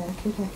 mindenkinek.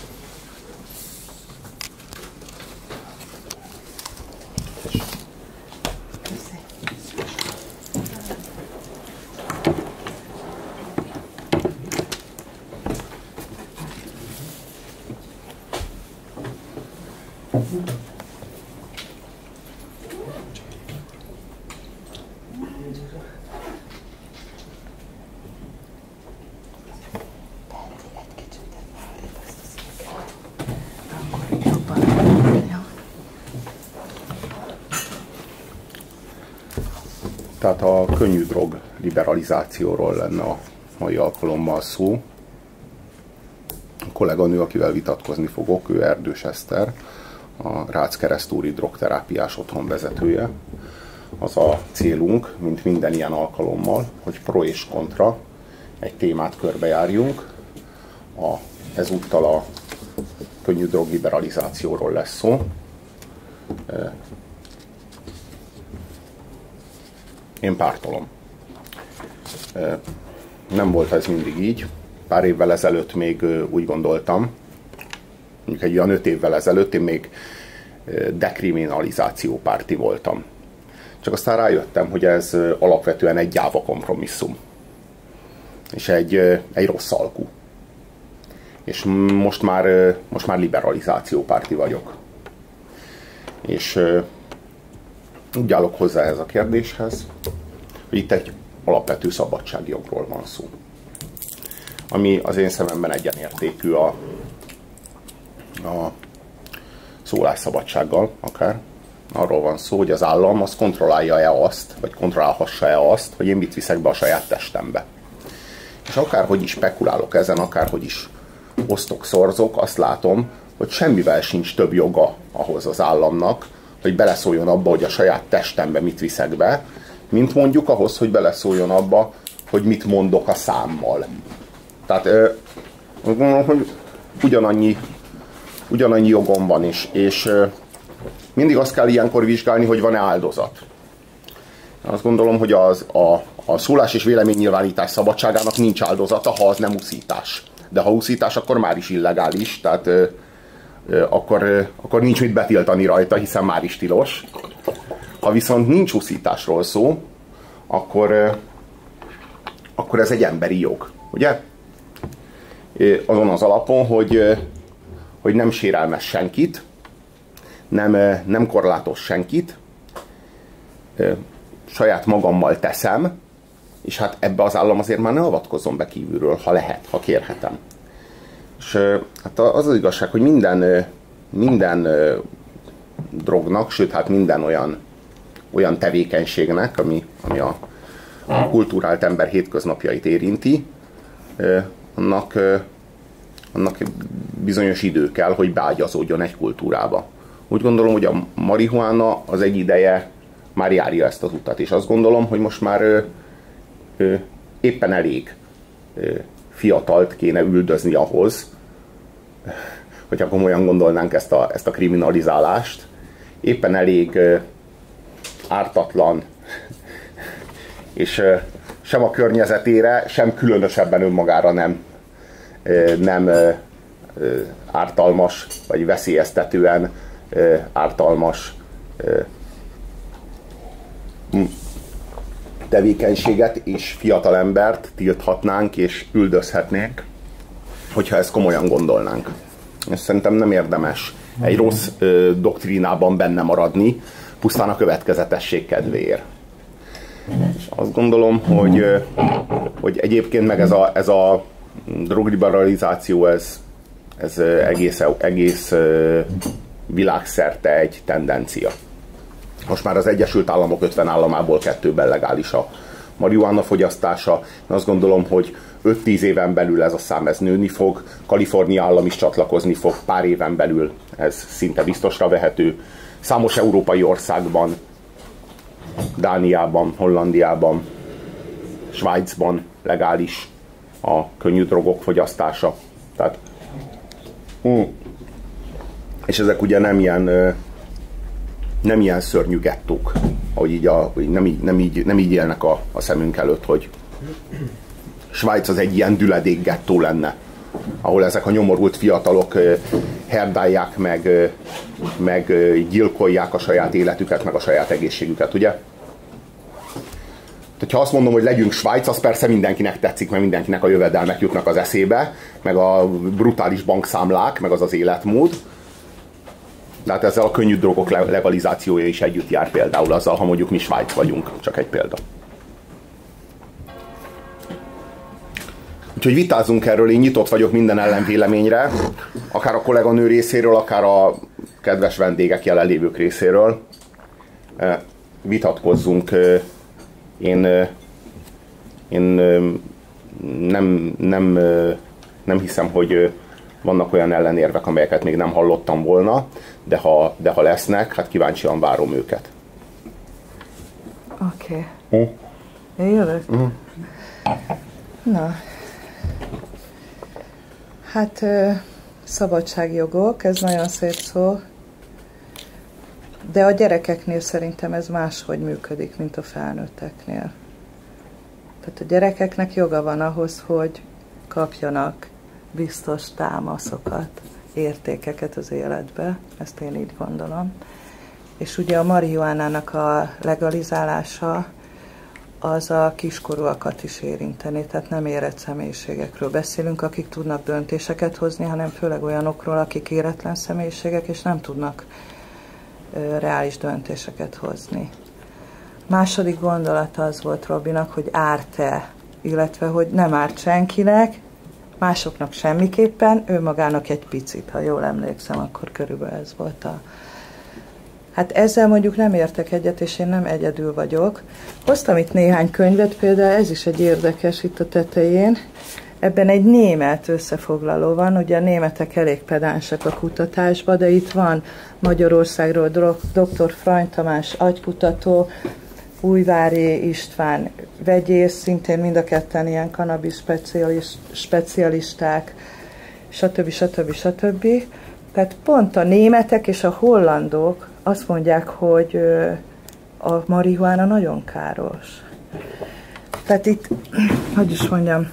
Tehát a könnyű drog liberalizációról lenne a mai alkalommal szó. A kolléganő, akivel vitatkozni fogok, ő Erdős Eszter, a Rácz-Keresztúri drogterápiás otthon vezetője. Az a célunk, mint minden ilyen alkalommal, hogy pro és kontra egy témát körbejárjunk. Ezúttal a könnyű drog liberalizációról lesz szó. Én pártolom. Nem volt ez mindig így. Pár évvel ezelőtt még úgy gondoltam, mondjuk egy olyan 5 évvel ezelőtt én még dekriminalizáció párti voltam. Csak aztán rájöttem, hogy ez alapvetően egy gyáva kompromisszum. És egy rossz alkú. És most már liberalizáció párti vagyok. És úgy állok hozzá ehhez a kérdéshez, hogy itt egy alapvető szabadságjogról van szó. Ami az én szememben egyenértékű a szólásszabadsággal akár. Arról van szó, hogy az állam az kontrollálja-e azt, vagy kontrollálhassa-e azt, hogy én mit viszek be a saját testembe. És akárhogy is spekulálok ezen, akárhogy is osztok, szorzok, azt látom, hogy semmivel sincs több joga ahhoz az államnak, hogy beleszóljon abba, hogy a saját testembe mit viszek be, mint mondjuk ahhoz, hogy beleszóljon abba, hogy mit mondok a számmal. Tehát hogy ugyanannyi jogom van is, és mindig azt kell ilyenkor vizsgálni, hogy van-e áldozat. Azt gondolom, hogy a szólás és véleménynyilvánítás szabadságának nincs áldozata, ha az nem uszítás. De ha uszítás, akkor már is illegális, tehát akkor nincs mit betiltani rajta, hiszen már is tilos. Ha viszont nincs uszításról szó, akkor ez egy emberi jog, ugye? Azon az alapon, hogy nem sérelmez senkit, nem korlátoz senkit, saját magammal teszem, és hát ebbe az állam azért már ne avatkozzon be kívülről, ha lehet, ha kérhetem. És hát az igazság, hogy minden drognak, sőt hát minden olyan tevékenységnek, ami a kulturált ember hétköznapjait érinti, annak bizonyos idő kell, hogy beágyazódjon egy kultúrába. Úgy gondolom, hogy a marihuána az egy ideje már járja ezt az utat, és azt gondolom, hogy most már éppen elég fiatalt kéne üldözni ahhoz, hogyha komolyan gondolnánk ezt a kriminalizálást, éppen elég ártatlan, és sem a környezetére, sem különösebben önmagára nem ártalmas, vagy veszélyeztetően ártalmas tevékenységet és fiatalembert tilthatnánk és üldözhetnénk, hogyha ezt komolyan gondolnánk. És szerintem nem érdemes egy rossz doktrínában benne maradni, pusztán a következetesség kedvéért. És azt gondolom, hogy egyébként meg ez a drogliberalizáció, ez egész világszerte egy tendencia. Most már az Egyesült Államok 50 államából 2-ben legális a marihuána fogyasztása. Én azt gondolom, hogy 5-10 éven belül ez a szám nőni fog. Kalifornia állam is csatlakozni fog pár éven belül, ez szinte biztosra vehető. Számos európai országban, Dániában, Hollandiában, Svájcban legális a könnyű drogok fogyasztása. Tehát, és ezek ugye nem ilyen szörnyű gettók, ahogy így hogy nem így élnek a szemünk előtt, hogy Svájc az egy ilyen düledék gettó lenne, ahol ezek a nyomorult fiatalok herdálják, meg gyilkolják a saját életüket, meg a saját egészségüket, ugye? Tehát, ha azt mondom, hogy legyünk Svájc, az persze mindenkinek tetszik, mert mindenkinek a jövedelmek jutnak az eszébe, meg a brutális bankszámlák, meg az az életmód. De hát ezzel a könnyű drogok legalizációja is együtt jár például azzal, ha mondjuk mi Svájc vagyunk. Csak egy példa. Úgyhogy vitázzunk erről, én nyitott vagyok minden ellenvéleményre, akár a kolléganő részéről, akár a kedves vendégek jelenlévők részéről. Vitatkozzunk. Én nem hiszem, hogy vannak olyan ellenérvek, amelyeket még nem hallottam volna, de ha lesznek, hát kíváncsian várom őket. Oké. Én jövök? Na. Hát szabadságjogok, ez nagyon szép szó, de a gyerekeknél szerintem ez máshogy működik, mint a felnőtteknél. Tehát a gyerekeknek joga van ahhoz, hogy kapjanak biztos támaszokat, értékeket az életbe, ezt én így gondolom. És ugye a marihuánának a legalizálása az a kiskorúakat is érinteni, tehát nem érett személyiségekről beszélünk, akik tudnak döntéseket hozni, hanem főleg olyanokról, akik éretlen személyiségek, és nem tudnak reális döntéseket hozni. Második gondolata az volt Robinak, hogy árt-e, illetve hogy nem árt senkinek, másoknak semmiképpen, ő magának egy picit, ha jól emlékszem, akkor körülbelül ez volt a... Hát ezzel mondjuk nem értek egyet, és én nem egyedül vagyok. Hoztam itt néhány könyvet, például ez is egy érdekes itt a tetején. Ebben egy német összefoglaló van, ugye a németek elég pedánsak a kutatásban, de itt van Magyarországról dr. Frany Tamás agykutató, Újvári István vegyész, szintén mind a ketten ilyen cannabis specialisták, stb. Tehát pont a németek és a hollandok azt mondják, hogy a marihuána nagyon káros. Tehát itt, hogy is mondjam,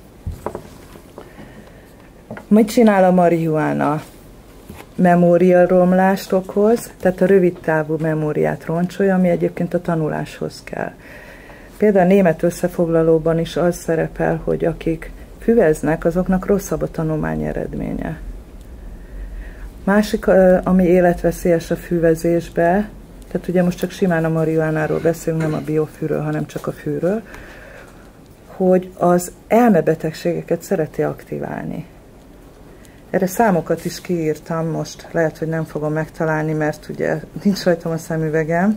mit csinál a marihuána? Memóriaromlást okoz, tehát a rövidtávú memóriát roncsolja, ami egyébként a tanuláshoz kell. Például a német összefoglalóban is az szerepel, hogy akik füveznek, azoknak rosszabb a tanulmány eredménye. Másik, ami életveszélyes a füvezésbe, tehát ugye most csak simán a marihuánáról beszélünk, nem a biofűről, hanem csak a fűről, hogy az elmebetegségeket szereti aktiválni. Erre számokat is kiírtam most, lehet, hogy nem fogom megtalálni, mert ugye nincs rajtam a szemüvegem,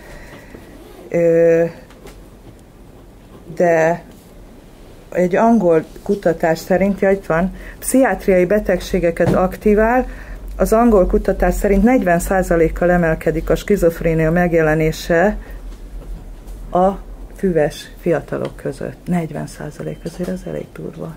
de egy angol kutatás szerint, itt van, pszichiátriai betegségeket aktivál, az angol kutatás szerint 40%-kal emelkedik a skizofrénia megjelenése a füves fiatalok között. 40%, azért az elég durva.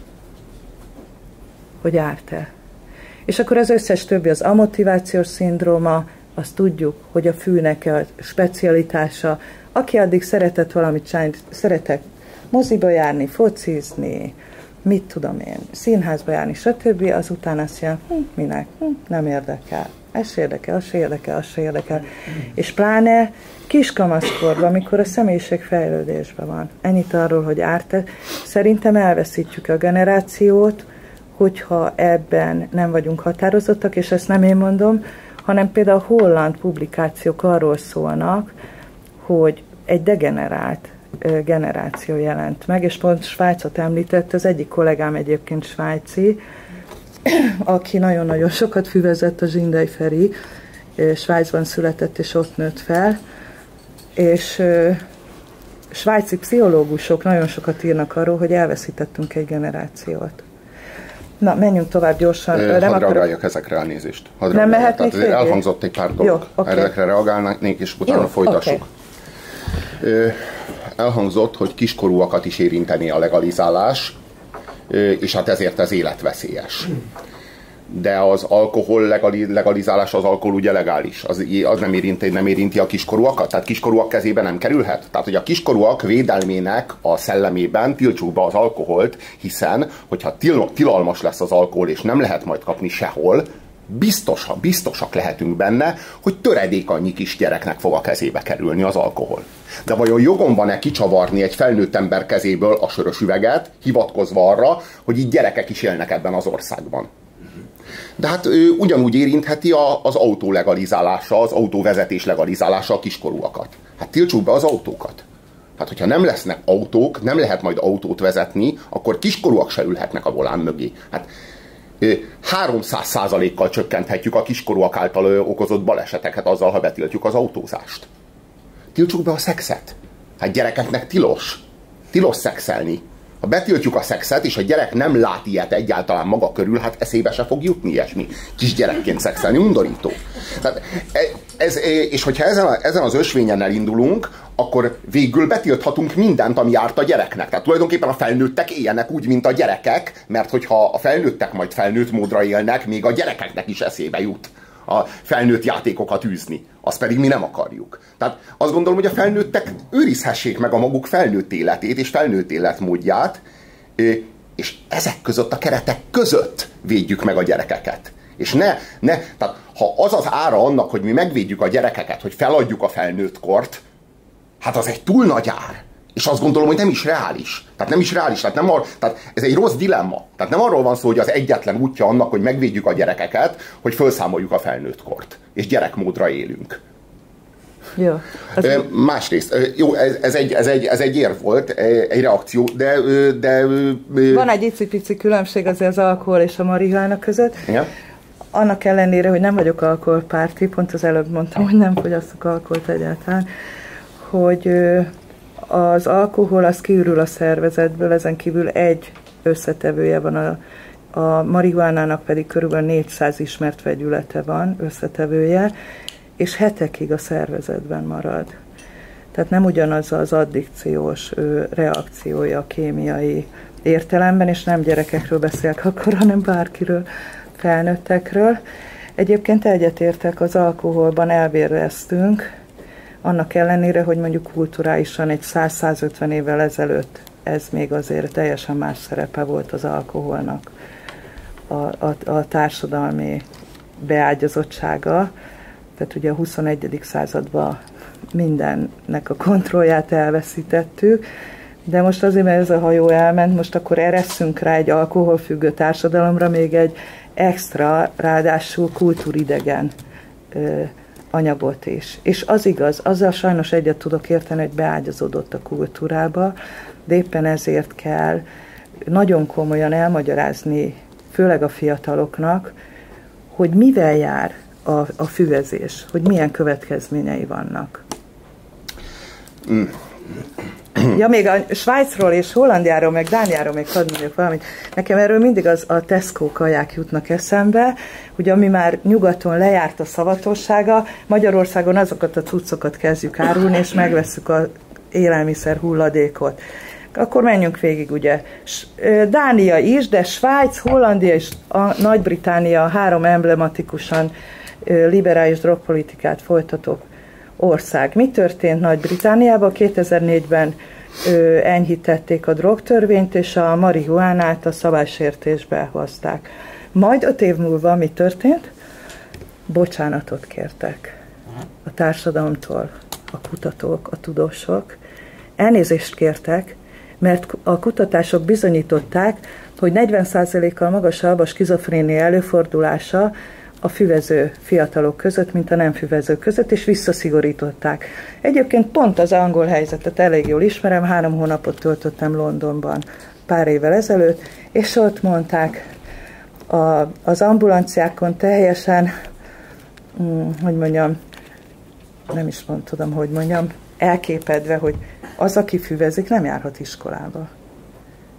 Hogy árt-e. És akkor az összes többi, az amotivációs szindróma, azt tudjuk, hogy a fűnek a specialitása. Aki addig szeretett valamit csinálni, szeretett moziba járni, focizni, mit tudom én, színházba járni, stb., azután azt mondja, minek, nem érdekel. Ez se érdekel, az se érdekel, az se érdekel. És pláne kiskamaszkorban, amikor a személyiség fejlődésben van. Ennyit arról, hogy árt-e. Szerintem elveszítjük a generációt, hogyha ebben nem vagyunk határozottak, és ezt nem én mondom, hanem például a holland publikációk arról szólnak, hogy egy degenerált generáció jelent meg, és pont Svájcot említett, az egyik kollégám egyébként svájci, aki nagyon-nagyon sokat füvezett, a Zsindai Feri, Svájcban született, és ott nőtt fel, és svájci pszichológusok nagyon sokat írnak arról, hogy elveszítettünk egy generációt. Na, menjünk tovább gyorsan. Hadd reagáljak ezekre, elnézést. Nem mehetnék végig? Elhangzott egy pár dolog. Jó, okay. Ezekre reagálnék, és utána folytassuk. Okay. Elhangzott, hogy kiskorúakat is érinteni a legalizálás, és hát ezért ez életveszélyes. De az alkohol legalizálása, az alkohol ugye legális. Az nem érinti a kiskorúakat? Tehát kiskorúak kezébe nem kerülhet? Tehát, hogy a kiskorúak védelmének a szellemében tiltsuk be az alkoholt, hiszen, hogyha tilalmas lesz az alkohol, és nem lehet majd kapni sehol, biztosak lehetünk benne, hogy töredék annyi kisgyereknek fog a kezébe kerülni az alkohol. De vajon jogom van-e kicsavarni egy felnőtt ember kezéből a sörös üveget, hivatkozva arra, hogy így gyerekek is élnek ebben az országban? De hát ugyanúgy érintheti az autó legalizálása, az autóvezetés legalizálása a kiskorúakat. Hát tiltsuk be az autókat. Hát, hogyha nem lesznek autók, nem lehet majd autót vezetni, akkor kiskorúak se ülhetnek a volán mögé. Hát 300%-kal csökkenthetjük a kiskorúak által okozott baleseteket azzal, ha betiltjuk az autózást. Tiltsuk be a szexet. Hát gyerekeknek tilos. Tilos szexelni. Ha betiltjuk a szexet, és a gyerek nem lát ilyet egyáltalán maga körül, hát eszébe se fog jutni ilyesmi. Kisgyerekként szexelni, undorító. Tehát és hogyha ezen az ösvényen elindulunk, akkor végül betilthatunk mindent, ami járt a gyereknek. Tehát tulajdonképpen a felnőttek éljenek úgy, mint a gyerekek, mert hogyha a felnőttek majd felnőtt módra élnek, még a gyerekeknek is eszébe jut a felnőtt játékokat űzni. Azt pedig mi nem akarjuk. Tehát azt gondolom, hogy a felnőttek őrizhessék meg a maguk felnőtt életét és felnőtt életmódját, és ezek között, a keretek között védjük meg a gyerekeket. És tehát ha az az ára annak, hogy mi megvédjük a gyerekeket, hogy feladjuk a felnőtt kort, hát az egy túl nagy ár. És azt gondolom, hogy nem is reális. Tehát nem is reális. Tehát ez egy rossz dilemma. Tehát nem arról van szó, hogy az egyetlen útja annak, hogy megvédjük a gyerekeket, hogy felszámoljuk a felnőtt kort. És gyerekmódra élünk. Jó. Másrészt, jó, ez egy érv volt, egy reakció, de van egy icipici különbség azért az alkohol és a marihuána között. Ja? Annak ellenére, hogy nem vagyok alkoholpárti, pont az előbb mondtam, hogy nem fogyasztok alkoholt egyáltalán, hogy az alkohol az kiürül a szervezetből, ezen kívül egy összetevője van, a marihuánának pedig körülbelül 400 ismert vegyülete van, összetevője, és hetekig a szervezetben marad. Tehát nem ugyanaz az addikciós reakciója a kémiai értelemben, és nem gyerekekről beszélek akkor, hanem bárkiről, felnőttekről. Egyébként egyetértek, az alkoholban elvéreztünk, annak ellenére, hogy mondjuk kulturálisan egy 100-150 évvel ezelőtt ez még azért teljesen más szerepe volt az alkoholnak, a társadalmi beágyazottsága. Tehát ugye a 21. században mindennek a kontrollját elveszítettük, de most azért, mert ez a hajó elment, most akkor eresszünk rá egy alkoholfüggő társadalomra még egy extra, ráadásul kultúridegen anyagot is. És az igaz, azzal sajnos egyet tudok érteni, hogy beágyazódott a kultúrába, de éppen ezért kell nagyon komolyan elmagyarázni, főleg a fiataloknak, hogy mivel jár a füvezés, hogy milyen következményei vannak. Ja, még a Svájcról és Hollandiáról, meg Dániáról még hadd mondjak valamit. Nekem erről mindig a Tesco kaják jutnak eszembe, hogy ami már nyugaton lejárt a szavatossága, Magyarországon azokat a cuccokat kezdjük árulni, és megvesszük az élelmiszer hulladékot. Akkor menjünk végig, ugye. Dánia is, de Svájc, Hollandia és Nagy-Britannia 3 emblematikusan liberális drogpolitikát folytató ország. Mi történt Nagy-Britanniában? 2004-ben enyhítették a drogtörvényt, és a marihuánát a szabálysértésbe hozták. Majd 5 év múlva mi történt? Bocsánatot kértek a társadalomtól, a kutatók, a tudósok. Elnézést kértek, mert a kutatások bizonyították, hogy 40%-kal magasabb a skizofrénia előfordulása a füvező fiatalok között, mint a nem füvező között, és visszaszigorították. Egyébként pont az angol helyzetet elég jól ismerem, 3 hónapot töltöttem Londonban pár évvel ezelőtt, és ott mondták az ambulanciákon teljesen, hogy mondjam, nem is tudom, hogy mondjam, elképedve, hogy az, aki füvezik, nem járhat iskolába.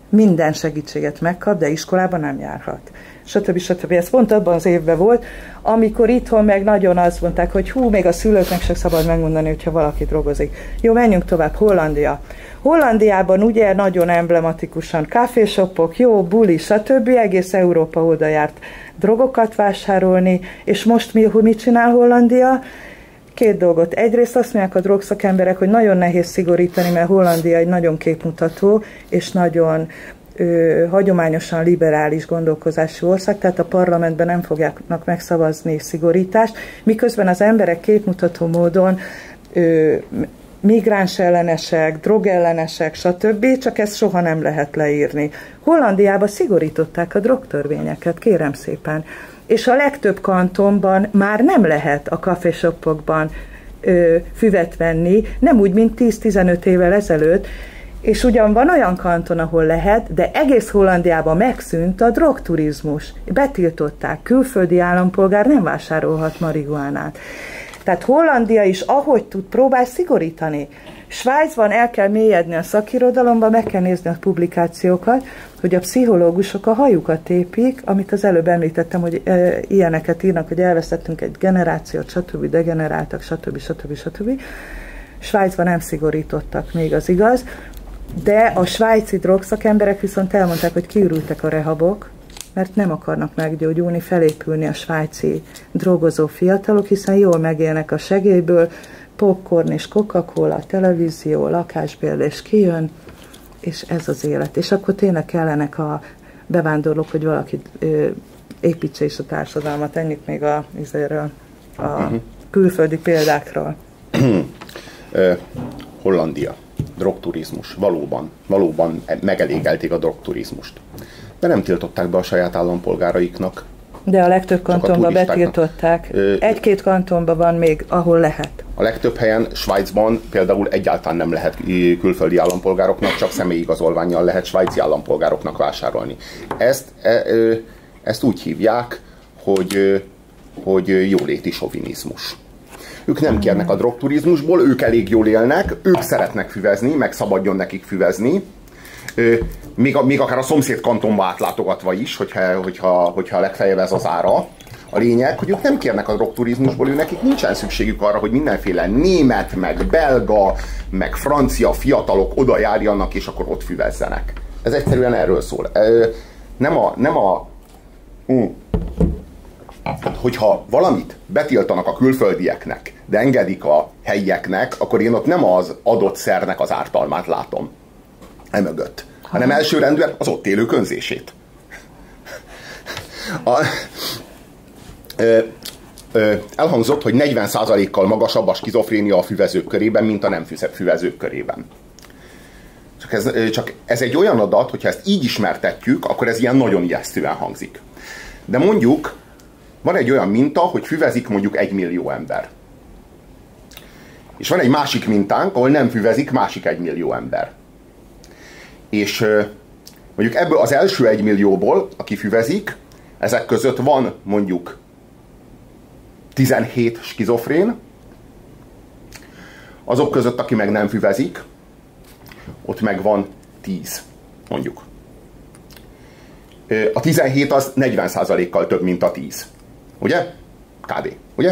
minden segítséget megkap, de iskolában nem járhat. Stb. Ez pont abban az évben volt, amikor itthon meg nagyon azt mondták, hogy hú, még a szülőknek sem szabad megmondani, hogyha valaki drogozik. Jó, menjünk tovább. Hollandia. Hollandiában ugye nagyon emblematikusan kávéshopok, jó, buli, stb. Egész Európa oda járt drogokat vásárolni, és most mit csinál Hollandia? Két dolgot. Egyrészt azt mondják a drogszakemberek, hogy nagyon nehéz szigorítani, mert Hollandia egy nagyon képmutató, és nagyon hagyományosan liberális gondolkozású ország, tehát a parlamentben nem fogják megszavazni szigorítást, miközben az emberek képmutató módon migráns ellenesek, drogellenesek, stb., csak ezt soha nem lehet leírni. Hollandiában szigorították a drogtörvényeket, kérem szépen. És a legtöbb kantonban már nem lehet a kaféshopokban füvet venni, nem úgy, mint 10-15 évvel ezelőtt, és ugyan van olyan kanton, ahol lehet, de egész Hollandiában megszűnt a drogturizmus. Betiltották, külföldi állampolgár nem vásárolhat marihuánát. Tehát Hollandia is, ahogy tud, próbál szigorítani. Svájcban el kell mélyedni a szakirodalomba, meg kell nézni a publikációkat, hogy a pszichológusok a hajukat tépik, amit az előbb említettem, hogy ilyeneket írnak, hogy elvesztettünk egy generációt, stb. Degeneráltak, stb. Svájcban nem szigorítottak, még az igaz, de a svájci drogszakemberek viszont elmondták, hogy kiürültek a rehabok, mert nem akarnak meggyógyulni, felépülni a svájci drogozó fiatalok, hiszen jól megélnek a segélyből, popcorn és Coca-Cola, televízió, lakásbérlés kijön, és ez az élet. És akkor tényleg kellenek a bevándorlók, hogy valaki építse is a társadalmat. Ennyit még a külföldi példákról. Hollandia. Drogturizmus. Valóban megelégelték a drogturizmust. De nem tiltották be a saját állampolgáraiknak. De a legtöbb kantonban betiltották. Egy-két kantonban van még, ahol lehet. A legtöbb helyen, Svájcban például egyáltalán nem lehet külföldi állampolgároknak, csak személyigazolvánnyal lehet svájci állampolgároknak vásárolni. Ezt úgy hívják, hogy jóléti sovinizmus. Ők nem kérnek a drogturizmusból, ők elég jól élnek, ők szeretnek füvezni, meg szabadjon nekik füvezni. Még akár a szomszéd kantonba átlátogatva is, hogyha legfeljebb ez az ára. A lényeg, hogy ők nem kérnek a drogturizmusból, nekik nincsen szükségük arra, hogy mindenféle német, meg belga, meg francia fiatalok oda járjanak, és akkor ott füvezzenek. Ez egyszerűen erről szól. Hogyha valamit betiltanak a külföldieknek, de engedik a helyieknek, akkor én ott nem az adott szernek az ártalmát látom emögött, hanem elsőrendűen az ott élők önzését. Elhangzott, hogy 40%-kal magasabb a skizofrénia a füvezők körében, mint a nem füvezők körében. Csak ez egy olyan adat, hogyha ezt így ismertetjük, akkor ez ilyen nagyon ijesztően hangzik. De mondjuk, van egy olyan minta, hogy füvezik mondjuk 1 millió ember. És van egy másik mintánk, ahol nem füvezik másik 1 millió ember. És mondjuk ebből az első 1 millióból, aki füvezik, ezek között van mondjuk 17 skizofrén, azok között, aki meg nem füvezik, ott meg van 10, mondjuk. A 17 az 40%-kal több, mint a 10. Ugye? KD. Ugye?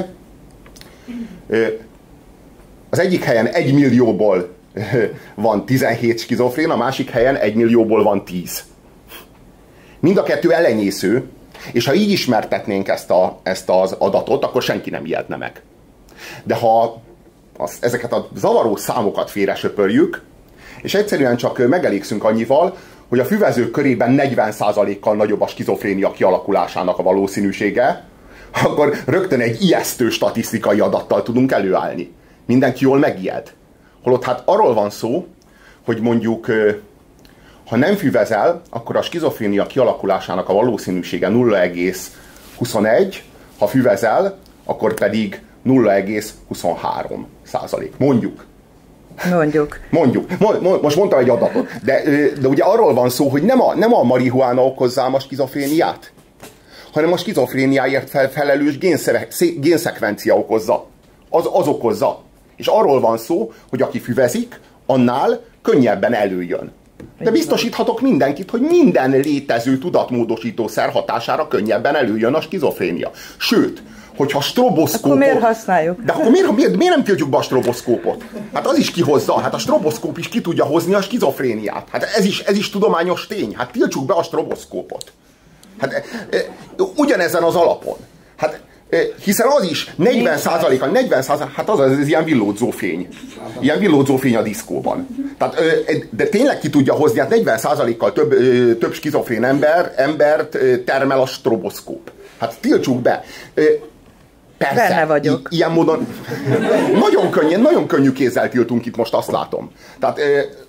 Az egyik helyen 1 millióból van 17 skizofrén, a másik helyen 1 millióból van 10. Mind a kettő elenyésző, és ha így ismertetnénk ezt az adatot, akkor senki nem ijedne meg. De ha ezeket a zavaró számokat félresöpörjük, és egyszerűen csak megelégszünk annyival, hogy a füvezők körében 40%-kal nagyobb a skizofrénia kialakulásának a valószínűsége, akkor rögtön egy ijesztő statisztikai adattal tudunk előállni. Mindenki jól megijed. Holott hát arról van szó, hogy mondjuk ha nem füvezel, akkor a skizofrénia kialakulásának a valószínűsége 0,21, ha füvezel, akkor pedig 0,23%. Mondjuk. Most mondtam egy adatot. De ugye arról van szó, hogy nem a marihuána okozza a skizofréniát, hanem a skizofréniáért felelős génszekvencia okozza. Az okozza. És arról van szó, hogy aki füvezik, annál könnyebben előjön De biztosíthatok mindenkit, hogy minden létező tudatmódosító szer hatására könnyebben előjön a skizofrénia. Sőt, hogyha stroboszkópot... Akkor miért használjuk? De akkor miért nem tiltjuk be a stroboszkópot? Hát az is kihozza, hát a stroboszkóp is ki tudja hozni a skizofréniát. Hát ez is tudományos tény. Hát tiltsuk be a stroboszkópot. Hát ugyanezen az alapon. Hát hiszen az is 40%, hát az ilyen villódzó fény. Ilyen villódzó fény a diszkóban. Tehát, de tényleg ki tudja hozni, hát 40%-kal több skizofrén embert termel a stroboszkóp. Hát tiltsuk be. Persze, benne vagyok. Ilyen módon nagyon könnyű kézzel tiltunk itt, most azt látom. Tehát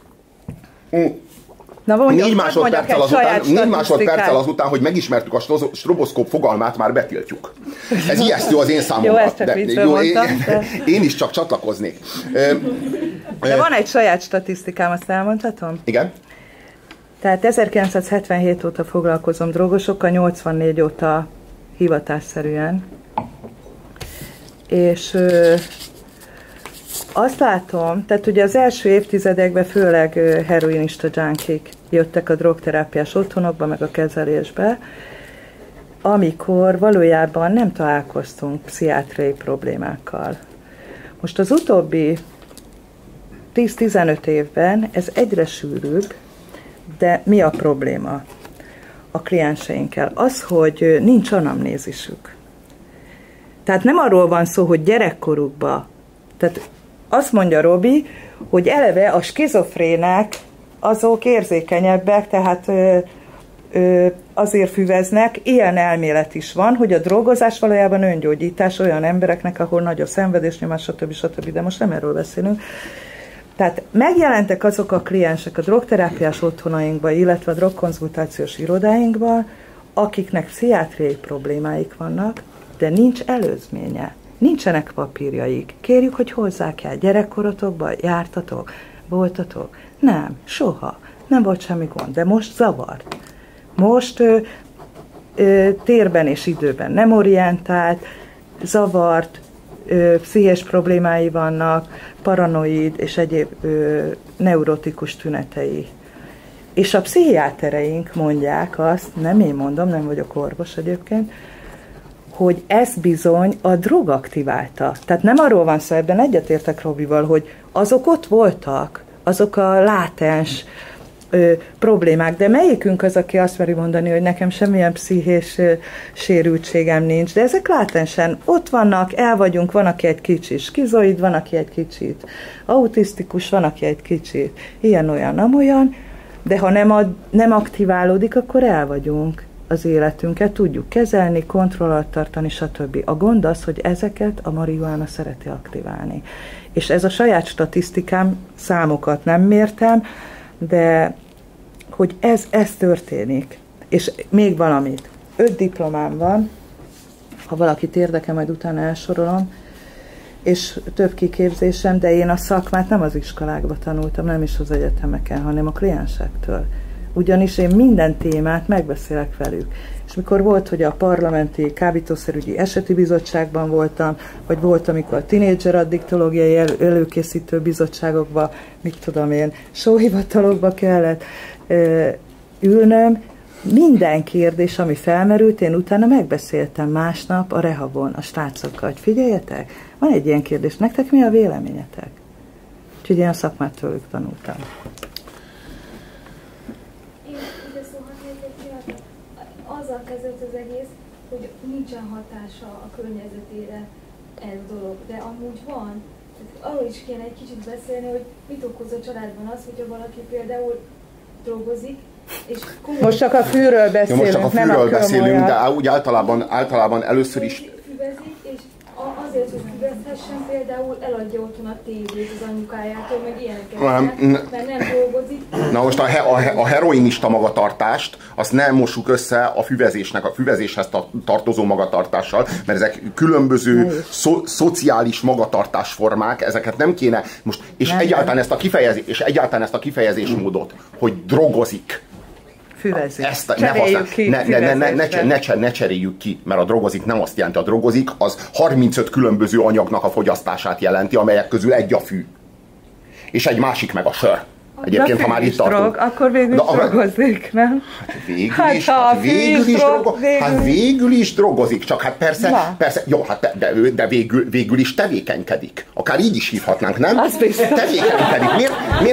Na, 4 másodperccel azután, hogy megismertük a stroboszkóp fogalmát, már betiltjuk. Ez ijesztő az én számomra. Jó, ezt csak viccből mondtam. Én is csak csatlakoznék. De van egy saját statisztikám, azt elmondhatom? Igen. Tehát 1977 óta foglalkozom drogosokkal, 84 óta hivatásszerűen. És azt látom, tehát ugye az első évtizedekben főleg heroinista dzsánkik jöttek a drogterápiás otthonokba, meg a kezelésbe, amikor valójában nem találkoztunk pszichiátriai problémákkal. Most az utóbbi 10-15 évben ez egyre sűrűbb, de mi a probléma a klienseinkkel? Az, hogy nincs anamnézisük. Tehát nem arról van szó, hogy gyerekkorukban, tehát azt mondja Robi, hogy eleve a skizofrének azok érzékenyebbek, tehát azért füveznek, ilyen elmélet is van, hogy a drogozás valójában öngyógyítás olyan embereknek, ahol nagy a szenvedésnyomás, stb. De most nem erről beszélünk. Tehát megjelentek azok a kliensek a drogterápiás otthonainkban, illetve a drogkonzultációs irodáinkban, akiknek pszichiátriai problémáik vannak, de nincs előzménye. Nincsenek papírjaik. Kérjük, hogy hozzák el. Gyerekkorotokban jártatok? Voltatok? Nem, soha. Nem volt semmi gond, de most zavart. Most térben és időben nem orientált, zavart, pszichés problémái vannak, paranoid és egyéb neurotikus tünetei. És a pszichiátereink mondják azt, nem én mondom, nem vagyok orvos egyébként, hogy ez bizony a drog aktiválta. Tehát nem arról van szó, ebben egyetértek Robival, hogy azok ott voltak, azok a látens problémák, de melyikünk az, aki azt meri mondani, hogy nekem semmilyen pszichés sérültségem nincs, de ezek látensen ott vannak, el vagyunk, van, aki egy kicsit skizoid, van, aki egy kicsit autisztikus, van, aki egy kicsit ilyen-olyan, amolyan, de ha nem aktiválódik, akkor el vagyunk az életünket, tudjuk kezelni, kontroll alatt tartani, stb. A gond az, hogy ezeket a marihuána szereti aktiválni. És ez a saját statisztikám, számokat nem mértem, de hogy ez történik. És még valamit. 5 diplomám van, ha valakit érdekel, majd utána elsorolom, és több kiképzésem, de én a szakmát nem az iskolákba tanultam, nem is az egyetemeken, hanem a kliensektől. Ugyanis én minden témát megbeszélek velük. És mikor volt, hogy a parlamenti kábítószerügyi eseti bizottságban voltam, vagy volt, amikor a tinédzser addiktológiai előkészítő bizottságokba, mit tudom én, sóhivatalokba kellett ülnöm, minden kérdés, ami felmerült, én utána megbeszéltem másnap a rehabon a srácokkal, hogy figyeljetek, van egy ilyen kérdés, nektek mi a véleményetek? Úgyhogy én a szakmát tőlük tanultam. Azzal kezdődött az egész, hogy nincsen hatása a környezetére ez a dolog, de amúgy van. Arról is kéne egy kicsit beszélni, hogy mit okoz a családban az, hogyha valaki például dolgozik, és most csak a fűről beszélünk, most csak a fűről beszélünk, de úgy általában először is füvezik, és azért, hogy füvezhessen, például eladja otthon a tévét az anyukájától, meg ilyeneket, mert nem dolgozik. Na most a heroinista magatartást, azt nem mossuk össze a füvezéshez tartozó magatartással, mert ezek különböző szociális magatartásformák, ezeket nem kéne, most, és egyáltalán ezt a kifejezésmódot, hogy drogozik, ezt ne cseréljük ki, mert a drogozik nem azt jelenti, a drogozik az 35 különböző anyagnak a fogyasztását jelenti, amelyek közül egy a fű, és egy másik meg a sör. Egyébként, ha már itt tartunk. Akkor végül is drogozik, nem? Végül is drogozik, csak hát persze, jó, hát de végül is tevékenykedik. Akár így is hívhatnánk, nem? Tevékenykedik.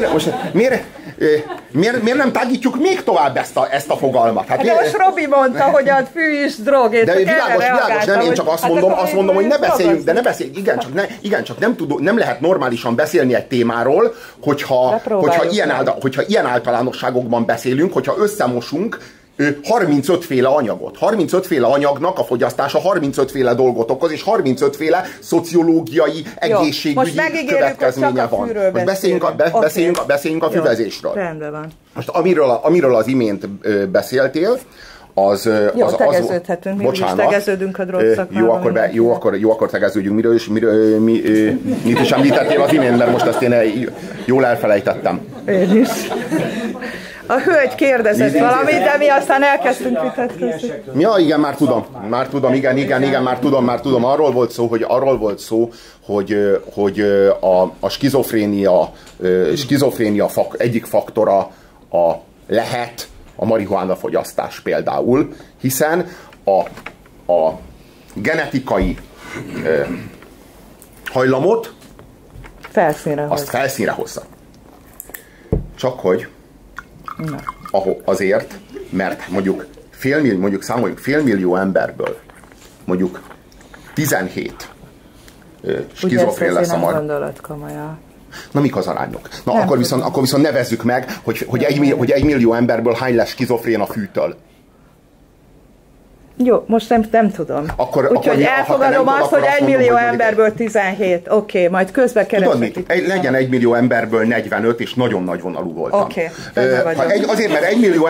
Miért nem tágítjuk még tovább ezt a fogalmat? Hát de most Robi mondta, hogy a fű is drog. De világos, nem, én csak azt mondom, hogy ne beszéljünk, de ne beszéljünk, igen, csak nem lehet normálisan beszélni egy témáról, hogyha ilyen általánosságokban beszélünk, hogyha összemosunk 35 féle anyagot. 35 féle anyagnak a fogyasztása 35 féle dolgot okoz, és 35 féle szociológiai, egészségügyi következménye van. Most beszéljünk a füvezésről. Rendben van. Most amiről az imént beszéltél, az tegeződhetünk, mi is tegeződünk a drogszakmában. Jó, akkor tegeződjünk. Mit is említettél az imént, mert most ezt én jól elfelejtettem. Én is. A hölgy kérdezett valamit, de mi aztán elkezdtünk vitatkozni. Ja, igen, már tudom, igen, már tudom. Arról volt szó, hogy a skizofrénia egyik faktora lehet a marihuána fogyasztás például, hiszen a genetikai hajlamot felszínre hozza. Csak hogy azért, mert mondjuk számoljuk félmillió emberből mondjuk 17 skizofrén lesz a Na, mik az arányok? Na, akkor viszont nevezzük meg, hogy 1 millió emberből hány lesz skizofrén a fűtől. Jó, most nem tudom. Úgyhogy elfogadom azt, hogy 1 millió emberből 17. Oké, majd közben keresek. Legyen 1 millió emberből 45, és nagyon nagy vonalú voltam. Oké. Azért, mert 1 millió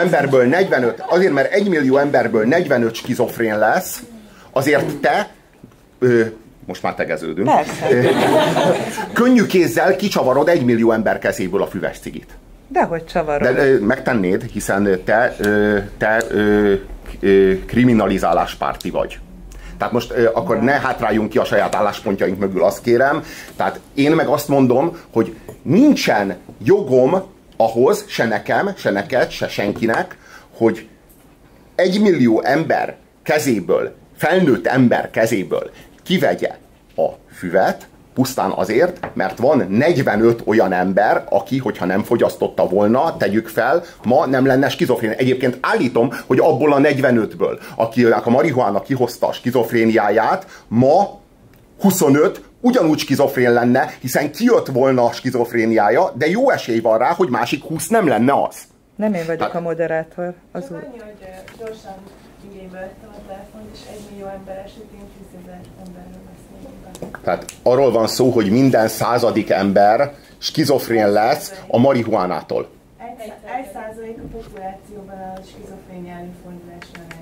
emberből 45 skizofrén lesz, azért te... most már tegeződünk. Könnyű kézzel kicsavarod 1 millió ember kezéből a füves cigit. Dehogy csavarod. De megtennéd, hiszen te kriminalizáláspárti vagy. Tehát most akkor ne hátráljunk ki a saját álláspontjaink mögül, azt kérem. Tehát én meg azt mondom, hogy nincsen jogom ahhoz, se nekem, se neked, se senkinek, hogy 1 millió ember kezéből, felnőtt ember kezéből kivegye a füvet, pusztán azért, mert van 45 olyan ember, aki, hogyha nem fogyasztotta volna, tegyük fel, ma nem lenne skizofrén. Egyébként állítom, hogy abból a 45-ből, akinek a marihuána kihozta a skizofréniáját, ma 25 ugyanúgy skizofrén lenne, hiszen kijött volna a skizofréniája, de jó esély van rá, hogy másik 20 nem lenne az. Nem én vagyok a moderátor. Az csak annyi, hogy gyorsan igénybe vettem a telefont, és 1 millió ember esetén 10 000 emberről beszélünk. Tehát arról van szó, hogy minden 100. ember skizofrén lesz a marihuánától. 1% a populációban a skizofrénia előfordulás aránya.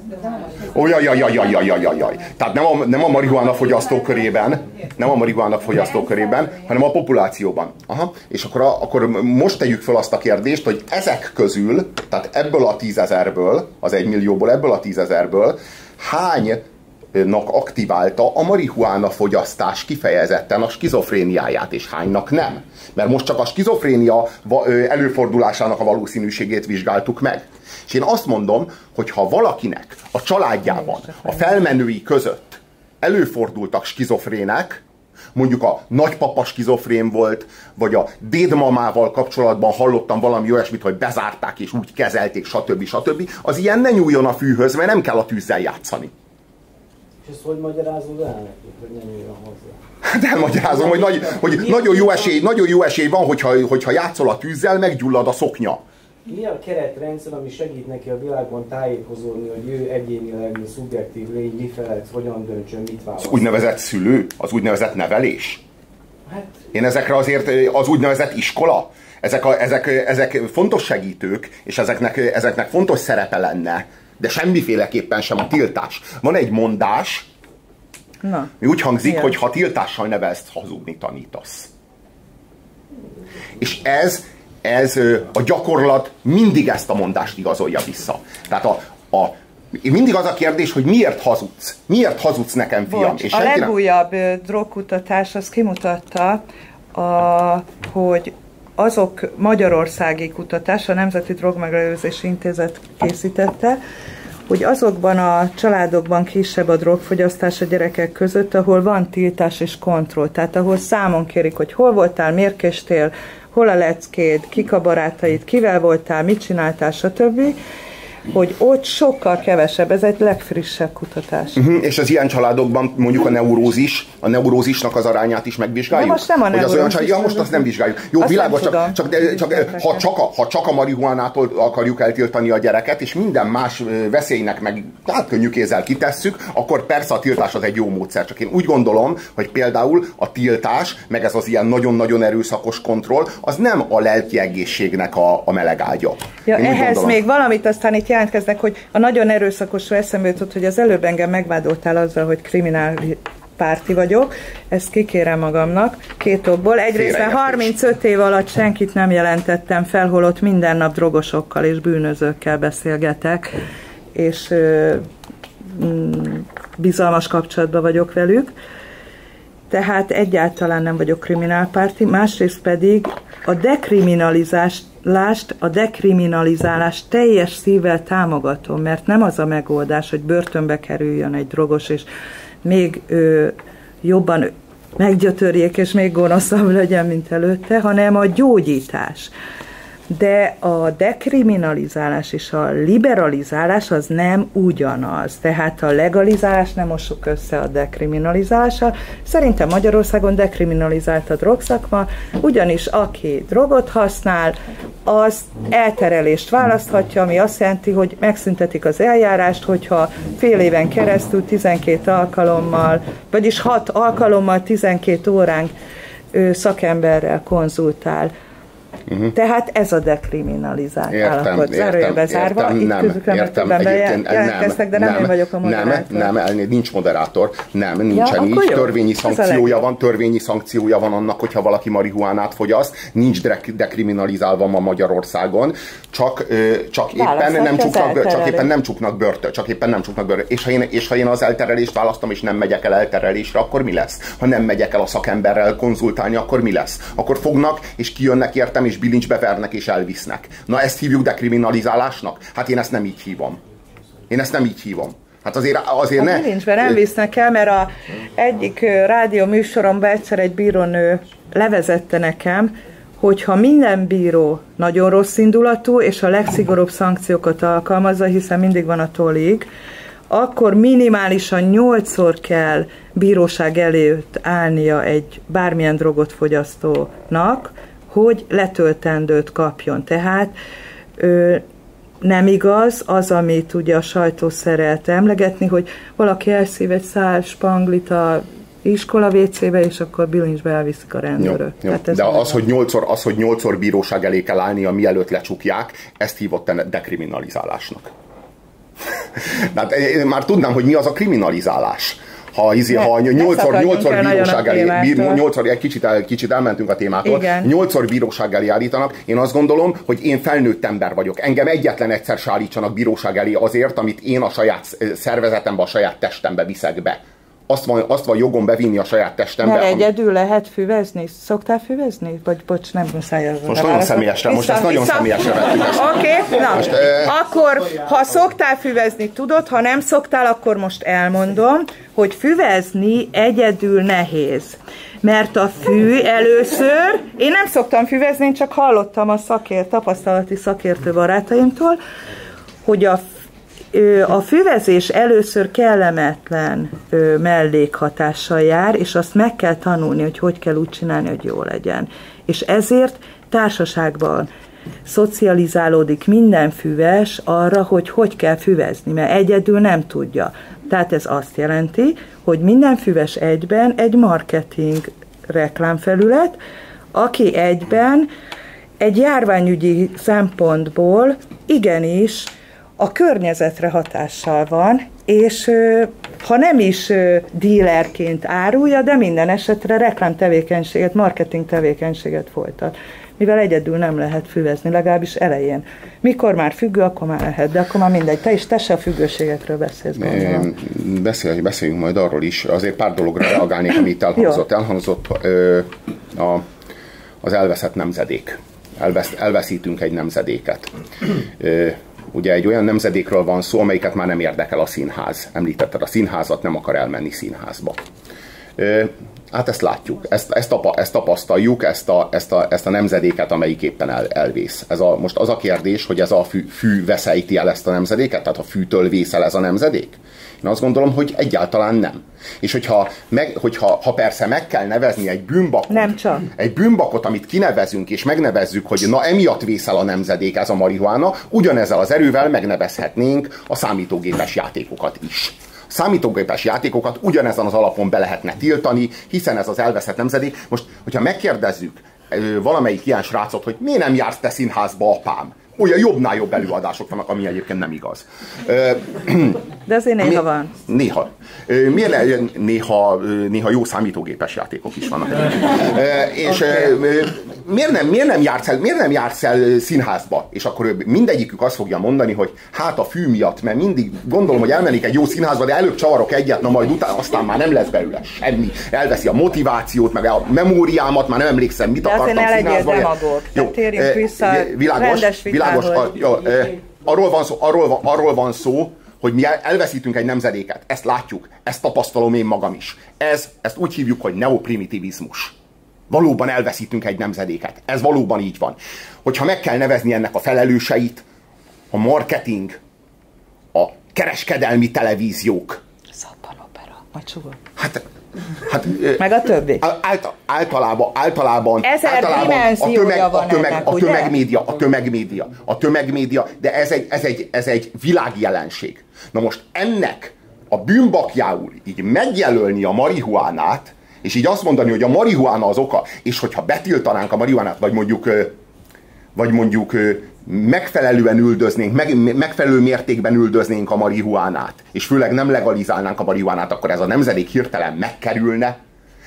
Tehát nem a marihuána fogyasztó körében, hanem a populációban. Aha. És akkor most tegyük fel azt a kérdést, hogy ezek közül, tehát ebből a 10 000-ből, az 1 millióból, ebből a 10 000-ből hánynak aktiválta a marihuána fogyasztás kifejezetten a skizofréniáját, és hánynak nem? Mert most csak a skizofrénia előfordulásának a valószínűségét vizsgáltuk meg. És én azt mondom, hogy ha valakinek a családjában, a felmenői között előfordultak skizofrének, mondjuk a nagypapa skizofrén volt, vagy a dédmamával kapcsolatban hallottam valami olyasmit, hogy bezárták és úgy kezelték, stb. Az ilyen ne nyúljon a fűhöz, mert nem kell a tűzzel játszani. És ezt hogy magyarázod el neki, hogy nem nyúljon hozzá? De elmagyarázom, hogy nagyon jó esély van, hogyha játszol a tűzzel, meggyullad a szoknya. Mi a keretrendszer, ami segít neki a világban tájékozódni, hogy ő egyénileg, mint szubjektív lény, mi felett, hogyan döntsön, mit választ? Az úgynevezett szülő, az úgynevezett nevelés. Hát... Én ezekre azért az úgynevezett iskola, ezek fontos segítők, és ezeknek fontos szerepe lenne, de semmiféleképpen sem a tiltás. Van egy mondás, mi úgy hangzik, hogy ha tiltással nevelsz, hazudni tanítasz. És ez a gyakorlat mindig ezt a mondást igazolja vissza. Tehát mindig az a kérdés, hogy miért hazudsz? Miért hazudsz nekem, fiam? És a legújabb drogkutatás az kimutatta, hogy azok magyarországi kutatás, a Nemzeti Drogmegelőzési Intézet készítette, hogy azokban a családokban kisebb a drogfogyasztás a gyerekek között, ahol van tiltás és kontroll, tehát ahol számon kérik, hogy hol voltál, miért késtél, hol a leckéd, kik a barátaid, kivel voltál, mit csináltál, stb., hogy ott sokkal kevesebb, ez egy legfrissebb kutatás. És az ilyen családokban mondjuk a neurózisnak az arányát is megvizsgáljuk? De most nem a neurózis. Most azt nem vizsgáljuk. Jó, világos, ha csak a marihuánától akarjuk eltiltani a gyereket, és minden más veszélynek meg hát könnyű kézzel kitesszük, akkor persze a tiltás az egy jó módszer. Csak én úgy gondolom, hogy például a tiltás, meg ez az ilyen nagyon-nagyon erőszakos kontroll, az nem a lelki egészségnek a melegágya. Ja, ehhez még valamit aztán itt jelentkeznek, hogy a nagyon erőszakosra eszembe jutott, hogy az előbb engem megvádoltál azzal, hogy kriminálpárti vagyok. Ezt kikérem magamnak két okból. Egyrészt 35 év alatt senkit nem jelentettem fel, holott minden nap drogosokkal és bűnözőkkel beszélgetek, és bizalmas kapcsolatban vagyok velük. Tehát egyáltalán nem vagyok kriminálpárti. Másrészt pedig a dekriminalizálást teljes szívvel támogatom, mert nem az a megoldás, hogy börtönbe kerüljön egy drogos, és még jobban meggyötörjék, és még gonoszabb legyen, mint előtte, hanem a gyógyítás. De a dekriminalizálás és a liberalizálás az nem ugyanaz. Tehát a legalizálás nem mossuk össze a dekriminalizálással. Szerintem Magyarországon dekriminalizált a drogszakma, ugyanis aki drogot használ, az elterelést választhatja, ami azt jelenti, hogy megszüntetik az eljárást, hogyha fél éven keresztül 12 alkalommal, vagyis 6 alkalommal 12 órán szakemberrel konzultál. Tehát ez a dekriminalizált állapot. Zárójelbe zárva. Itt közükre többen bejelentkeztek, de nem én vagyok a moderátor. Nem, nincs moderátor. Nem, nincsen így. Törvényi szankciója van annak, hogyha valaki marihuánát fogyaszt. Nincs dekriminalizálva ma Magyarországon. Csak éppen nem csuknak börtön. És ha én az elterelést választom, és nem megyek el elterelésre, akkor mi lesz? Ha nem megyek el a szakemberrel konzultálni, akkor mi lesz? Akkor fognak, és kijönnek értem, és bilincsbe vernek és elvisznek. Na ezt hívjuk dekriminalizálásnak? Hát én ezt nem így hívom. Hát azért ne... Bilincsbe nem visznek el, mert egyik rádió műsoromban egyszer egy bírónő levezette nekem, hogyha minden bíró nagyon rossz indulatú, és a legszigorúbb szankciókat alkalmazza, hiszen mindig van a tollig, akkor minimálisan 8-szor kell bíróság előtt állnia egy bármilyen drogot fogyasztónak, hogy letöltendőt kapjon. Tehát nem igaz az, amit ugye a sajtó szeret emlegetni, hogy valaki elszív egy szál spanglit a iskola WC-be, és akkor bilincsbe elviszik a rendőrök. Jó. De az, hogy 8-szor bíróság elé kell állnia, mielőtt lecsukják, ezt hívott dekriminalizálásnak. Hát már tudnám, hogy mi az a kriminalizálás. Ha 8-szor bíróság elé, kicsit elmentünk a témától, 8-szor bíróság elé állítanak, én azt gondolom, hogy én felnőtt ember vagyok. Engem egyetlen egyszer se állítsanak bíróság elé azért, amit én a saját szervezetembe, a saját testembe viszek be. Azt van jogom bevinni a saját testembe. Mert egyedül lehet füvezni? Szoktál füvezni? Vagy bocs, nem muszáj az. Most nagyon személyesre, ezt nagyon személyesre vettük ezt. Oké, na. Akkor, ha szoktál füvezni, tudod, ha nem szoktál, akkor most elmondom, hogy füvezni egyedül nehéz. Mert a fű először, én nem szoktam füvezni, én csak hallottam a tapasztalati szakértő barátaimtól, hogy a füvezés először kellemetlen mellékhatással jár, és azt meg kell tanulni, hogy kell úgy csinálni, hogy jó legyen. És ezért társaságban szocializálódik minden füves arra, hogy kell füvezni, mert egyedül nem tudja. Tehát ez azt jelenti, hogy minden füves egyben egy marketing reklámfelület, aki egyben egy járványügyi szempontból igenis a környezetre hatással van, és ha nem is dílerként árulja, de minden esetre reklámtevékenységet, marketing tevékenységet folytat. Mivel egyedül nem lehet füvezni, legalábbis elején. Mikor már függő, akkor már lehet, de akkor már mindegy. Te se a függőségekről beszélsz, gondolom. Beszéljünk majd arról is. Azért pár dologra reagálnék, amit elhangzott. Elhangzott az elveszett nemzedék. Elveszítünk egy nemzedéket. Ugye egy olyan nemzedékről van szó, amelyiket már nem érdekel a színház. Említetted a színházat, nem akar elmenni színházba. Hát ezt látjuk, ezt tapasztaljuk, ezt a nemzedéket, amelyik éppen elvész. Most az a kérdés, hogy ez a fű veszejti el ezt a nemzedéket? Tehát a fűtől vészel ez a nemzedék? Én azt gondolom, hogy egyáltalán nem. És hogyha persze meg kell nevezni egy bűnbakot, nem csak. Egy bűnbakot, amit kinevezünk, és megnevezzük, hogy na emiatt vészel a nemzedék, ez a marihuána, ugyanezzel az erővel megnevezhetnénk a számítógépes játékokat is. Számítógépes játékokat ugyanezen az alapon be lehetne tiltani, hiszen ez az elveszett nemzedék. Most, hogyha megkérdezzük valamelyik ilyen srácot, hogy miért nem jársz te színházba, apám? Olyan jobbnál jobb előadások vannak, ami egyébként nem igaz. De azért néha van. Néha. Néha jó számítógépes játékok is vannak. És miért nem jársz el színházba? És akkor mindegyikük azt fogja mondani, hogy hát a fű miatt, mert mindig gondolom, hogy elmennék egy jó színházba, de előbb csavarok egyet, na majd utána aztán már nem lesz belőle semmi. Elveszi a motivációt, meg a memóriámat, már nem emlékszem, mit akartam színházba. Jó, térjünk vissza rendes vitához. Arról van szó, hogy mi elveszítünk egy nemzedéket. Ezt látjuk, ezt tapasztalom én magam is. Ezt úgy hívjuk, hogy neoprimitivizmus. Valóban elveszítünk egy nemzedéket. Ez valóban így van. Hogyha meg kell nevezni ennek a felelőseit, a marketing, a kereskedelmi televíziók. Szappanopera, majd sugod. Meg a többi. Általában a tömegmédia, de ez egy világjelenség. Na most ennek a bűnbakjául így megjelölni a marihuánát, és így azt mondani, hogy a marihuána az oka, és hogyha betiltanánk a marihuánát, vagy mondjuk megfelelően üldöznénk, megfelelő mértékben üldöznénk a marihuánát, és főleg nem legalizálnánk a marihuánát, akkor ez a nemzedék hirtelen megkerülne.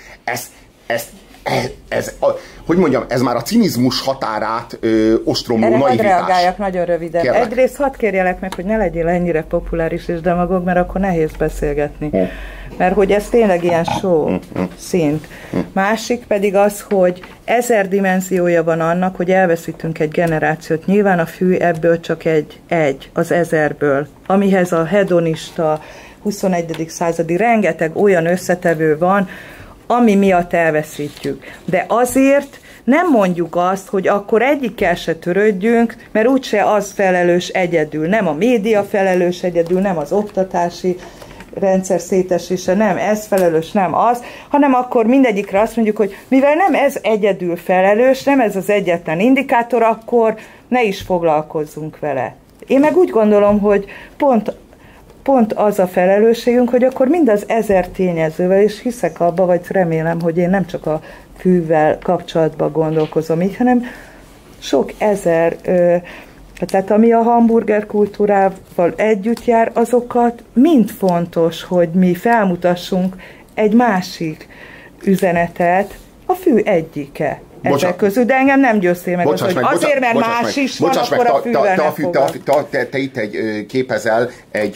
Hogy mondjam, ez már a cinizmus határát ostromló naivitás. Erre hadd reagáljak nagyon röviden. Kérlek. Egyrészt hadd kérjelek meg, hogy ne legyél ennyire populáris és demagóg, mert akkor nehéz beszélgetni. Mert hogy ez tényleg ilyen show szint. Másik pedig az, hogy 1000 dimenziója van annak, hogy elveszítünk egy generációt. Nyilván a fű ebből csak egy az 1000-ből. Amihez a hedonista 21. századi rengeteg olyan összetevő van, ami miatt elveszítjük. De azért nem mondjuk azt, hogy akkor egyikkel se törődjünk, mert úgyse az felelős egyedül. Nem a média felelős egyedül, nem az oktatási rendszer szétesése, nem ez felelős, nem az, hanem akkor mindegyikre azt mondjuk, hogy mivel nem ez egyedül felelős, nem ez az egyetlen indikátor, akkor ne is foglalkozzunk vele. Én meg úgy gondolom, hogy pont az a felelősségünk, hogy akkor mindaz 1000 tényezővel, és hiszek abba, vagy remélem, hogy én nem csak a fűvel kapcsolatban gondolkozom így, hanem sok ezer, tehát ami a hamburger kultúrával együtt jár, azokat mind fontos, hogy mi felmutassunk egy másik üzenetet, a fű egyike. Ezek közül, de engem nem győztél meg az, hogy azért, mert más is van, akkor a fűvel nem fogad. Te itt képezel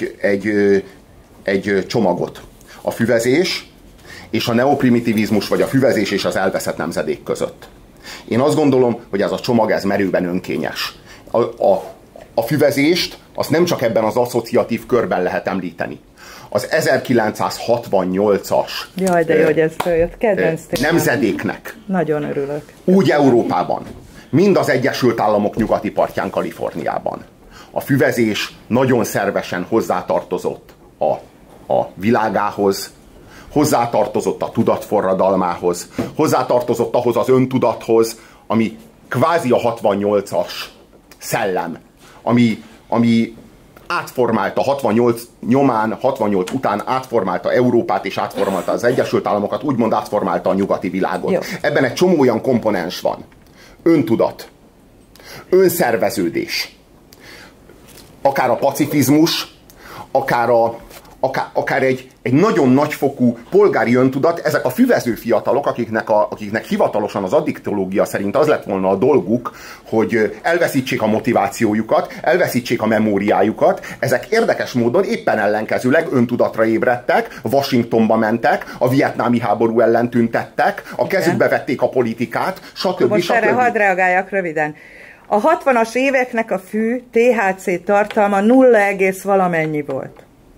egy csomagot. A füvezés és a neoprimitivizmus, vagy a füvezés és az elveszett nemzedék között. Én azt gondolom, hogy ez a csomag, ez merőben önkényes. A füvezést azt nem csak ebben az asszociatív körben lehet említeni. Az 1968-as jaj, de jó, hogy ez följött. Kedvenc nemzedéknek. Nagyon örülök. Úgy Európában, mind az Egyesült Államok nyugati partján, Kaliforniában. A füvezés nagyon szervesen hozzátartozott a világához, hozzátartozott a tudatforradalmához, hozzátartozott ahhoz az öntudathoz, ami kvázi a 68-as szellem, ami átformálta 68 nyomán, 68 után átformálta Európát és átformálta az Egyesült Államokat, úgymond átformálta a nyugati világot. Jó. Ebben egy csomó olyan komponens van. Öntudat, önszerveződés, akár a pacifizmus, akár egy nagyon nagyfokú polgári öntudat, ezek a füvező fiatalok, akiknek hivatalosan az addiktológia szerint az lett volna a dolguk, hogy elveszítsék a motivációjukat, elveszítsék a memóriájukat, ezek érdekes módon éppen ellenkezőleg öntudatra ébredtek, Washingtonba mentek, a vietnámi háború ellen tüntettek, a kezükbe vették a politikát, stb. Most erre hadd reagáljak röviden. A 60-as éveknek a fű THC tartalma 0, valamennyi volt.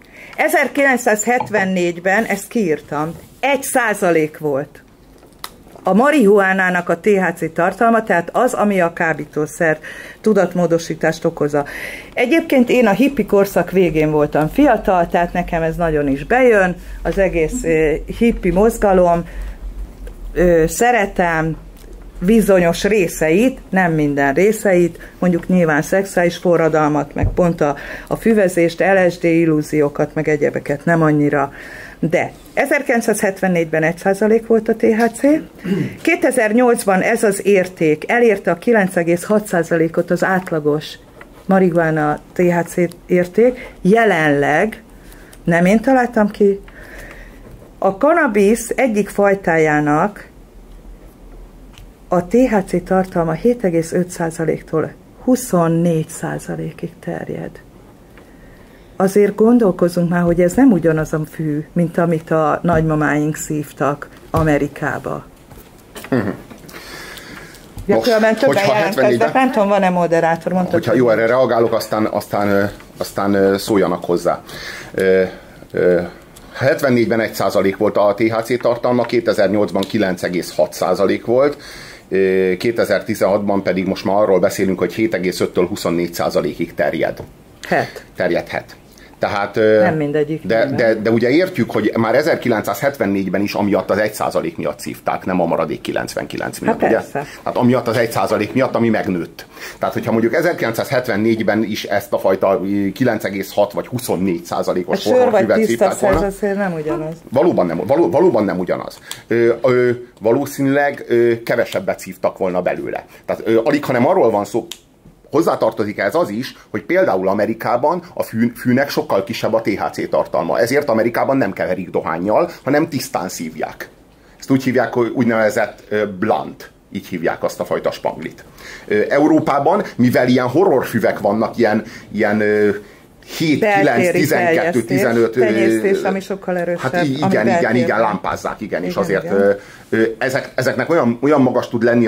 1974-ben, ezt kiírtam, 1% volt a marihuánának a THC tartalma, tehát az, ami a kábítószer tudatmódosítást okozza. Egyébként én a hippi korszak végén voltam fiatal, tehát nekem ez nagyon is bejön, az egész hippi mozgalom, szeretem bizonyos részeit, nem minden részeit, mondjuk nyilván szexuális forradalmat, meg pont a füvezést, LSD illúziókat, meg egyebeket nem annyira. De 1974-ben 1% volt a THC, 2008-ban ez az érték elérte a 9,6%-ot az átlagos marihuána THC érték, jelenleg, nem én találtam ki, a kannabisz egyik fajtájának a THC tartalma 7,5%-tól 24%-ig terjed. Azért gondolkozunk már, hogy ez nem ugyanaz a fű, mint amit a nagymamáink szívtak Amerikába. Különben többen jelentkeznek, nem tudom, van-e moderátor? Mondtad, hogyha jó, erre reagálok, aztán szóljanak hozzá. 74-ben 1% volt a THC tartalma, 2008-ban 9,6% volt, 2016-ban pedig most már arról beszélünk, hogy 7,5-től 24%-ig terjedhet. Tehát, nem mindegyik. De ugye értjük, hogy már 1974-ben is amiatt az 1% miatt szívták, nem a maradék 99 miatt. Hát ugye? Tehát amiatt az 1% miatt, ami megnőtt. Tehát, hogyha mondjuk 1974-ben is ezt a fajta 9,6 vagy 24%-os forgalomfüvet szívták volna. Azért nem ugyanaz. Valóban nem ugyanaz. Valószínűleg kevesebbet szívtak volna belőle. Tehát alig, hanem arról van szó, hozzátartozik ez az is, hogy például Amerikában a fűnek sokkal kisebb a THC tartalma. Ezért Amerikában nem keverik dohánnyal, hanem tisztán szívják. Ezt úgy hívják, hogy úgynevezett blunt. Így hívják azt a fajta spanglit. Európában, mivel ilyen horrorfüvek vannak, ilyen 7, 9, 12, 15... Tenyésztés, ami sokkal erősebb. Hát igen, lámpázzák, és azért ezeknek olyan magas tud lenni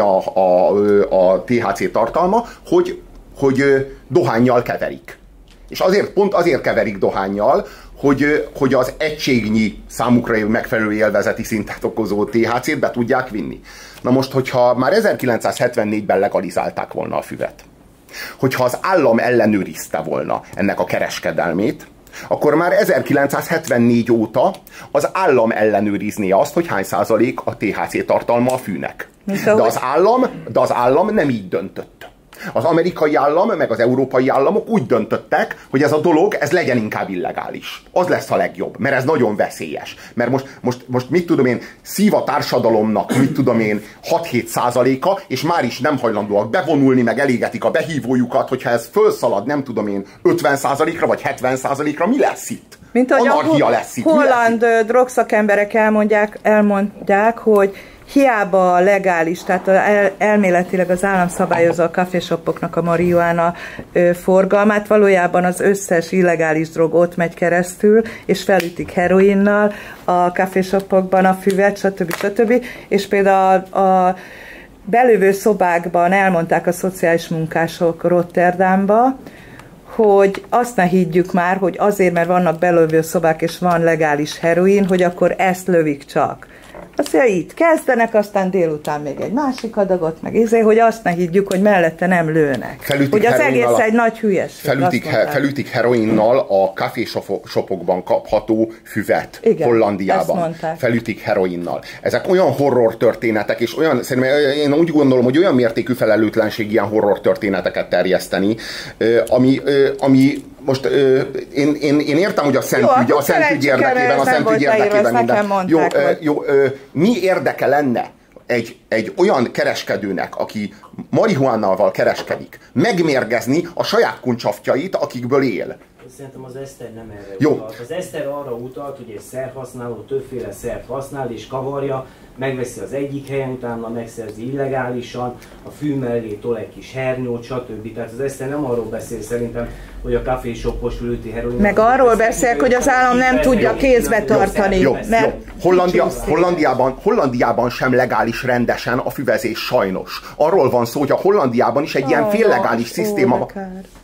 a THC tartalma, hogy dohánnyal keverik. És pont azért keverik dohánnyal, hogy az egységnyi számukra megfelelő élvezeti szintet okozó THC-t be tudják vinni. Na most, hogyha már 1974-ben legalizálták volna a füvet, hogyha az állam ellenőrizte volna ennek a kereskedelmét, akkor már 1974 óta az állam ellenőrizné azt, hogy hány százalék a THC tartalma a fűnek. De az állam nem így döntött. Az amerikai állam, meg az európai államok úgy döntöttek, hogy ez a dolog, ez legyen inkább illegális. Az lesz a legjobb, mert ez nagyon veszélyes. Mert most mit tudom én, szív a társadalomnak, 6-7%-a, és már is nem hajlandóak bevonulni, meg elégetik a behívójukat, hogyha ez fölszalad, nem tudom én, 50%-ra, vagy 70%-ra, mi lesz itt? Mint ahogy anarchia lesz itt. Holland drogszakemberek elmondják, hogy hiába legális, tehát elméletileg az állam szabályozza a kávéshopoknak a marihuána forgalmát, valójában az összes illegális drog ott megy keresztül, és felütik heroinnal a kávéshopokban a füvet, stb. És például a belövő szobákban elmondták a szociális munkások Rotterdamba, hogy azt ne higgyük már, hogy azért, mert vannak belövő szobák és van legális heroin, hogy akkor ezt lövik csak. Azt mondja, itt kezdenek, aztán délután még egy másik adagot, meg hogy azt ne higgyük, hogy mellette nem lőnek. Hogy az egész egy nagy hülyeség. Felütik heroinnal a kávéshopokban kapható füvet. Igen, Hollandiában. Felütik heroinnal. Ezek olyan horror történetek, és olyan, szerintem én úgy gondolom, hogy olyan mértékű felelőtlenség ilyen horror történeteket terjeszteni, ami most én értem, hogy a szentügy érdekében minden. Mi érdeke lenne egy olyan kereskedőnek, aki marihuánával kereskedik, megmérgezni a saját kuncsaftjait, akikből él? Szerintem az Eszter nem erre Jó. utalt. Az Eszter arra utalt, hogy egy szerhasználó többféle szert használ és kavarja, megveszi az egyik helyen, utána megszerzi illegálisan, a fű mellé tol egy kis hernyót, stb. Tehát az Eszter nem arról beszél szerintem, hogy a kaféshopos ülőti heroin. Meg arról beszélek, hogy az állam nem tudja kézbe tartani. Jó. Hollandiában sem legális rendesen a füvezés sajnos. Arról van szó, hogy a Hollandiában is egy ilyen féllegális szisztéma van.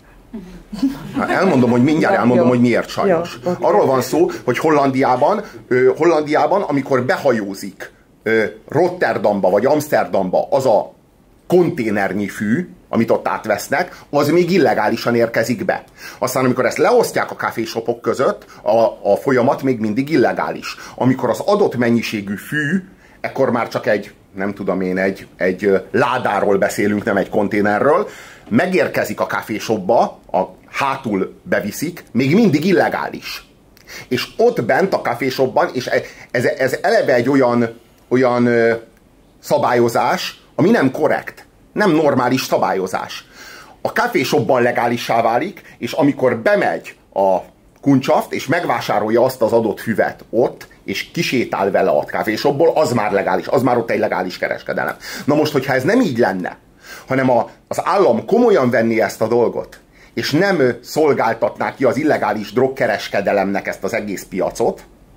Elmondom, hogy mindjárt elmondom, hogy miért sajnos. Arról van szó, hogy Hollandiában, amikor behajózik Rotterdamba vagy Amsterdamba az a konténernyi fű, amit ott átvesznek, az még illegálisan érkezik be. Aztán amikor ezt leosztják a kávéshopok között, a folyamat még mindig illegális. Amikor az adott mennyiségű fű, ekkor már csak egy ládáról beszélünk, nem egy konténerről, megérkezik a kávéshopba, hátul beviszik, még mindig illegális. És ott bent a kávéshopban, és ez eleve egy olyan szabályozás, ami nem korrekt, nem normális szabályozás. A kávéshopban legálissá válik, és amikor bemegy a kuncsaft, és megvásárolja azt az adott füvet ott, és kisétál vele a kávéshopból, az már legális, az már ott egy legális kereskedelem. Na most, hogyha ez nem így lenne, hanem az állam komolyan venné ezt a dolgot, és nem szolgáltatná ki az illegális drogkereskedelemnek ezt az egész piacot,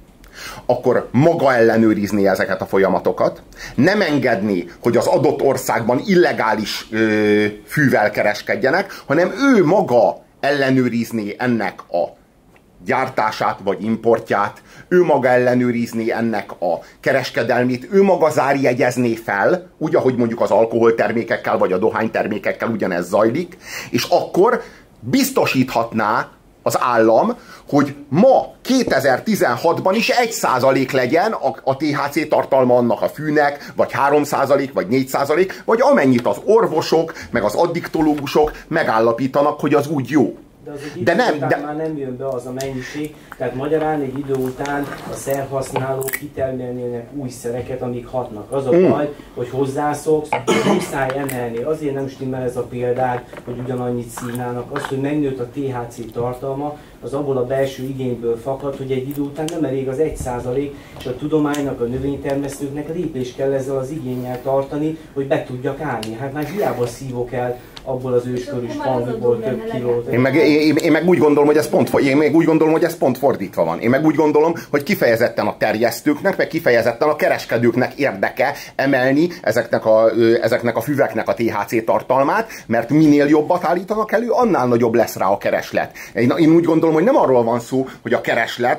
akkor maga ellenőrizné ezeket a folyamatokat, nem engedné, hogy az adott országban illegális fűvel kereskedjenek, hanem ő maga ellenőrizné ennek a gyártását vagy importját, ő maga ellenőrizné ennek a kereskedelmét, ő maga zárjegyezné fel, úgy, ahogy mondjuk az alkoholtermékekkel vagy a dohánytermékekkel ugyanez zajlik, és akkor biztosíthatná az állam, hogy ma 2016-ban is 1% legyen a THC tartalma annak a fűnek, vagy 3%, vagy 4%, vagy amennyit az orvosok, meg az addiktológusok megállapítanak, hogy az úgy jó. De már nem jön be az a mennyiség, tehát magyarán egy idő után a szerhasználók kitermelnének új szereket, amik hatnak. Az a baj, hogy hozzászoksz, hogy muszáj emelni. Azért nem stimmel ez a példát, hogy ugyanannyit színálnak. Az, hogy megnőtt a THC tartalma, az abból a belső igényből fakad, hogy egy idő után nem elég az 1%, és a tudománynak, a növénytermesztőknek lépést kell ezzel az igénnyel tartani, hogy be tudjak állni. Hát már hiába szívok el abból az őskörű spangból több kilót. Én meg úgy gondolom, hogy ez pont fordítva van. Én meg úgy gondolom, hogy kifejezetten a terjesztőknek, meg kifejezetten a kereskedőknek érdeke emelni ezeknek a füveknek a THC tartalmát, mert minél jobbat állítanak elő, annál nagyobb lesz rá a kereslet. Én úgy gondolom, hogy nem arról van szó, hogy a kereslet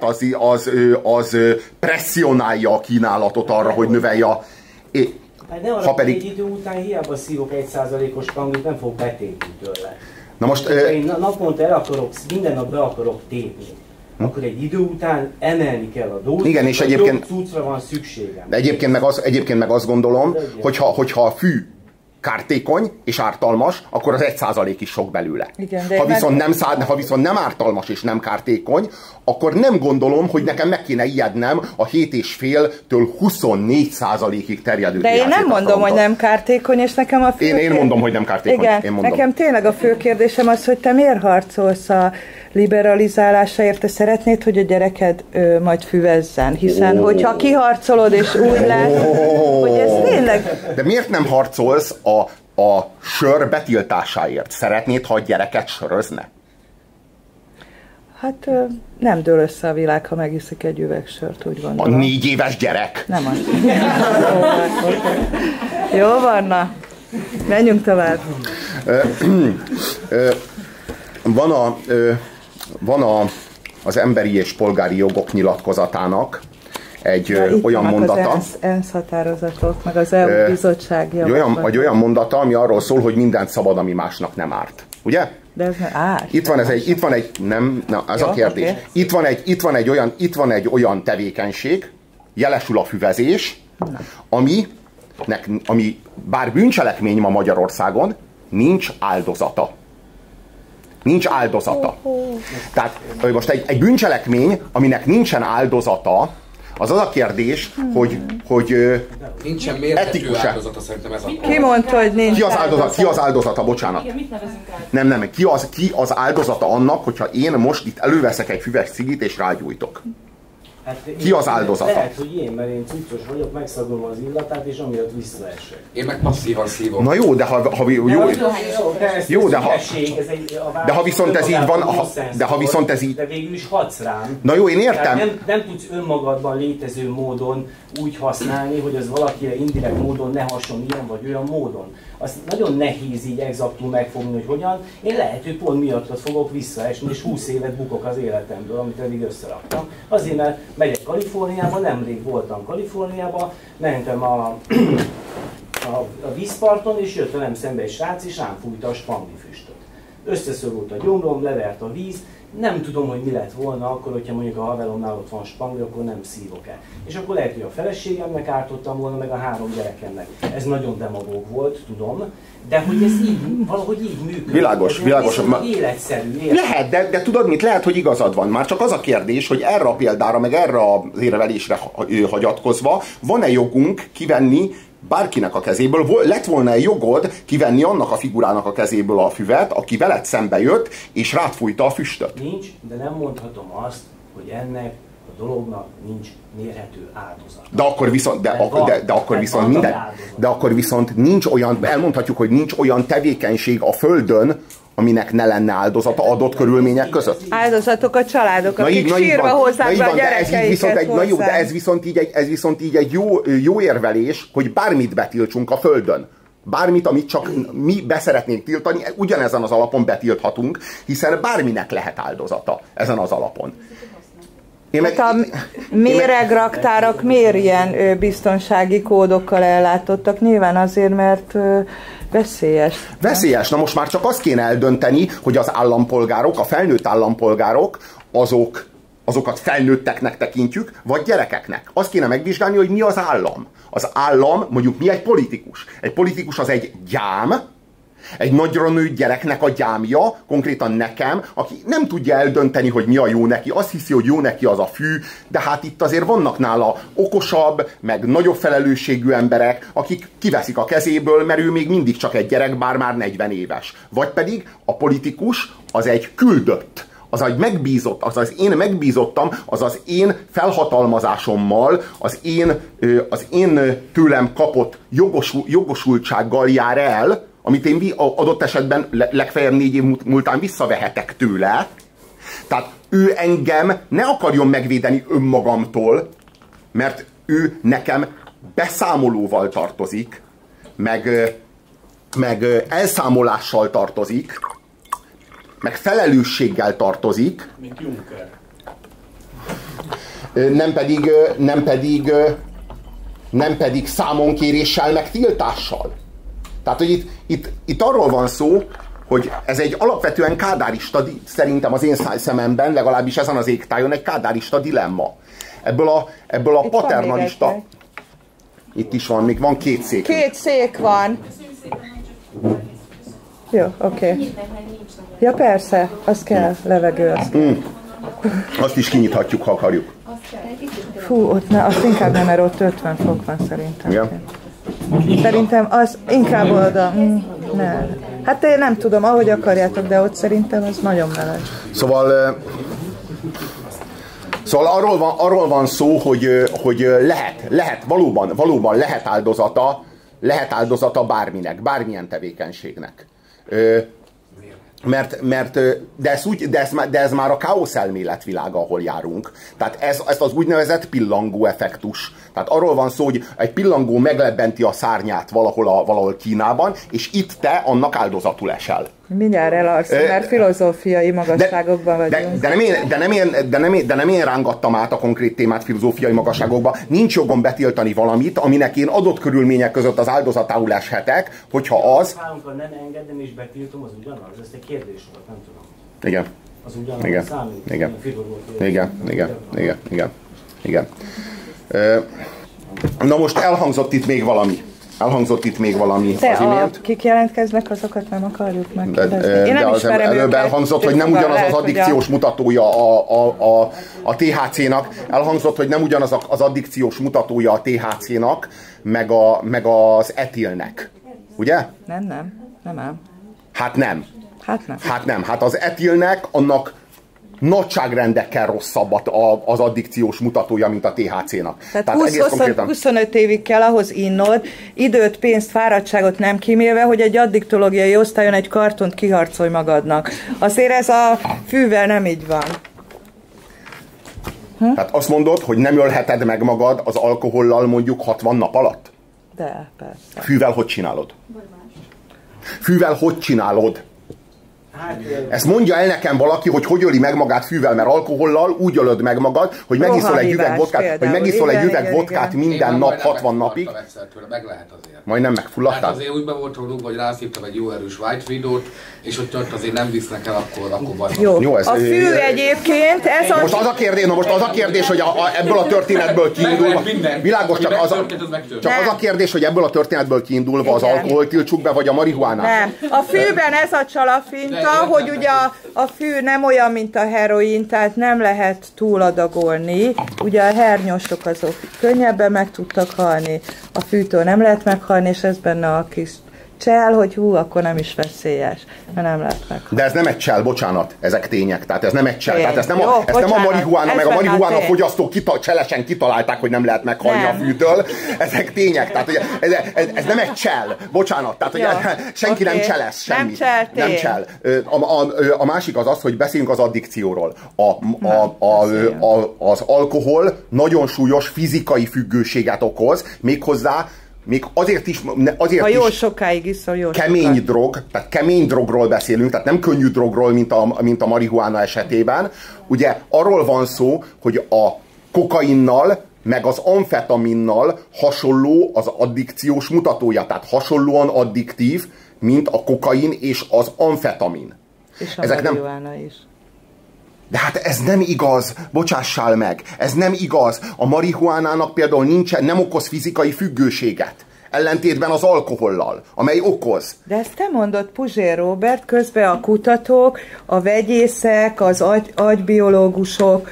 az presszionálja a kínálatot arra, hogy növelje a... Hát ne arra, egy idő után hiába szívok 1%-os kanglit, nem fog betépni tőle. Na most... én naponta minden nap be akarok tépni. Akkor egy idő után emelni kell a dózist, igen, és egyébként cuccra van szükségem. Egyébként meg azt gondolom, hogyha a fű kártékony és ártalmas, akkor az 1% is sok belőle. Igen, ha viszont nem ártalmas és nem kártékony, akkor nem gondolom, hogy nekem meg kéne ijednem a 7,5-től 24%-ig terjedő. De én nem mondom, hogy nem kártékony, és nekem a fő... Én mondom, hogy nem kártékony. Igen, nekem tényleg a fő kérdésem az, hogy te miért harcolsz a liberalizálásáért? Te szeretnéd, hogy a gyereked majd füvezzen, hiszen hogyha kiharcolod és úgy lesz, hogy ez tényleg... De miért nem harcolsz a sör betiltásáért? Szeretnéd, ha a gyereket sörözne? Hát nem dől össze a világ, ha megiszik egy üveg sört, úgy gondolom. A 4 éves gyerek? Nem az. Jó van, na. Menjünk tovább. Van az emberi és polgári jogok nyilatkozatának egy olyan mondata. Az ENSZ határozatok, meg az EU bizottság egy olyan mondata, ami arról szól, hogy mindent szabad, ami másnak nem árt. Ugye? De ez nem árt. Ez a kérdés. Okay. Itt van egy olyan tevékenység, jelesül a füvezés, ami bár bűncselekmény ma Magyarországon, nincs áldozata. Nincs áldozata. Tehát most egy bűncselekmény, aminek nincsen áldozata, az a kérdés, hogy nincsen mérhető etikus-e. áldozata, szerintem ez a Ki mondta, hogy nincs Ki az áldozata, bocsánat. Igen, mit nevezünk át? Nem, ki az áldozata annak, hogyha én most itt előveszek egy füves cigit és rágyújtok? Hát Ki az áldozata? Lehet, hogy én, mert én cuccos vagyok, megszagolom az illatát, és amiatt visszaesek. Én meg passzívan szívom. Na jó, de ha viszont ez így van, ha viszont ez így... De végül is hadsz rám. Na jó, én értem. Nem tudsz önmagadban létező módon úgy használni, hogy az valakire indirekt módon ne hasonló ilyen vagy olyan módon. Azt nagyon nehéz így exaktul megfogni, hogy hogyan. Én lehet, hogy pont miattad fogok visszaesni, és 20 évet bukok az életemből, amit eddig összeraktam. Azért, mert megyek Kaliforniába, nemrég voltam Kaliforniába, mentem a vízparton, és jött velem szembe egy srác, és rám fújta a spangli füstöt. Összeszorult a gyomrom, levert a víz, nem tudom, hogy mi lett volna akkor, hogyha mondjuk a haveromnál ott van spangli, akkor nem szívok el. És akkor lehet, hogy a feleségemnek ártottam volna, meg a 3 gyerekemnek. Ez nagyon demagóg volt, tudom, de hogy ez így, valahogy így működik. Világos. Életszerű. Lehet, de tudod mit? Lehet, hogy igazad van. Már csak az a kérdés, hogy erre a példára, meg erre az érvelésre hagyatkozva van-e jogunk kivenni bárkinek a kezéből, lett volna jogod kivenni annak a figurának a kezéből a füvet, aki veled szembe jött, és rád fújta a füstöt? Nincs, de nem mondhatom azt, hogy ennek a dolognak nincs mérhető áldozat. De akkor viszont nincs olyan, elmondhatjuk, hogy nincs olyan tevékenység a Földön, aminek ne lenne áldozata adott körülmények között. Áldozatok a családok, akik sírva hozzák be a gyerekeiket hozzá. De ez viszont így egy jó érvelés, hogy bármit betiltsunk a Földön. Bármit, amit csak mi beszeretnénk tiltani, ugyanezen az alapon betilthatunk, hiszen bárminek lehet áldozata ezen az alapon. A méregraktárak miért ilyen biztonsági kódokkal ellátottak? Nyilván azért, mert veszélyes. Veszélyes. Na most már csak azt kéne eldönteni, hogy az állampolgárok, a felnőtt állampolgárok, azokat felnőtteknek tekintjük, vagy gyerekeknek. Azt kéne megvizsgálni, hogy mi az állam. Az állam, mondjuk mi egy politikus. Egy politikus az egy gyám, egy nagyra nőtt gyereknek a gyámja, konkrétan nekem, aki nem tudja eldönteni, hogy mi a jó neki, azt hiszi, hogy jó neki az a fű, de hát itt azért vannak nála okosabb, meg nagyobb felelősségű emberek, akik kiveszik a kezéből, mert ő még mindig csak egy gyerek, bár már 40 éves. Vagy pedig a politikus az egy küldött, az egy megbízott, az én megbízottam, az az én felhatalmazásommal, az én tőlem kapott jogosultsággal jár el, amit én adott esetben legfeljebb 4 év múltán visszavehetek tőle. Tehát ő engem ne akarjon megvédeni önmagamtól, mert ő nekem beszámolóval tartozik, meg elszámolással tartozik, meg felelősséggel tartozik. Mint Juncker. Nem pedig számonkéréssel, meg tiltással. Tehát, hogy itt arról van szó, hogy ez egy alapvetően kádárista, szerintem az én szememben, legalábbis ezen az égtájon egy kádárista dilemma. Ebből a paternalista... Itt is van, még van 2 szék. 2 szék van. Jó, oké. Ja persze, az kell, levegő. Azt is kinyithatjuk, ha akarjuk. Fú, azt inkább nem, mert ott 50 fok van szerintem. Igen. Szerintem az inkább oda. Ne. Hát én nem tudom, ahogy akarjátok, de ott szerintem az nagyon meleg. Szóval arról van szó, hogy lehet valóban lehet áldozata bárminek, bármilyen tevékenységnek. De ez már a káosz elmélet világa, ahol járunk. Tehát ez az úgynevezett pillangó effektus. Tehát arról van szó, hogy egy pillangó meglebbenti a szárnyát valahol Kínában, és itt te annak áldozatul esel. Mindjárt elalszom, mert filozófiai magasságokban vagyunk. De nem én rángattam át a konkrét témát filozófiai magasságokba. Nincs jogom betiltani valamit, aminek én adott körülmények között az áldozatául eshetek, hogyha az... Ha nem engedem és betiltom, az ugyanaz? Ez egy kérdés volt, nem tudom. Igen. Az ugyanaz számít? Igen. Na most elhangzott itt még valami. Elhangzott itt még valami az imént. Kik jelentkeznek, azokat nem akarjuk megkérdezni. Én nem de ismerem előbb őket. elhangzott, hogy nem ugyanaz az addikciós mutatója a THC-nak. Elhangzott, hogy nem ugyanaz az addikciós mutatója a THC-nak, meg az etilnek. Ugye? Nem. Hát nem. Hát nem. Hát az etilnek annak nagyságrendekkel rosszabb az addikciós mutatója, mint a THC-nak. Tehát 25 évig kell ahhoz innod, időt, pénzt, fáradtságot nem kímélve, hogy egy addiktológiai osztályon egy kartont kiharcolj magadnak. Azért ez a fűvel nem így van. Tehát azt mondod, hogy nem ölheted meg magad az alkohollal mondjuk 60 nap alatt? De, persze. Fűvel hogy csinálod? Fűvel hogy csinálod? Ezt mondja el nekem valaki, hogy öli meg magát fűvel, mert alkohollal úgy ölöd meg magad, hogy megiszol egy üveg vodkát, minden nap 60 napig. Meg lehet azért. Majdnem megfulladtál? Hát azért úgy be volt róluk, hogy rászívtam egy jó erős White Widow-t, és hogy ott azért nem visznek el, akkor van. Jó, a fű egyébként, ez most az a kérdés, hogy ebből a történetből kiindulva, világos, csak az a kérdés, hogy ebből a történetből kiindulva az alkoholt tiltsuk be, vagy a marihuánát? Nem, a fűben ez a csalafinta, hogy ugye a fű nem olyan, mint a heroin, tehát nem lehet túladagolni. Ugye a hernyosok azok könnyebben meg tudtak halni, a fűtől nem lehet meghalni, és ez benne a kis csel, hogy akkor nem is veszélyes, mert nem lehet meghalni. De ez nem egy csel, bocsánat, ezek tények, tehát ez nem egy csel, tehát ezt nem a marihuána, meg a marihuána fogyasztók cselesen kitalálták, hogy nem lehet meghalni a fűtől, ezek tények, tehát ugye, ez nem egy csel, bocsánat, tehát ugye, senki nem cselesz, semmi. Nem csel. A másik az, hogy beszéljünk az addikcióról. Az alkohol nagyon súlyos fizikai függőséget okoz, méghozzá még azért is jó sokáig iszol, jó kemény drog, tehát kemény drogról beszélünk, tehát nem könnyű drogról, mint a marihuána esetében. Ugye arról van szó, hogy a kokainnal meg az amfetaminnal hasonló az addikciós mutatója, tehát hasonlóan addiktív, mint a kokain és az amfetamin. És a marihuána is. De hát ez nem igaz, bocsássál meg, ez nem igaz. A marihuánának például nem okoz fizikai függőséget, ellentétben az alkohollal, amely okoz. De ezt te mondod, Puzsér Róbert, közben a kutatók, a vegyészek, az agybiológusok,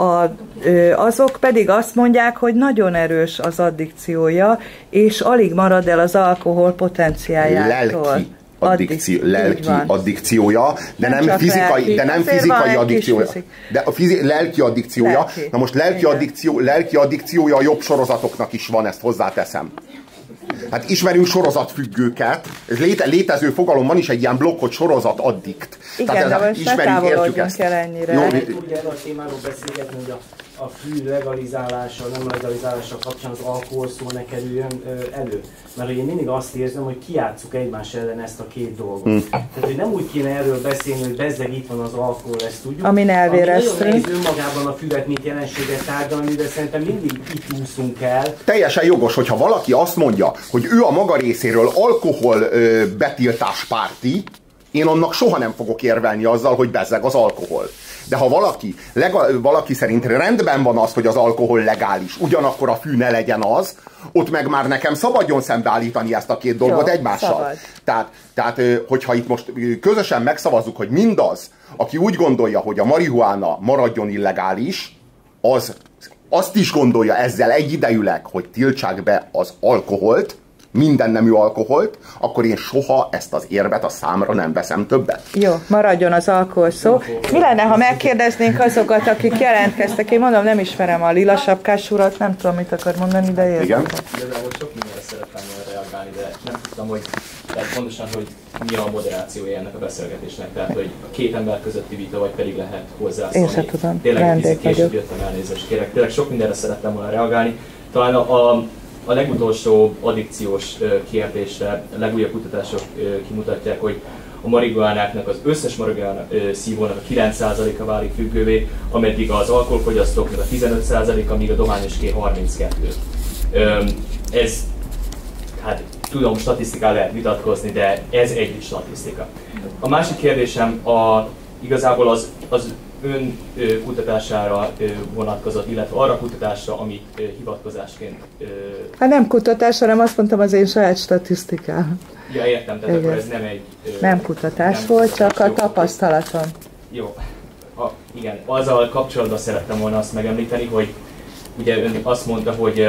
azok pedig azt mondják, hogy nagyon erős az addikciója, és alig marad el az alkohol potenciájától. Lelki addikciója, de nem fizikai addikciója. De a lelki addikciója. Na most lelki addikciója a jobb sorozatoknak is van, ezt hozzáteszem. Hát ismerünk sorozatfüggőket, ez létező fogalom, van is egy ilyen blokk, hogy sorozat addikt. Igen, de most ne távolodjunk el ennyire. Jó, ugye erről a témáról beszélgetni, hogy a fű legalizálása, nem legalizálása kapcsán az alkohol szó ne kerüljön elő. Mert én mindig azt érzem, hogy kijátsszuk egymás ellen ezt a két dolgot. Tehát, hogy nem úgy kéne erről beszélni, hogy bezzeg itt van az alkohol, ezt tudjuk. Amin elvéreztünk. Nagyon nehéz önmagában a füvet, mint jelenséget tárgyalni, de szerintem mindig itt úszunk el. Teljesen jogos, hogyha valaki azt mondja, hogy ő a maga részéről alkohol betiltás párti, én annak soha nem fogok érvelni azzal, hogy bezzeg az alkohol. De ha valaki szerint rendben van az, hogy az alkohol legális, ugyanakkor a fű ne legyen az, ott meg már nekem szabadjon szembeállítani ezt a két dolgot egymással. Tehát, hogyha itt most közösen megszavazzuk, hogy mindaz, aki úgy gondolja, hogy a marihuána maradjon illegális, az azt is gondolja ezzel egyidejűleg, hogy tiltsák be az alkoholt, minden nemű alkoholt, akkor én soha ezt az érvet a számra nem veszem többet. Jó, maradjon az alkohol szó. Mi lenne, ha megkérdeznénk azokat, akik jelentkeztek? Én mondom, nem ismerem a lila sapkás urat, nem tudom, mit akar mondani, de értem. Igen? Igazából sok mindenre szerettem volna reagálni, de nem tudtam, hogy pontosan, hogy mi a moderációja ennek a beszélgetésnek. Tehát, hogy a két ember közötti vita, vagy pedig lehet hozzászólni. Én sem tudom, tényleg kicsit később jöttem, elnézést kérek. Tényleg sok mindenre szerettem volna reagálni. Talán a legutolsó addikciós kérdésre a legújabb kutatások kimutatják, hogy a marihuánáknak, az összes marihuána szívónak a 9%-a válik függővé, ameddig az alkoholfogyasztóknak a 15%-a, míg a dohányoské 32%. Ez, hát tudom, statisztikán lehet vitatkozni, de ez egy statisztika. A másik kérdésem igazából az ön kutatására vonatkozott, illetve arra kutatásra, amit hivatkozásként... Hát nem kutatás, hanem azt mondtam, az én saját statisztikám. Ja, értem, tehát akkor ez nem egy... Nem kutatás nem volt, csak a tapasztalatom. Jó. Igen, azzal kapcsolatban szerettem volna azt megemlíteni, hogy ugye ön azt mondta, hogy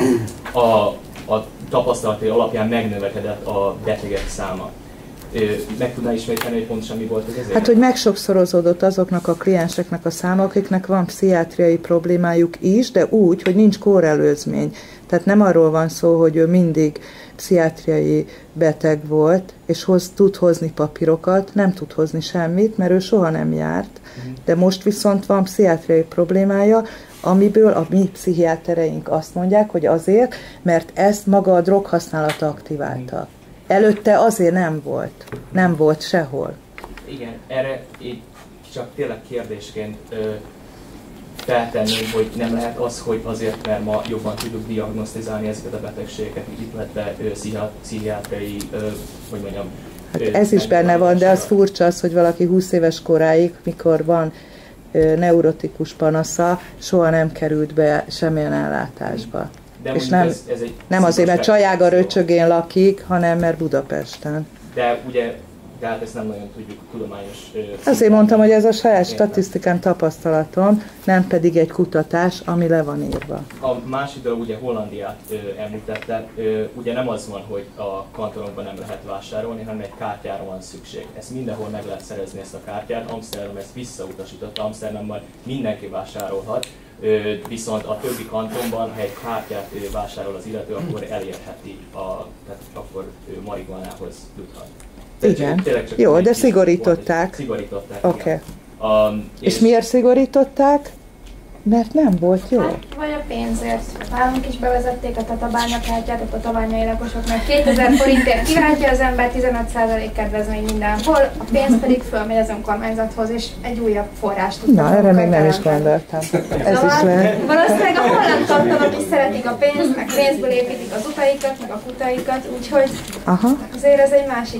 a tapasztalatai alapján megnövekedett a betegek száma. Meg tudná ismételni, hogy pontosan mi volt ez? Hát, hogy megsokszorozódott azoknak a klienseknek a száma, akiknek van pszichiátriai problémájuk is, de úgy, hogy nincs kórelőzmény. Tehát nem arról van szó, hogy ő mindig pszichiátriai beteg volt, és tud hozni papírokat, nem tud hozni semmit, mert ő soha nem járt, de most viszont van pszichiátriai problémája, amiből a mi pszichiátereink azt mondják, hogy azért, mert ezt maga a droghasználata aktiválta. Előtte azért nem volt sehol. Igen, erre így csak tényleg kérdésként feltenném, hogy nem lehet az, hogy azért, mert ma jobban tudjuk diagnosztizálni ezeket a betegségeket, illetve pszichiátriai, hogy mondjam... Hát ez is benne van, de az furcsa az, hogy valaki 20 éves koráig, mikor van neurotikus panasza, soha nem került be semmilyen ellátásba. De és nem azért, mert Csajága Röcsögén lakik, hanem mert Budapesten. De ugye, tehát ezt nem nagyon tudjuk tudományos... Azért mondtam, hogy ez a saját statisztikán tapasztalatom, nem pedig egy kutatás, ami le van írva. A másik dolog, ugye Hollandiát említette, ugye nem az van, hogy a kantonokban nem lehet vásárolni, hanem egy kártyára van szükség. Ezt mindenhol meg lehet szerezni, ezt a kártyát. Amsterdam ezt visszautasította, Amsterdamban mindenki vásárolhat. Viszont a többi kantonban, ha egy kártyát vásárol az illető, akkor elérheti, tehát akkor marihuánához juthat. Igen, jó, de szigorították. Szigorították, okay. És miért szigorították? Mert nem volt jó. Hát, vagy a pénzért. Nálunk is bevezették a tatabányakártyát, a tatabányai lakosoknak 2000 forintért kiváltja az ember, 15% kedvezmény mindenhol, a pénz pedig fölmegy az önkormányzathoz, és egy újabb forrást tudnak. Na, erre még nem is gondoltam. Ez is lehet. Valószínűleg a holland kantonok is szeretik a pénzt, meg pénzből építik az utaikat, meg a kutaikat, úgyhogy azért ez egy másik.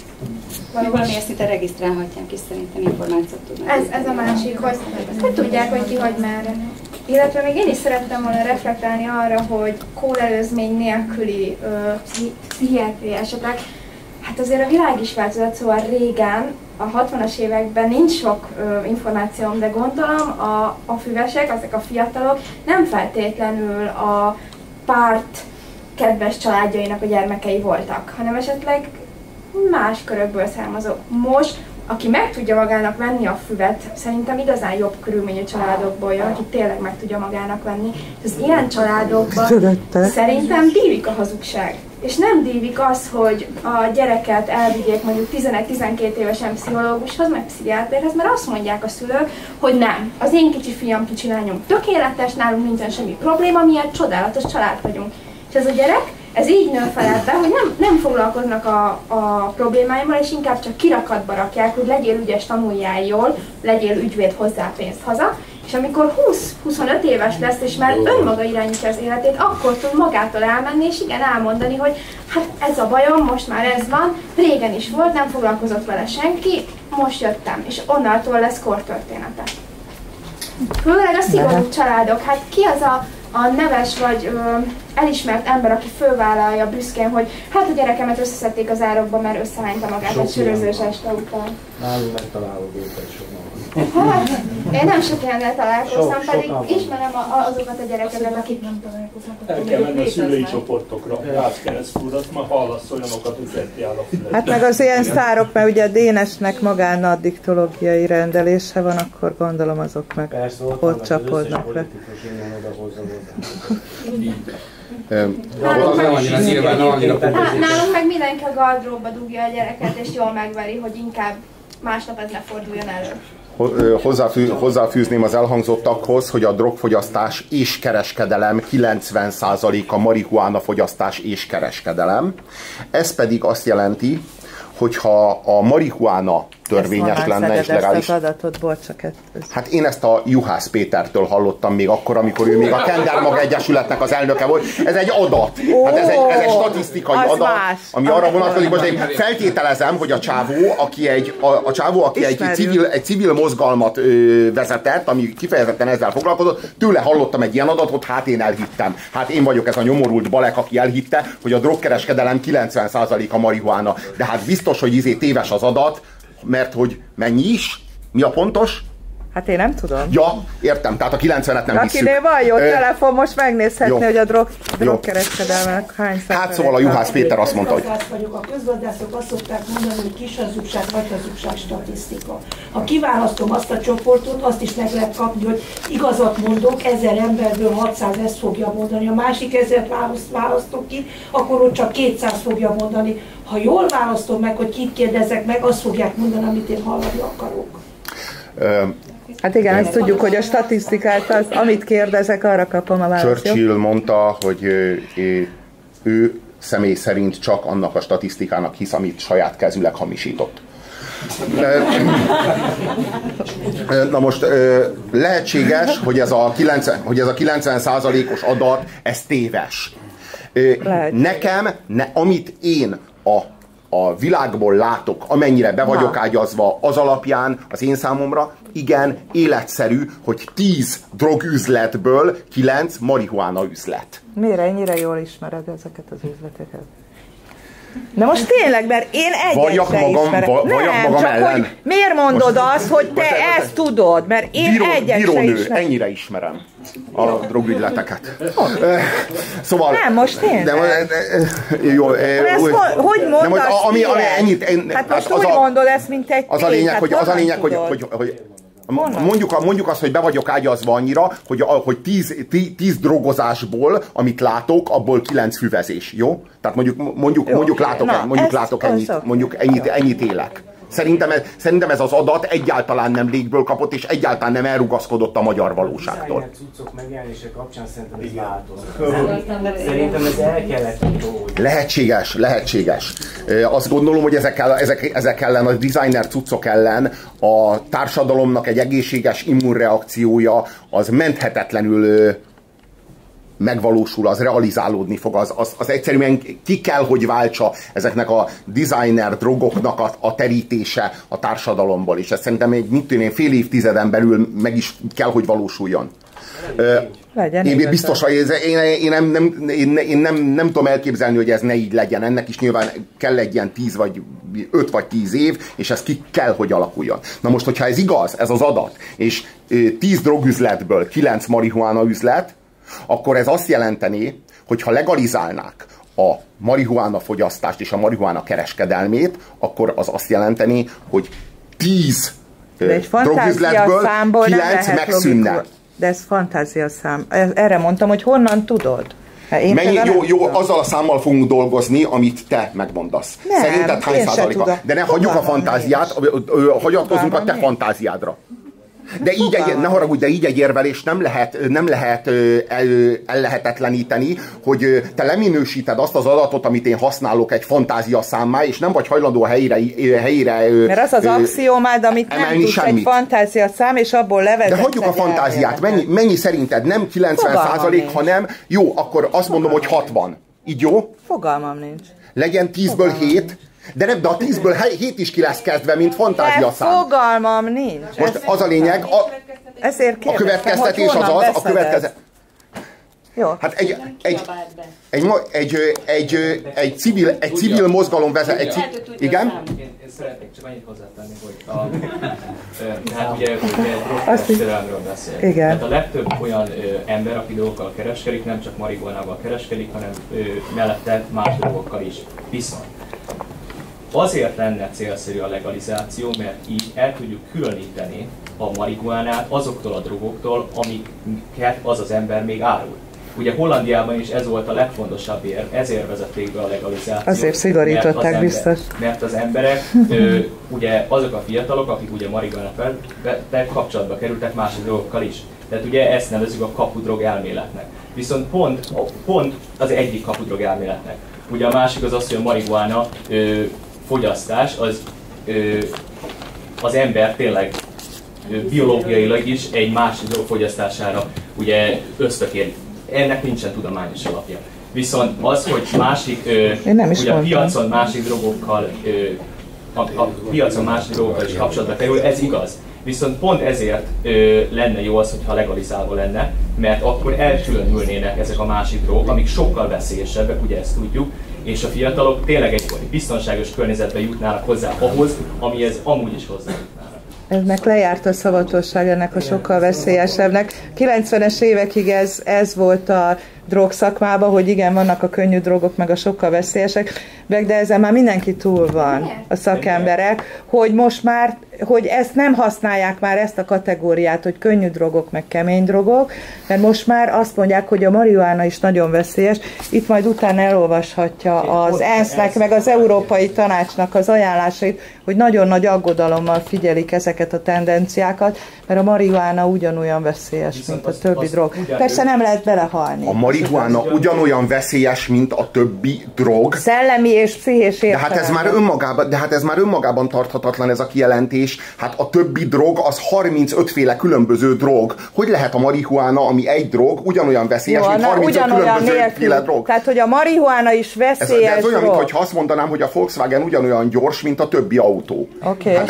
Valami ezt itt regisztrálhatják, és szerintem információt tudnak. Ez a másik, hogy tudják, hogy ki hogy merre. Illetve még én is szerettem volna reflektálni arra, hogy kórelőzmény nélküli pszichiátriai esetek. Hát azért a világ is változott, szóval régen, a 60-as években nincs sok információm, de gondolom a füvesek, azok a fiatalok nem feltétlenül a párt kedves családjainak a gyermekei voltak, hanem esetleg más körökből származó. Most, aki meg tudja magának venni a füvet, szerintem igazán jobb körülményű családokból jön, aki tényleg meg tudja magának venni. Az ilyen családokban szerintem dívik a hazugság. És nem dívik az, hogy a gyereket elvigyék mondjuk 11-12 évesen pszichológushoz, meg pszichiáterhez, mert azt mondják a szülők, hogy nem, az én kicsi fiam, kicsi lányom tökéletes, nálunk nincsen semmi probléma, mi egy csodálatos család vagyunk. És ez a gyerek, ez így nő fel ebbe, hogy nem foglalkoznak a problémáimmal, és inkább csak kirakatba rakják, hogy legyél ügyes, tanuljál jól, legyél ügyvéd, hozzá pénzt haza, és amikor 20-25 éves lesz, és már önmaga irányítja az életét, akkor tud magától elmenni, és igen, elmondani, hogy hát ez a bajom, most már ez van, régen is volt, nem foglalkozott vele senki, most jöttem, és onnantól lesz kortörténete. Főleg a szigorú családok, hát ki az a neves vagy elismert ember, aki fölvállalja büszkén, hogy hát a gyerekemet összeszedték az árokba, mert összehányta magát egy sörözős este után. Nálunk megtalálod őket sokan. Hát, én nem sok ilyennel találkoztam, pedig ismerem azokat a gyerekeket, akik nem találkoznak. El kell menni a szülői csoportokra, Rászkeresztúrat, ma hallasz olyanokat, hogy vetni áll a fület. Hát meg az ilyen sztárok, mert ugye a Dénesnek magánaddiktológiai rendelése van, akkor gondolom azok meg persze, ott csapódnak le. Nálunk meg mindenki a gardróbba dugja a gyereket, és jól megveri, hogy inkább másnap ez ne forduljon elő. Hozzáfűzném az elhangzottakhoz, hogy a drogfogyasztás és kereskedelem 90%-a marihuána fogyasztás és kereskedelem. Ez pedig azt jelenti, hogyha a marihuána törvényes lenne és legális. Az adatot, bocsánat. Hát én ezt a Juhász Pétertől hallottam még akkor, amikor ő még a Kendermag Egyesületnek az elnöke volt. Ez egy adat. Hát ez egy statisztikai adat, más, ami arra vonatkozik, hogy én feltételezem, hogy a csávó, aki egy civil mozgalmat vezetett, ami kifejezetten ezzel foglalkozott, tőle hallottam egy ilyen adatot, hát én elhittem. Hát én vagyok ez a nyomorult balek, aki elhitte, hogy a drogkereskedelem 90%-a marihuána. De hát biztos, hogy téves az adat, mert hogy mennyi is? Mi a pontos? Hát én nem tudom. Ja, értem, tehát a 90-et nem visszük. Akinél van jó telefon, most megnézhetné, hogy a drogkereskedelmek hány százalék. Hát szóval a Juhász Péter azt mondta, hogy... A közgazdászok azt szokták mondani, hogy kis hazugság, nagy hazugság statisztika. Ha kiválasztom azt a csoportot, azt is meg lehet kapni, hogy igazat mondok, 1000 emberből 600 ezt fogja mondani, a másik 1000 választok ki, akkor ott csak 200 fogja mondani. Ha jól választom meg, hogy kit kérdezek meg, azt fogják mondani, amit én hallani akarok. Hát igen, ezt tudjuk, hogy a statisztikát, amit kérdezek, arra kapom a választ. Churchill mondta, hogy ő személy szerint csak annak a statisztikának hisz, amit saját kezűleg hamisított. Na most lehetséges, hogy ez a 90%-os adat, ez téves. Nekem, amit én a világból látok, amennyire be vagyok ágyazva, az alapján az én számomra igen életszerű, hogy 10 drogüzletből 9 marihuána üzlet. Miért ennyire jól ismered ezeket az üzleteket? De most tényleg, mert én egyet ismerek. Magam csak ellen. Hogy miért mondod azt, hogy te ezt tudod? Mert én egyet bírónő, ennyire ismerem a drogügyleteket. Szóval... Nem, most tényleg. Jó, hogy mondasz ennyit? Hát most úgy mondod ezt, mint egy az a lényeg, hogy mondjuk azt, hogy be vagyok ágyazva annyira, hogy 10 drogozásból, amit látok, abból 9 füvezés, jó? Tehát mondjuk látok ennyit, ennyit élek. Szerintem ez az adat egyáltalán nem légből kapott, és egyáltalán nem elrugaszkodott a magyar valóságtól. A cuccok megjelenése kapcsán szerintem ez változott. Szerintem ez el kellett tudni. Lehetséges. Azt gondolom, hogy ezek ellen, a designer cuccok ellen a társadalomnak egy egészséges immunreakciója az menthetetlenül megvalósul, az realizálódni fog, az egyszerűen ki kell, hogy váltsa ezeknek a designer drogoknak a terítése a társadalomból, és ez szerintem egy fél évtizeden belül meg is kell, hogy valósuljon. Én biztos, hogy én nem tudom elképzelni, hogy ez ne így legyen. Ennek is nyilván kell egy ilyen 5 vagy 10 év, és ez ki kell, hogy alakuljon. Na most, hogyha ez igaz, ez az adat, és 10 drogüzletből 9 marihuána üzlet, akkor ez azt jelenteni, hogy ha legalizálnák a marihuána fogyasztást és a marihuána kereskedelmét, akkor az azt jelenteni, hogy 10 drogüzletből 9 megszűnne. De ez fantáziaszám. Erre mondtam, hogy honnan tudod? Jó, azzal a számmal fogunk dolgozni, amit te megmondasz. Szerinted hány százaléka? De ne hagyjuk a fantáziát, hagyatkozunk a te fantáziádra. De így ne haragudj, de így egy érvelést nem lehet ellehetetleníteni, hogy te leminősíted azt az adatot, amit én használok egy fantázia számmá, és nem vagy hajlandó a helyére mert az az axiomád, amit nem tudsz egy fantázia szám, és abból levezetsz. De hagyjuk a fantáziát. Mennyi szerinted? Nem 90%, hanem jó, akkor azt mondom, hogy 60. Így jó? Fogalmam nincs. Legyen 10-ből 7. De a 10-ből 7 is ki lesz kezdve, mint fantáziaszám. Fogalmam nincs. Most az a lényeg, a következtetés az a következő. Jó. Hát egy civil mozgalom vezet. Igen? Én szeretnék csak annyit hozzátenni, hogy hát ugye drogkereskedelemről beszél. Igen. Hát a legtöbb olyan ember, aki drogokkal kereskedik, nem csak marihuánával kereskedik, hanem mellette más drogokkal is. Viszont azért lenne célszerű a legalizáció, mert így el tudjuk különíteni a marihuánát azoktól a drogoktól, amiket az az ember még árul. Ugye Hollandiában is ez volt a legfontosabb érv, ezért vezették be a legalizációt. Azért szigorították biztos. Mert az emberek, ugye azok a fiatalok, akik ugye marihuánával kapcsolatba kerültek más drogokkal is. Tehát ugye ezt nevezzük a kapudrog elméletnek. Viszont pont az egyik kapudrog elméletnek. Ugye a másik az az, hogy a marihuána fogyasztás az az ember tényleg biológiailag is egy másik drog fogyasztására ugye ösztökél. Ennek nincsen tudományos alapja. Viszont az, hogy másik, ugye a piacon másik drogokkal, a piacon másik drogokkal is kapcsolatba kerül, ez igaz. Viszont pont ezért lenne jó az, hogyha legalizálva lenne, mert akkor elkülönülnének ezek a másik drogok, amik sokkal veszélyesebbek, ugye ezt tudjuk, és a fiatalok tényleg egy biztonságos környezetbe jutnának hozzá ahhoz, amihez amúgy is hozzájutnának. Ennek lejárt a szavatosság, ennek a sokkal veszélyesebbnek. 90-es évekig ez volt a drogszakmában, hogy igen, vannak a könnyű drogok, meg a sokkal veszélyesek, de ezzel már mindenki túl van, a szakemberek, hogy most már, hogy ezt nem használják már ezt a kategóriát, hogy könnyű drogok, meg kemény drogok, mert most már azt mondják, hogy a marihuána is nagyon veszélyes. Itt majd utána elolvashatja az ENSZ-nek, meg az Európai Tanácsnak az ajánlásait, hogy nagyon nagy aggodalommal figyelik ezeket a tendenciákat, mert a marihuána ugyanolyan veszélyes, mint a többi drog. Persze nem lehet belehalni. A marihuána ugyanolyan veszélyes, mint a többi drog. Szellemi és pszichés értelemben. De hát ez már önmagában tarthatatlan ez a kijelentés. Hát a többi drog az 35 féle különböző drog. Hogy lehet a marihuána, ami egy drog, ugyanolyan veszélyes, mint 35 különböző féle drog? Tehát, hogy a marihuána is veszélyes ez olyan, mintha azt mondanám, hogy a Volkswagen ugyanolyan gyors, mint a többi autó. Oké, hát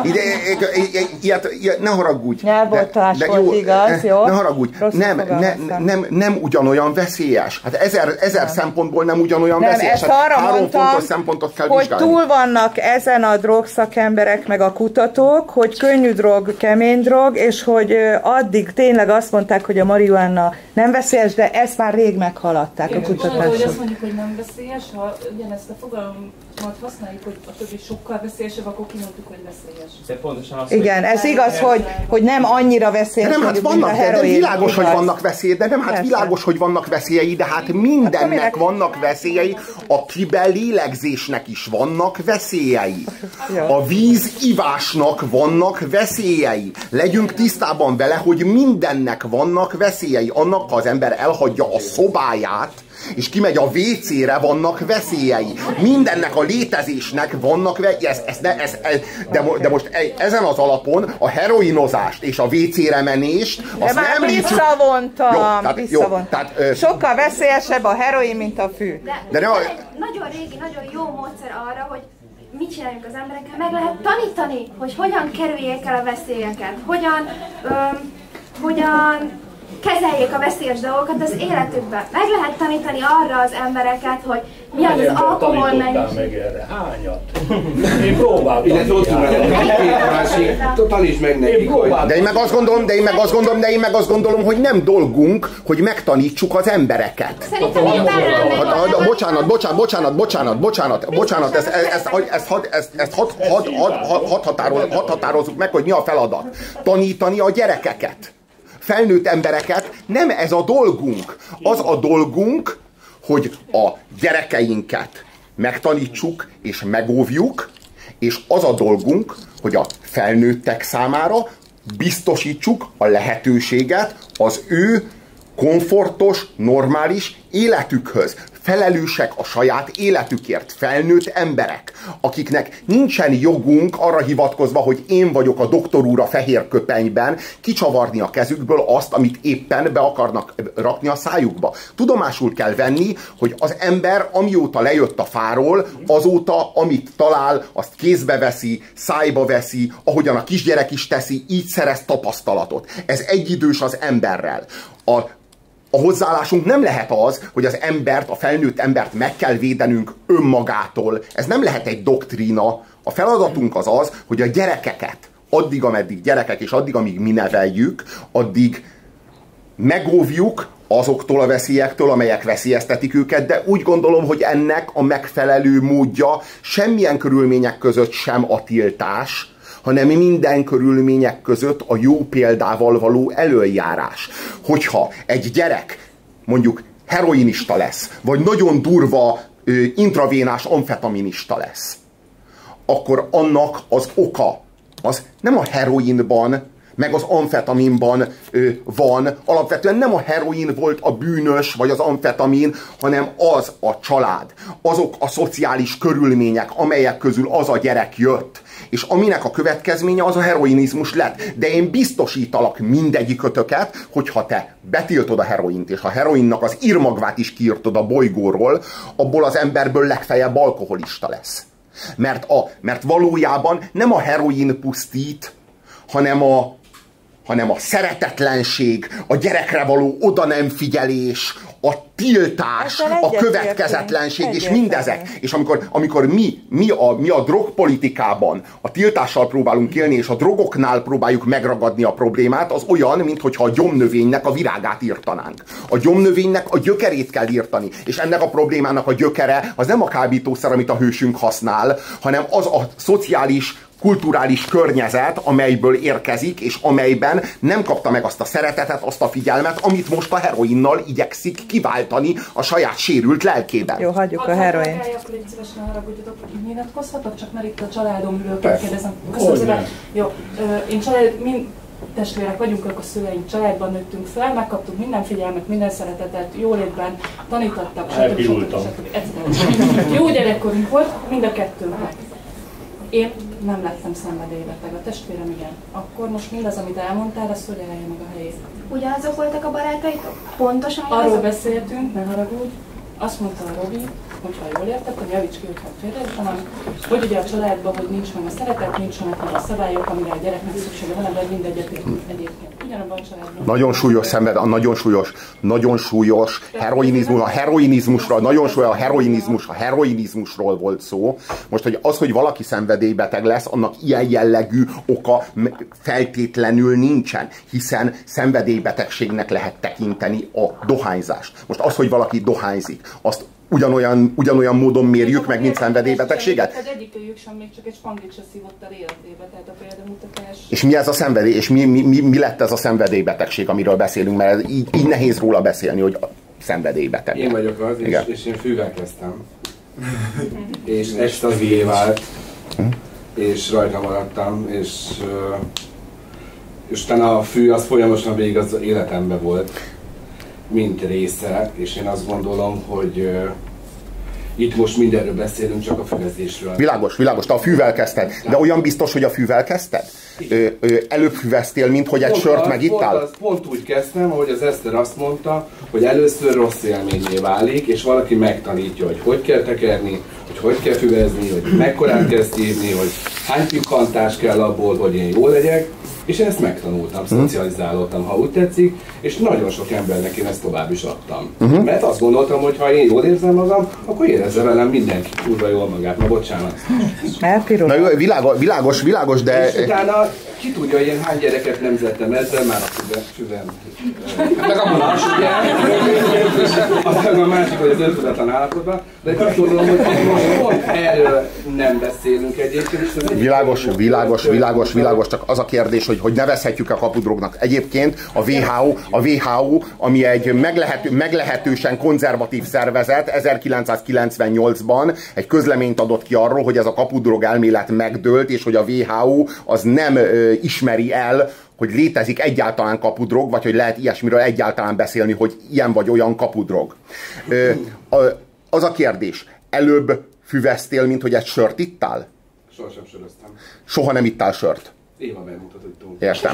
ne haragudj. Nyelvbontás volt, igaz, jó? Ne haragudj. Nem ugyanolyan veszélyes. Hát ezer szempontból nem ugyanolyan veszélyes. Ezt arra három mondtam, fontos szempontot kell hogy vizsgálni. túl vannak ezen a drogszakemberek meg a kutatók, hogy könnyű drog, kemény drog, és hogy addig tényleg azt mondták, hogy a marihuána nem veszélyes, de ezt már rég meghaladták a kutatások. Hogy azt mondjuk, hogy nem veszélyes, ha ugyanezt a fogalmat használjuk, hogy a többi sokkal veszélyesebb, akkor kimondjuk, hogy veszélyes. Igen, ez igaz, hogy nem annyira veszélyes, nem, hát vannak, de világos, hogy vannak veszélyek, de nem, hát világos, hogy vannak veszélyei, de hát mindennek vannak veszélyei, a kibelélegzésnek is vannak veszélyei. A vízivásnak vannak veszélyei. Legyünk tisztában vele, hogy mindennek vannak veszélyei. Annak, ha az ember elhagyja a szobáját, és kimegy a WC-re, vannak veszélyei. Mindennek a létezésnek vannak veszélyei. De most ezen az alapon a heroinozást és a WC-re menést azt de nem visszavontam. Sokkal veszélyesebb a heroin, mint a fű. De nagyon régi, nagyon jó módszer arra, hogy mit csináljunk az emberekkel, meg lehet tanítani, hogy hogyan kerüljék el a veszélyeket, hogyan kezeljék a veszélyes dolgokat az életükben. Meg lehet tanítani arra az embereket, hogy mi az alkohol mennyiség. Meg erre? Hányat? Én próbáltam. Tanítsd meg nekik. De én meg azt gondolom, hogy nem dolgunk, hogy megtanítsuk az embereket. Bocsánat, ezt hadd határozzuk meg, hogy mi a feladat. Tanítani a gyerekeket. Felnőtt embereket, nem ez a dolgunk. Az a dolgunk, hogy a gyerekeinket megtanítsuk és megóvjuk, és az a dolgunk, hogy a felnőttek számára biztosítsuk a lehetőséget az ő komfortos, normális életükhöz. Felelősek a saját életükért, felnőtt emberek, akiknek nincsen jogunk arra hivatkozva, hogy én vagyok a doktor úr a fehér köpenyben, kicsavarni a kezükből azt, amit éppen be akarnak rakni a szájukba. Tudomásul kell venni, hogy az ember amióta lejött a fáról, azóta, amit talál, azt kézbe veszi, szájba veszi, ahogyan a kisgyerek is teszi, így szerez tapasztalatot. Ez egyidős az emberrel. A hozzáállásunk nem lehet az, hogy az embert, a felnőtt embert meg kell védenünk önmagától. Ez nem lehet egy doktrína. A feladatunk az az, hogy a gyerekeket, addig, ameddig gyerekek, és addig, amíg mi neveljük, addig megóvjuk azoktól a veszélyektől, amelyek veszélyeztetik őket, de úgy gondolom, hogy ennek a megfelelő módja semmilyen körülmények között sem a tiltás, hanem minden körülmények között a jó példával való elöljárás. Hogyha egy gyerek mondjuk heroinista lesz, vagy nagyon durva intravénás amfetaminista lesz, akkor annak az oka az nem a heroinban, meg az amfetaminban van. Alapvetően nem a heroin volt a bűnös, vagy az amfetamin, hanem az a család, azok a szociális körülmények, amelyek közül az a gyerek jött, és aminek a következménye az a heroinizmus lett. De én biztosítalak mindegyikötöket, hogyha te betiltod a heroint, és a heroinnak az írmagvát is kiírtod a bolygóról, abból az emberből legfeljebb alkoholista lesz. Mert valójában nem a heroin pusztít, hanem a szeretetlenség, a gyerekre való oda nem figyelés, a tiltás, a következetlenség, és mindezek. És amikor mi a drogpolitikában a tiltással próbálunk élni, és a drogoknál próbáljuk megragadni a problémát, az olyan, mintha a gyomnövénynek a virágát írtanánk. A gyomnövénynek a gyökerét kell írtani, és ennek a problémának a gyökere az nem a kábítószer, amit a hősünk használ, hanem az a szociális, kulturális környezet, amelyből érkezik, és amelyben nem kapta meg azt a szeretetet, azt a figyelmet, amit most a heroinnal igyekszik kiváltani a saját sérült lelkében. Jó, hagyjuk a heroint. Akkor légy szívesen haragudjatok, hogy nyilatkozhatok, csak mert itt a családomról kérdezem. Köszönöm szépen. Jó, én testvérek vagyunk, akkor szüleink családban nőttünk fel, megkaptuk minden figyelmet, minden szeretetet, jólétben, tanítattak, stb. Jó gyerekkorunk volt, mind a kettőnknek. Én nem lettem szenvedélybeteg, a testvérem igen. Akkor most mindaz, amit elmondtál, az hogy állja meg a helyét. Ugyanazok voltak a barátaitok? Pontosan arról beszéltünk, ne haragudj, azt mondta a Robi, hogyha jól értettem, javíts ki, hogyha félreértem, hogy ugye a családban, hogy nincs meg a szeretet, nincsenek meg a szabályok, amire a gyereknek szüksége van, de mindegyet egyébként. Ugyanabban a családban. Nagyon súlyos szenved, nagyon súlyos heroinizmus, a heroinizmusról volt szó. Most, hogy az, hogy valaki szenvedélybeteg lesz, annak ilyen jellegű oka feltétlenül nincsen, hiszen szenvedélybetegségnek lehet tekinteni a dohányzást. Most az, hogy valaki dohányzik, azt ugyanolyan módon mérjük meg, mint szenvedélybetegséget? Az egyikőjük sem még csak egy spanglit se szívott el életébe, tehát a példamutatás. És mi ez a szenvedély, és mi lett ez a szenvedélybetegség, amiről beszélünk, mert így nehéz róla beszélni, hogy szenvedélybeteg. Én vagyok az, és én fűvel kezdtem. És extazié vált, és rajta maradtam, és utána a fű az folyamosan végig az életemben volt, mint része, és én azt gondolom, hogy itt most mindenről beszélünk, csak a füvezésről. Világos, te a fűvel kezdted. De olyan biztos, hogy a fűvel kezdted? Előbb füveztél, mint hogy egy sört megittál? Pont úgy kezdtem, ahogy az Eszter azt mondta, hogy először rossz élményé válik, és valaki megtanítja, hogy kell tekerni, hogy kell füvezni, hogy mekkorát kell szívni, hogy hány pikkantás kell abból, hogy én jól legyek. És én ezt megtanultam, szocializálódtam, ha úgy tetszik, és nagyon sok embernek én ezt tovább is adtam. Mert azt gondoltam, hogy ha én jól érzem magam, akkor érezze velem mindenki kurva jól magát. Na bocsánat. Na jó, világos, de... És utána ki tudja, hogy én hány gyereket nemzettem ezzel, már a füvem. Meg a más, ugye? Aztán a másik, hogy az öntudatlan állapotban, de azt gondolom, hogy most pont erről nem beszélünk egyébként. Világos, csak az a kérdés, hogy nevezhetjük a kapudrognak. Egyébként a WHO, ami egy meglehetősen konzervatív szervezet, 1998-ban egy közleményt adott ki arról, hogy ez a kapudrog elmélet megdőlt, és hogy a WHO az nem ismeri el, hogy létezik egyáltalán kapudrog, vagy hogy lehet ilyesmiről egyáltalán beszélni, hogy ilyen vagy olyan kapudrog. Az a kérdés, előbb füveztél, mint hogy egy sört ittál? Sohasem söröztem. Soha nem ittál sört? Éva vermutot ittunk. Értem.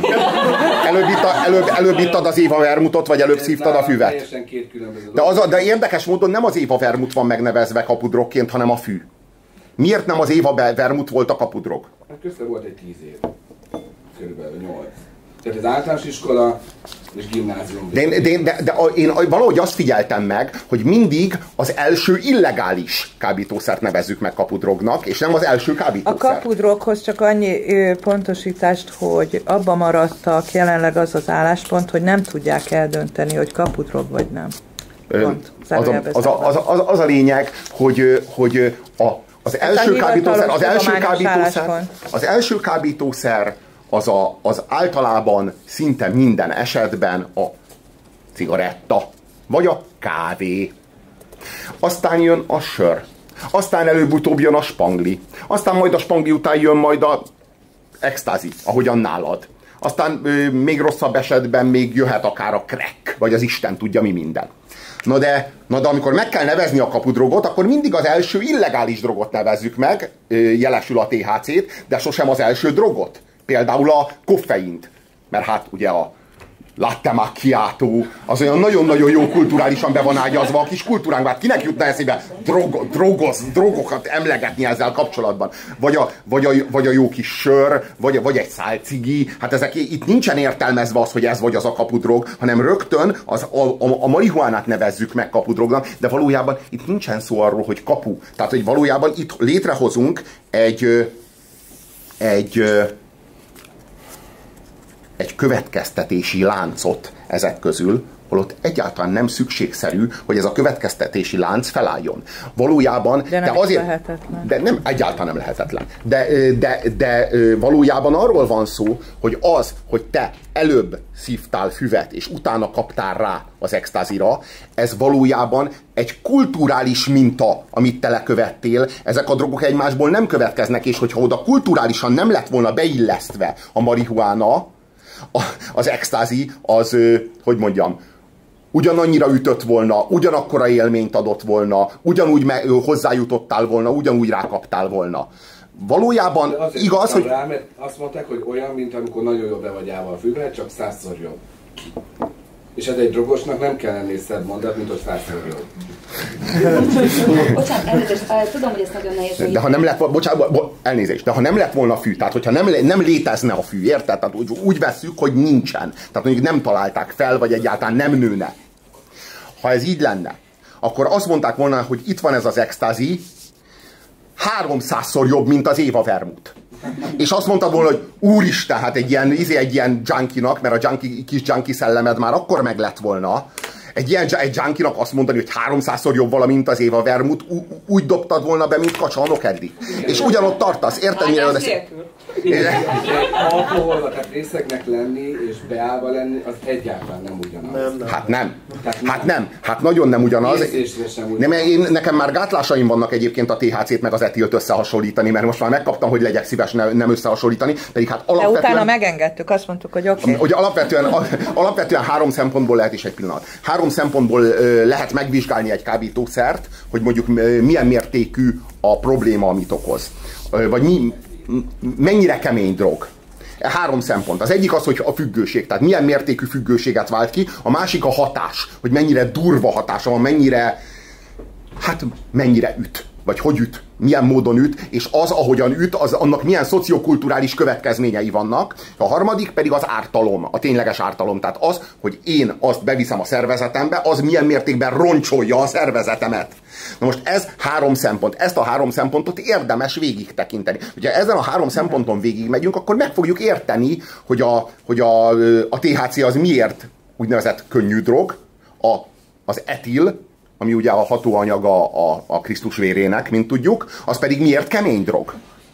Előbb ittad az Éva vermutot, vagy előbb szívtad a füvet? Teljesen két különböző dolog. De érdekes módon nem az Éva vermut van megnevezve kapudrogként, hanem a fű. Miért nem az Éva vermut volt a kapudrog? Hát közben volt egy 10 év. Körülbelül 8. Tehát az általános iskola és gimnázium. De én valahogy azt figyeltem meg, hogy mindig az első illegális kábítószert nevezzük meg kapudrognak, és nem az első kábítószer. A kapudroghoz csak annyi pontosítást, hogy abba maradtak, jelenleg az az álláspont, hogy nem tudják eldönteni, hogy kapudrog vagy nem. Az a lényeg, hogy az első kábítószer az általában szinte minden esetben a cigaretta, vagy a kávé. Aztán jön a sör. Aztán előbb-utóbb jön a spangli. Aztán majd a spangli után jön majd a extázi, ahogyan nálad. aztán még rosszabb esetben még jöhet akár a crack, vagy az Isten tudja mi minden. Na de amikor meg kell nevezni a kapudrogot, akkor mindig az első illegális drogot nevezzük meg, jelesül a THC-t, de sosem az első drogot. Például a koffeint. Mert hát ugye a latte macchiato az olyan nagyon-nagyon jó kulturálisan be van ágyazva a kis kultúránkban. Hát kinek jutna eszébe drogokat emlegetni ezzel kapcsolatban? Vagy a jó kis sör, vagy egy szálcigi. Hát ezek itt nincsen értelmezve az, hogy ez vagy az a kapudrog, hanem rögtön a marihuánát nevezzük meg kapudrognak, de valójában itt nincsen szó arról, hogy kapu. Tehát, hogy valójában itt létrehozunk egy következtetési láncot ezek közül, holott egyáltalán nem szükségszerű, hogy ez a következtetési lánc felálljon. Valójában... De nem azért, lehetetlen. De nem, egyáltalán nem lehetetlen. De valójában arról van szó, hogy az, hogy te előbb szívtál füvet, és utána kaptál rá az extázira, ez valójában egy kulturális minta, amit te lekövettél. Ezek a drogok egymásból nem következnek, és hogyha oda kulturálisan nem lett volna beillesztve a marihuána, az extázi, az, hogy mondjam, ugyanannyira ütött volna, ugyanakkora élményt adott volna, ugyanúgy hozzájutottál volna, ugyanúgy rákaptál volna. Valójában igaz, hogy... Rá, mert azt mondták, hogy olyan, mint amikor nagyon jól be vagy állva a függőre, csak 100-szor jobb. És ez egy drogosnak nem kell ennél szebb mondat, mint hogy 100-szor jobb. Bocsánat, elnézést, tudom, hogy ez nagyon nehéz. De ha nem lett, elnézést, de ha nem lett volna fű, tehát hogyha nem létezne a fű, érted? Tehát úgy vesszük, hogy nincsen. Tehát mondjuk nem találták fel, vagy egyáltalán nem nőne. Ha ez így lenne, akkor azt mondták volna, hogy itt van ez az extázi, 300-szor jobb, mint az Éva Vermut. És azt mondtad volna, hogy úristen, hát egy ilyen junkinak, mert a kis junkie szellemed már akkor meg lett volna, egy junkinak azt mondani, hogy 300-szor jobb valami, mint az Éva Vermut, úgy dobtad volna be, mint kacsa a Nokedli. És ugyanott tartasz, érted, mire oda alkoholba, tehát részegnek lenni és beállva lenni, az egyáltalán nem ugyanaz. Hát nagyon nem ugyanaz. Nekem már gátlásaim vannak egyébként a THC-t meg az etilt összehasonlítani, mert most már megkaptam, hogy legyek szíves nem összehasonlítani, pedig hát alapvetően... De utána megengedtük, azt mondtuk, hogy oké. Hogy alapvetően 3 szempontból lehet is egy pillanat. 3 szempontból lehet megvizsgálni egy kábítószert, hogy mondjuk milyen mértékű a probléma, amit okoz. Vagy mennyire kemény drog. 3 szempont. Az egyik az, hogy a függőség, tehát milyen mértékű függőséget vált ki, a másik a hatás, hogy mennyire durva hatása van, mennyire üt, vagy hogy üt, milyen módon üt, és az, ahogyan üt, annak milyen szociokulturális következményei vannak. A harmadik pedig az ártalom, a tényleges ártalom. Tehát az, hogy én azt beviszem a szervezetembe, az milyen mértékben roncsolja a szervezetemet. Na most ez 3 szempont. Ezt a 3 szempontot érdemes végig tekinteni. Ugye ezen a 3 szemponton végig megyünk, akkor meg fogjuk érteni, hogy a THC az miért úgynevezett könnyű drog, az etil, ami ugye a hatóanyaga a Krisztus vérének, mint tudjuk, az pedig miért kemény drog.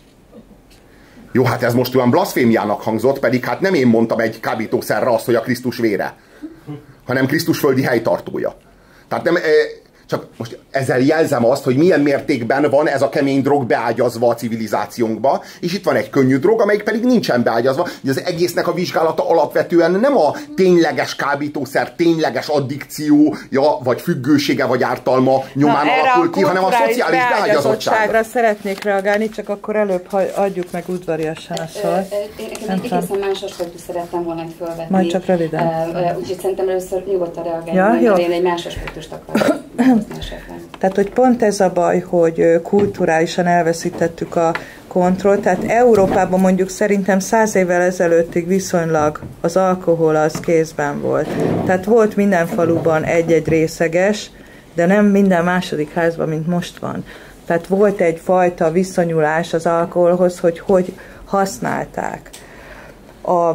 Jó, hát ez most olyan blaszfémiának hangzott, pedig hát nem én mondtam egy kábítószerre azt, hogy a Krisztus vére, hanem Krisztus földi helytartója. Tehát nem... Csak most ezzel jelzem azt, hogy milyen mértékben van ez a kemény drog beágyazva a civilizációnkba, és itt van egy könnyű drog, amelyik pedig nincsen beágyazva. Ugye az egésznek a vizsgálata alapvetően nem a tényleges kábítószer, tényleges addikciója, vagy függősége, vagy ártalma nyomán alakul ki, hanem a szociális beágyazottságra. Szeretnék reagálni, csak akkor előbb adjuk meg udvariasan a szót. Én egészen más aspektus szerettem volna felvetni. Majd csak röviden. Úgyhogy szerintem először nyugodtan reagálni, mert én egy más aspektust akarok. Tehát, hogy pont ez a baj, hogy kulturálisan elveszítettük a kontrollt. Tehát Európában mondjuk szerintem 100 évvel ezelőttig viszonylag az alkohol az kézben volt. Tehát volt minden faluban egy-egy részeges, de nem minden második házban, mint most van. Tehát volt egyfajta viszonyulás az alkoholhoz, hogy használták. A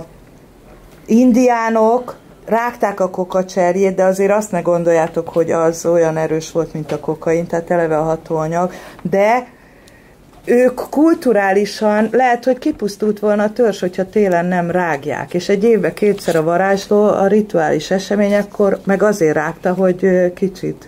indiánok rágták a kokacserjét, de azért azt ne gondoljátok, hogy az olyan erős volt, mint a kokain, tehát eleve a hatóanyag, de ők kulturálisan lehet, hogy kipusztult volna a törzs, hogyha télen nem rágják, és egy évben 2-szer a varázsló a rituális eseményekkor meg azért rágta, hogy kicsit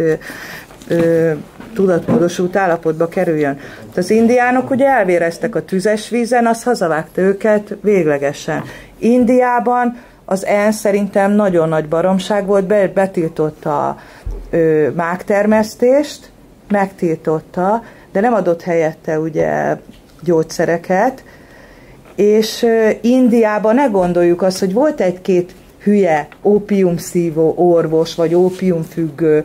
tudatmódosult állapotba kerüljön. Az indiánok ugye elvéreztek a tüzes vízen, az hazavágta őket véglegesen. Indiában az ENSZ szerintem nagyon nagy baromság volt, betiltotta a mágtermesztést, megtiltotta, de nem adott helyette ugye gyógyszereket, és Indiában ne gondoljuk azt, hogy volt egy-két hülye ópiumszívó orvos, vagy ópiumfüggő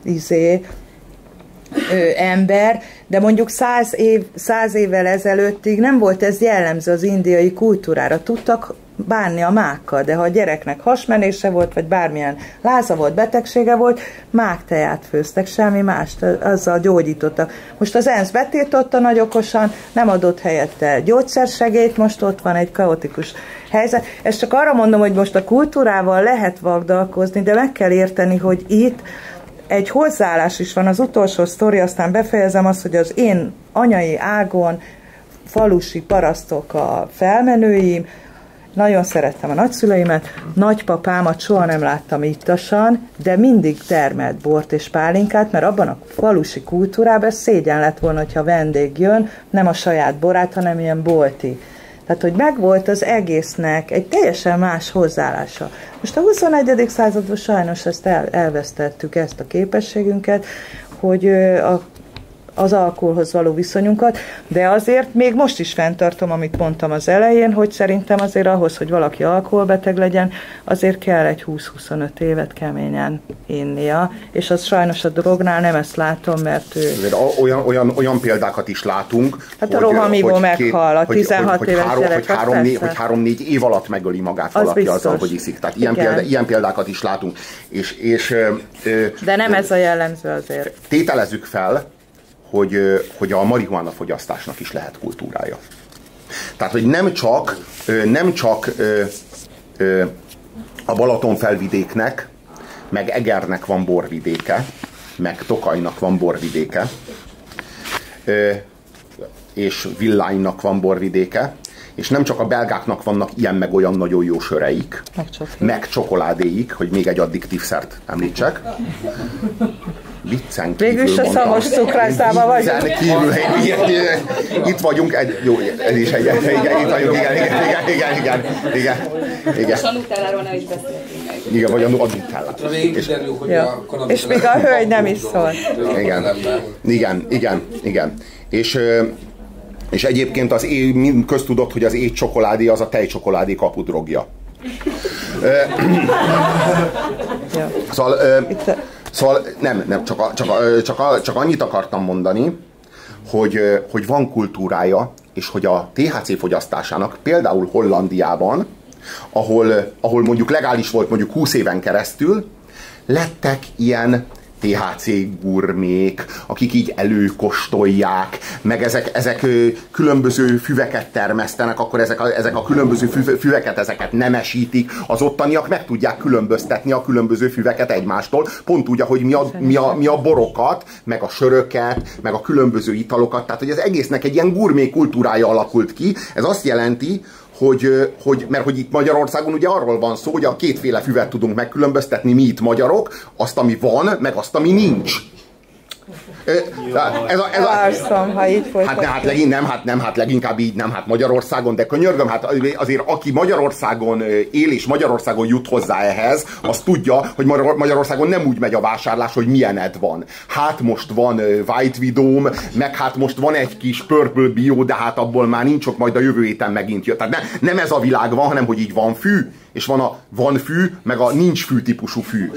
ember, de mondjuk 100 évvel ezelőttig nem volt ez jellemző az indiai kultúrára. Tudtak bánni a mákkal, de ha a gyereknek hasmenése volt, vagy bármilyen láza volt, betegsége volt, mágteját főztek, semmi mást, azzal gyógyítottak. Most az ENSZ betiltotta nagy okosan, nem adott helyette gyógyszersegélyt, most ott van egy kaotikus helyzet. Ezt csak arra mondom, hogy most a kultúrával lehet vagdalkozni, de meg kell érteni, hogy itt egy hozzáállás is van. Az utolsó sztori, aztán befejezem azt, hogy az én anyai ágon falusi parasztok a felmenőim, nagyon szerettem a nagyszüleimet, nagypapámat soha nem láttam ittasan, de mindig termelt bort és pálinkát, mert abban a falusi kultúrában szégyen lett volna, hogyha vendég jön, nem a saját borát, hanem ilyen bolti. Tehát, hogy megvolt az egésznek egy teljesen más hozzáállása. Most a 21. században sajnos ezt elvesztettük, ezt a képességünket, hogy az alkoholhoz való viszonyunkat, de azért még most is fenntartom, amit mondtam az elején, hogy szerintem azért ahhoz, hogy valaki alkoholbeteg legyen, azért kell egy 20-25 évet keményen innia, és az sajnos a drognál nem ezt látom, mert olyan példákat is látunk, hát a rohamívó meghal, a 16 éves gyerek, hogy 3-4 év alatt megöli magát valaki azzal, hogy iszik. Tehát ilyen példákat is látunk. De nem ez a jellemző azért. Tételezzük fel, hogy a marihuána fogyasztásnak is lehet kultúrája. Tehát, hogy nem csak a Balaton felvidéknek, meg Egernek van borvidéke, meg Tokajnak van borvidéke, és Villánynak van borvidéke, és nem csak a belgáknak vannak ilyen meg olyan nagyon jó söreik, meg csokoládéik, hogy még egy addiktív szert említsek. Viccen kívül. Végülis a szamos cukrászában vagyunk. Viccen kívül, itt vagyunk, jó, ez is egy, itt vagyunk, igen. És a nutelláról nem is beszéltünk meg. Igen, vagy a nutelláról. És még a hölgy nem is szól. Igen. És egyébként köztudott, hogy az étcsokoládé az a tejcsokoládé kapudrogja. Szóval nem, csak annyit akartam mondani, hogy van kultúrája, és hogy a THC fogyasztásának például Hollandiában, ahol mondjuk legális volt mondjuk 20 éven keresztül, lettek ilyen THC gurmék, akik így előkostolják, meg ezek különböző füveket termesztenek, akkor ezek a különböző füveket ezeket nemesítik, az ottaniak meg tudják különböztetni a különböző füveket egymástól, pont úgy, ahogy mi a borokat, meg a söröket, meg a különböző italokat, tehát hogy az egésznek egy ilyen gurmé kultúrája alakult ki. Ez azt jelenti, mert hogy itt Magyarországon ugye arról van szó, hogy a kétféle füvet tudunk megkülönböztetni mi itt magyarok, azt, ami van, meg azt, ami nincs. Leginkább így nem, hát Magyarországon, de könyörgöm, hát azért aki Magyarországon él és Magyarországon jut hozzá ehhez, az tudja, hogy Magyarországon nem úgy megy a vásárlás, hogy milyened van. Hát most van White Widow-m, meg hát most van egy kis Purple Bio, de hát abból már nincs sok, majd a jövő héten megint jött. Tehát nem ez a világ van, hanem hogy így van fű, és van fű, meg a nincs fű típusú fű.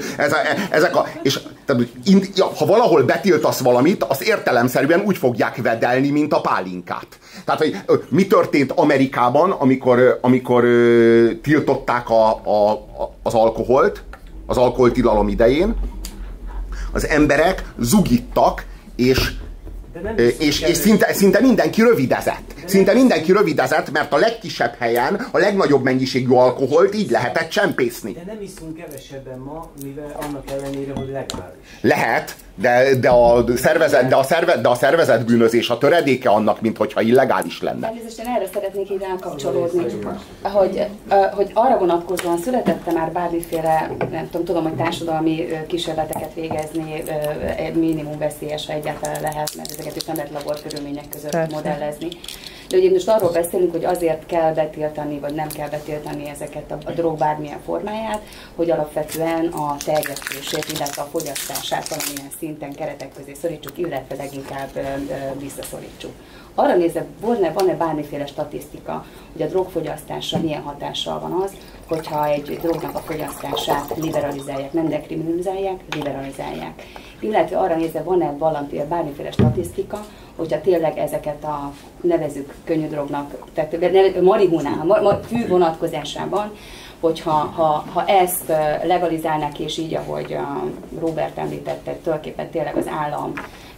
Ha valahol betiltasz valamit, azt értelemszerűen úgy fogják vedelni, mint a pálinkát. Tehát, hogy mi történt Amerikában, amikor tiltották az alkoholt, az alkoholtilalom idején, az emberek zugittak, és szinte mindenki rövidezett. Szinte mindenki rövidezett, mert a legkisebb helyen a legnagyobb mennyiségű alkoholt így lehetett csempészni. De nem iszunk kevesebben ma, mivel annak ellenére, hogy legális. Lehet, de a szervezet bűnözés a töredéke annak, mint hogyha illegális lenne. Elnézést, én erre szeretnék így rákapcsolódni, hogy arra vonatkozóan születette már bármiféle, nem tudom, hogy társadalmi kísérleteket végezni, minimum veszélyes, ha egyáltalán lehet, mert ezeket is nem lehet laborkörülmények között modellezni. De ugye most arról beszélünk, hogy azért kell betiltani, vagy nem kell betiltani ezeket a drog bármilyen formáját, hogy alapvetően a terjesztését, illetve a fogyasztását valamilyen szinten keretek közé szorítsuk, illetve leginkább visszaszorítsuk. Arra nézve, van-e bármiféle statisztika, hogy a drogfogyasztásra milyen hatással van az, hogyha egy drognak a fogyasztását liberalizálják, nem dekriminalizálják, liberalizálják. Illetve arra nézve, van-e bármiféle statisztika, hogyha tényleg ezeket a nevezük könnyű drognak, tehát marihuána, fű vonatkozásában, hogyha ha ezt legalizálnák, és így, ahogy Robert említette, tulajdonképpen tényleg az állam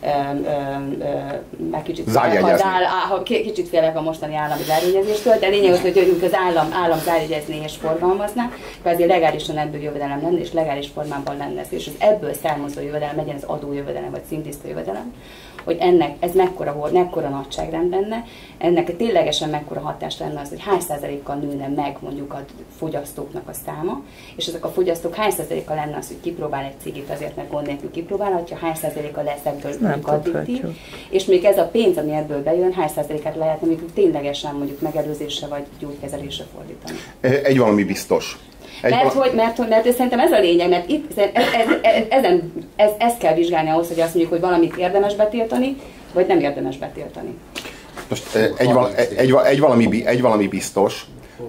már kicsit félek a mostani állami zárjegyezéstől, de lényeg az, hogy az állam zárjegyezné és forgalmazná, kvázi legálisan ebből jövedelem lenne, és legális formában lenne, és az ebből származó jövedelem, legyen az adójövedelem, vagy szintiszta jövedelem, hogy ez mekkora nagyságrend lenne, ennek ténylegesen mekkora hatás lenne az, hogy hány százalékkal nőne meg mondjuk a fogyasztóknak a száma, és ezek a fogyasztók hány százalékkal lenne az, hogy kipróbál egy cigit azért, mert gond nélkül kipróbálhatja, hány százalékkal lesz ebből mondjuk addiktív, és még ez a pénz, ami ebből bejön, hány százalékát lehetne mondjuk ténylegesen mondjuk megelőzésre vagy gyógykezelésre fordítani. Egy valami biztos. Mert szerintem ez a lényeg, mert itt ezt kell vizsgálni ahhoz, hogy azt mondjuk, hogy valamit érdemes betiltani, vagy nem érdemes betiltani. Most egy valami biztos,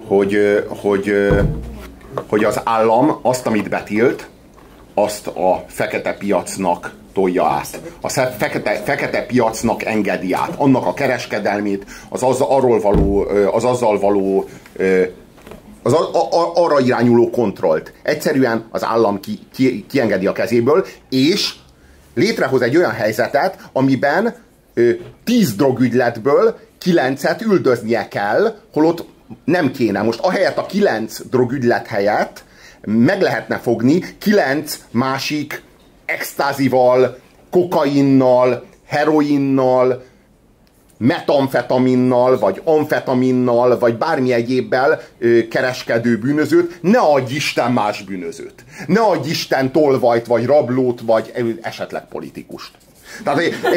hogy az állam azt, amit betilt, azt a fekete piacnak tolja át. A fekete piacnak engedi át. Annak a kereskedelmét, arra irányuló kontrollt. Egyszerűen az állam kiengedi a kezéből, és létrehoz egy olyan helyzetet, amiben 10 drogügyletből 9-et üldöznie kell, holott nem kéne. Most ahelyett a 9 drogügylet helyett meg lehetne fogni 9 másik extázival, kokainnal, heroinnal, metamfetaminnal, vagy amfetaminnal, vagy bármi egyébbel kereskedő bűnözőt, ne adj Isten más bűnözőt. Ne adj Isten tolvajt, vagy rablót, vagy esetleg politikust. Tehát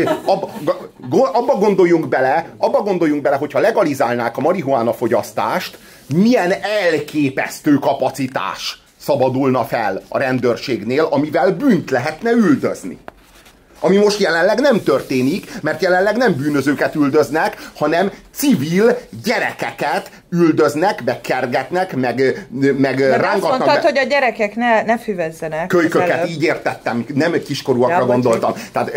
abba gondoljunk bele, hogyha legalizálnák a marihuána fogyasztást, milyen elképesztő kapacitás szabadulna fel a rendőrségnél, amivel bűnt lehetne üldözni. Ami most jelenleg nem történik, mert jelenleg nem bűnözőket üldöznek, hanem civil gyerekeket üldöznek, meg kergetnek, meg rángatnak. Azt mondtad, hogy a gyerekek ne füvezzenek. Kölyköket, így értettem, nem kiskorúakra gondoltam. Tehát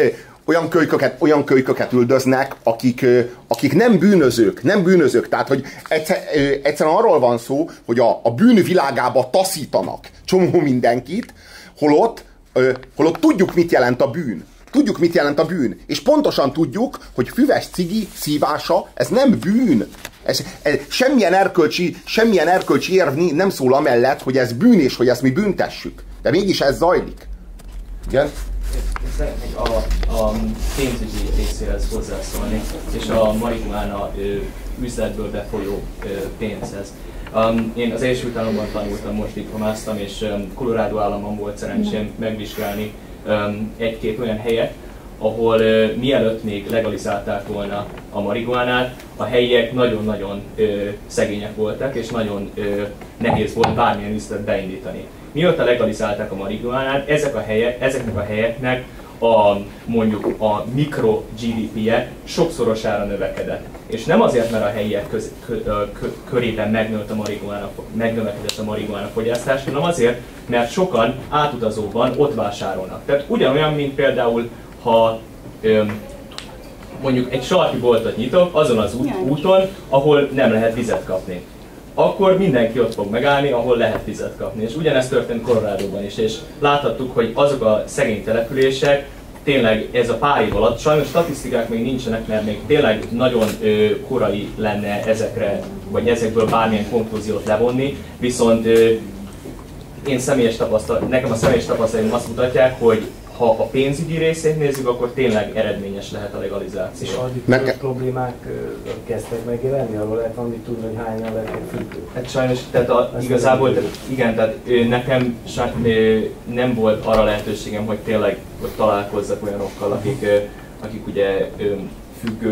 olyan kölyköket üldöznek, akik nem bűnözők. Tehát, hogy egyszerűen arról van szó, hogy a bűn világába taszítanak csomó mindenkit, holott tudjuk, mit jelent a bűn. Tudjuk, mit jelent a bűn. És pontosan tudjuk, hogy füves cigi szívása, ez nem bűn. Semmilyen erkölcsi érv nem szól amellett, hogy ez bűn, és hogy ezt mi büntessük. De mégis ez zajlik. Igen? Szeretnék a pénzügyi részéhez hozzászólni, és a marihuána üzletből befolyó pénzhez. Én az Egyesült Államokban tanultam, most diplomáztam, és Colorado államban volt szerencsém megvizsgálni egy-két olyan helyet, ahol mielőtt még legalizálták volna a marihuánát, a helyiek nagyon-nagyon szegények voltak, és nagyon nehéz volt bármilyen üzletet beindítani. Mióta legalizálták a marihuánát, ezeknek a helyeknek mondjuk a mikro GDP-je sokszorosára növekedett. És nem azért, mert a helyiek körében megnövekedett a marihuána fogyasztás, hanem azért, mert sokan átutazóban ott vásárolnak. Tehát ugyanolyan, mint például, ha mondjuk egy sarki boltot nyitok azon az úton, ahol nem lehet vizet kapni. Akkor mindenki ott fog megállni, ahol lehet vizet kapni. És ugyanezt történt Colorado-ban is, és láthattuk, hogy azok a szegény települések, tényleg ez a pár év alatt, sajnos statisztikák még nincsenek, mert még tényleg nagyon korai lenne ezekre, vagy ezekből bármilyen konklúziót levonni, viszont nekem a személyes tapasztalatom azt mutatják, hogy ha a pénzügyi részét nézzük, akkor tényleg eredményes lehet a legalizáció. És addiktív problémák kezdtek megjelenni? Arról lehet valamit tudni, hogy hányan lettek függők? Hát sajnos, tehát igazából, igen, tehát nekem nem volt arra lehetőségem, hogy tényleg találkozzak olyanokkal, akik ugye függők,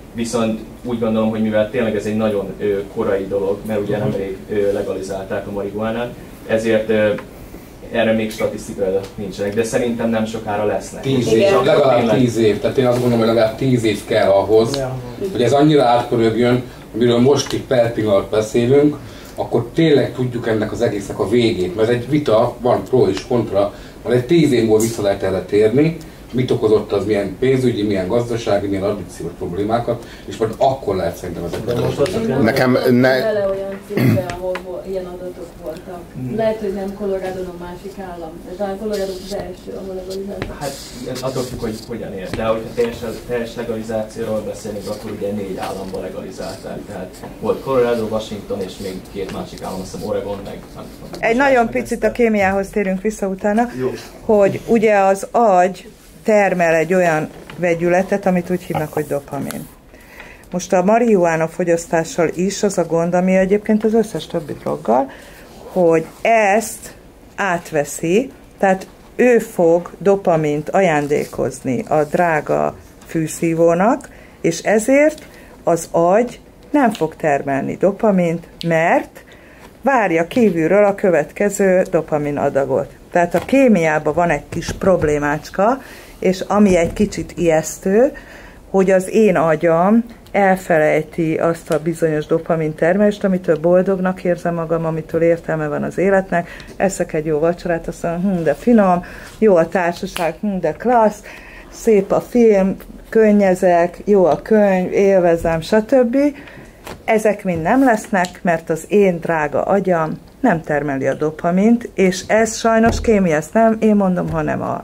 Viszont úgy gondolom, hogy mivel tényleg ez egy nagyon korai dolog, mert ugye nemrég legalizálták a marihuánát, ezért erre még statisztikai adatok nincsenek, de szerintem nem sokára lesznek. 10 év, legalább 10 év, tehát én azt gondolom, hogy legalább 10 év kell ahhoz, hogy ez annyira átpörögjön, amiről most itt per pillanat beszélünk, akkor tényleg tudjuk ennek az egésznek a végét, mert egy vita, van pro és kontra, mert egy 10 év múlva vissza lehet erre térni, mit okozott az, milyen pénzügyi, milyen gazdasági, milyen addikciós problémákat, és majd akkor lehet szerintem ezeket. Nekem Bele olyan cikkbe, ahol ilyen adatok voltak. Lehet, hogy nem Colorado a másik állam, de talán Colorado az első, ahol legalizáltak. Hát attól függ, hogy hogyan ér. De hogyha teljes legalizációról beszélünk, akkor ugye 4 államban legalizálták. Tehát volt Colorado, Washington és még 2 másik állam, azt hiszem Oregon, meg... Egy nagyon picit a kémiához térünk vissza utána, hogy ugye az agy termel egy olyan vegyületet, amit úgy hívnak, hogy dopamin. Most a marihuána fogyasztással is az a gond, ami egyébként az összes többi droggal, hogy ezt átveszi, tehát ő fog dopamint ajándékozni a drága fűszívónak, és ezért az agy nem fog termelni dopamint, mert várja kívülről a következő dopamin adagot. Tehát a kémiában van egy kis problémácska, és ami egy kicsit ijesztő, hogy az én agyam elfelejti azt a bizonyos dopamin termelést, amitől boldognak érzem magam, amitől értelme van az életnek, eszek egy jó vacsorát, azt mondom, de finom, jó a társaság, de klassz, szép a film, könnyezek, jó a könyv, élvezem, stb. Ezek mind nem lesznek, mert az én drága agyam nem termeli a dopamint, és ez sajnos kémia, ezt nem én mondom, hanem a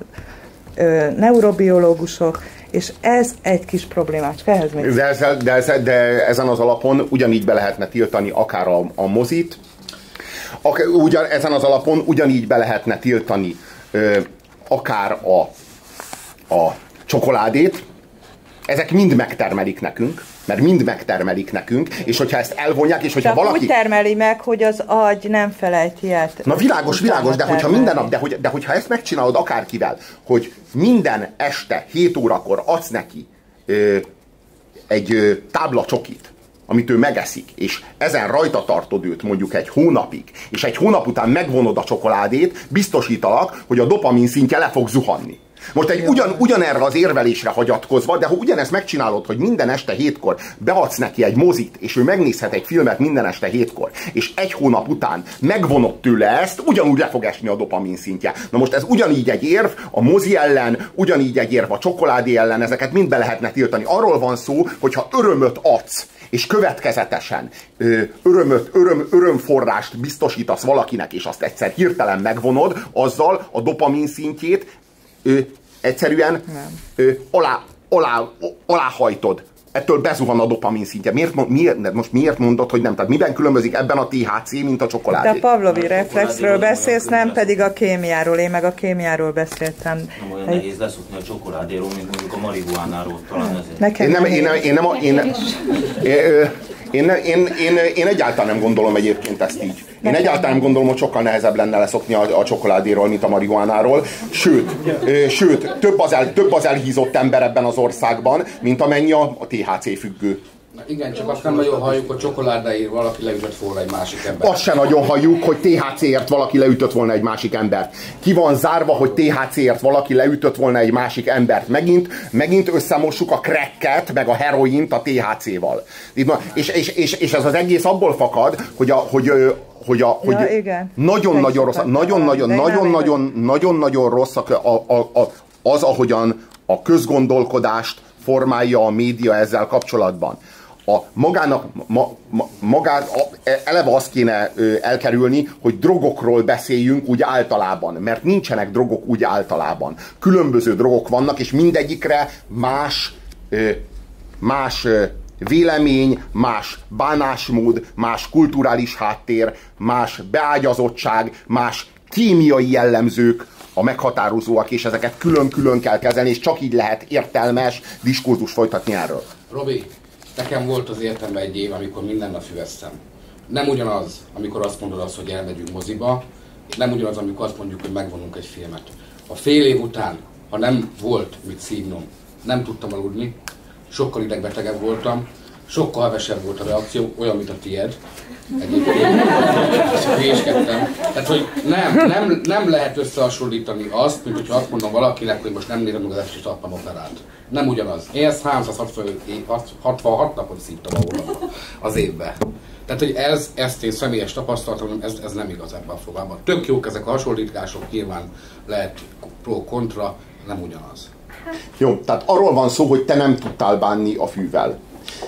neurobiológusok, és ez egy kis problémácska. Ehhez még... de ezen az alapon ugyanígy be lehetne tiltani akár a mozit, ezen az alapon ugyanígy be lehetne tiltani akár a csokoládét. Ezek mind megtermelik nekünk, mert mind megtermelik nekünk, és hogyha ezt elvonják, és hogyha valaki... úgy termeli meg, hogy az agy nem felejti el. Na világos, de hogyha minden nap, de hogyha ezt megcsinálod akárkivel, hogy minden este 7 órakor adsz neki egy tábla csokit, amit ő megeszik, és ezen rajta tartod őt mondjuk egy hónapig, és egy hónap után megvonod a csokoládét, biztosítalak, hogy a dopamin szintje le fog zuhanni. Most egy ugyanerre az érvelésre hagyatkozva, de ha ugyanezt megcsinálod, hogy minden este 7-kor beadsz neki egy mozit, és ő megnézhet egy filmet minden este 7-kor, és egy hónap után megvonod tőle ezt, ugyanúgy le fog esni a dopamin szintje. Na most ez ugyanígy egy érv a mozi ellen, ugyanígy egy érv a csokoládé ellen, ezeket mind be lehetne tiltani. Arról van szó, hogyha örömöt adsz, és következetesen örömforrást biztosítasz valakinek, és azt egyszer hirtelen megvonod, azzal a dopamin szintjét egyszerűen aláhajtod. Ettől bezuhan a dopamin szintje. Miért mondod, hogy nem? Tehát miben különbözik ebben a THC, mint a csokoládé? De a Pavlovi reflexről beszélsz, nem pedig a kémiáról. Én meg a kémiáról beszéltem. Nem olyan nehéz leszokni a csokoládéról, mint mondjuk a marihuánáról. Talán Én egyáltalán nem gondolom egyébként ezt így. Én egyáltalán nem gondolom, hogy sokkal nehezebb lenne leszokni a csokoládéról, mint a marihuánáról. Sőt, több az elhízott ember ebben az országban, mint amennyi a THC függő. Na igen, csak azt nem nagyon halljuk, hogy csokoládéért valaki leütött volna egy másik embert. Azt sem nagyon halljuk, hogy THC-ért valaki leütött volna egy másik embert. Ki van zárva, hogy THC-ért valaki leütött volna egy másik embert. Megint összemossuk a cracket, meg a heroint a THC-val. És ez az egész abból fakad, hogy nagyon-nagyon rossz az, ahogyan a közgondolkodást formálja a média ezzel kapcsolatban. Eleve azt kéne elkerülni, hogy drogokról beszéljünk úgy általában, mert nincsenek drogok úgy általában. Különböző drogok vannak, és mindegyikre más vélemény, más bánásmód, más kulturális háttér, más beágyazottság, más kémiai jellemzők a meghatározóak, és ezeket külön-külön kell kezelni, és csak így lehet értelmes diskurzus folytatni erről. Robi, nekem volt az értelme egy év, amikor minden nap füveztem. Nem ugyanaz, amikor azt mondod azt, hogy elmegyünk moziba, nem ugyanaz, amikor azt mondjuk, hogy megvonunk egy filmet. A fél év után, ha nem volt mit szívnom, nem tudtam aludni, sokkal idegbetegebb voltam, sokkal hevesebb volt a reakció, olyan, mint a tied. Egyébként. Hülyéskedtem. Tehát, hogy nem lehet összehasonlítani azt, mint hogyha azt mondom valakinek, hogy most nem nézem meg az eseti talpamoperát. Nem ugyanaz. Én ezt 366 napot szívtam az évben. Tehát, hogy ezt én személyes tapasztalatom, ez nem igaz ebben a fogában. Tök jók ezek a hasonlítások, nyilván lehet pro-kontra, nem ugyanaz. Jó, tehát arról van szó, hogy te nem tudtál bánni a fűvel.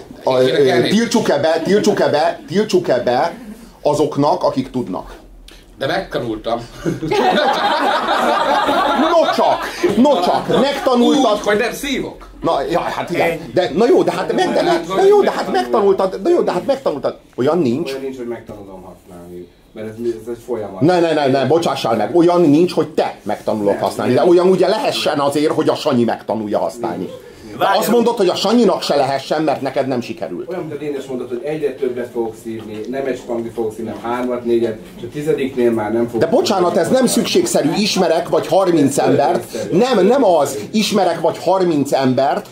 Tiltsuk-e be azoknak, akik tudnak? De megtanultam. No csak, megtanultad. Úgy, hogy nem szívok. Na, ja, hát igen. De hát megtanultad. Olyan nincs. Olyan nincs, hogy megtanulom használni. Mert ez egy folyamat. Ne, bocsássál meg. Olyan nincs, hogy te megtanulod használni. De olyan ugye lehessen azért, hogy a Sanyi megtanulja használni. Azt mondod, hogy a Sanyinak se lehessen, mert neked nem sikerült. Olyan, mint a Dénes mondod, hogy egyre többet fogok szívni, nem egy spanglit fogok szívni, hanem 3-at, 4-et, és a 10-nél már nem fogok. De bocsánat, ez nem szükségszerű, ismerek vagy 30 embert. Nem az, ismerek vagy 30 embert,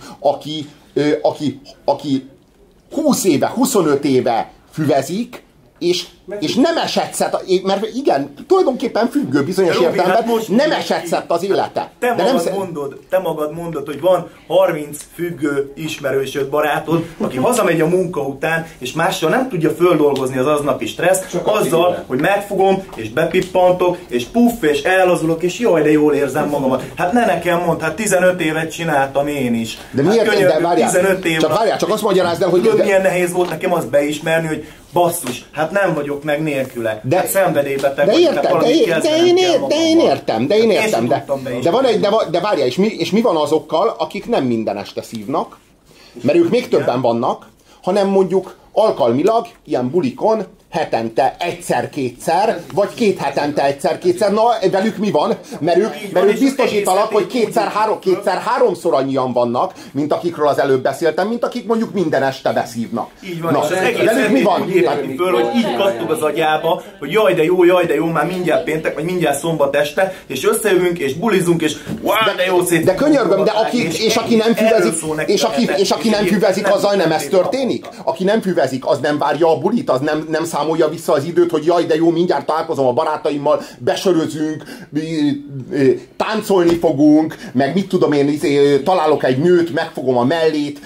aki 20 éve, 25 éve füvezik, és nem esett szett, mert igen, tulajdonképpen függő bizonyos értelemben, nem esett szett az élete. Te magad mondod, hogy van 30 függő ismerősöd, barátod, aki hazamegy a munka után, és mással nem tudja földolgozni az aznapi stresszt, azzal, hogy megfogom, és bepippantok, és puff, és ellazulok, és jaj, de jól érzem magamat. Hát ne nekem mondd, hát 15 évet csináltam én is. De miért? Hát de várjál, 15 év csak azt magyarázd el, hogy... Tudod, milyen nehéz volt nekem azt beismerni, hogy basszus, hát nem vagyok meg nélküle. Hát szenvedélybeteg vagyok, de én értem. De várjál, és mi van azokkal, akik nem minden este szívnak, mert ők még többen vannak, hanem mondjuk alkalmilag, ilyen bulikon, hetente egyszer-kétszer, vagy 2 hetente egyszer-kétszer. Na, velük mi van? Mert ők biztosítanak, hogy kétszer-háromszor annyian vannak, mint akikről az előbb beszéltem, mint akik mondjuk minden este beszívnak. Így van, és az egész mi van? Föl, hogy így kattog az agyába, hogy jaj de jó, már mindjárt péntek, vagy mindjárt szombat este, és összejövünk, és bulizunk, és de jó szét. De könyörgöm, de aki nem füvezik, azzal nem ez történik? Aki nem füvezik, az nem várja a bulit, az nem számolja vissza az időt, hogy jaj, de jó, mindjárt találkozom a barátaimmal, besörözünk, táncolni fogunk, meg mit tudom én, találok egy nőt, megfogom a mellét,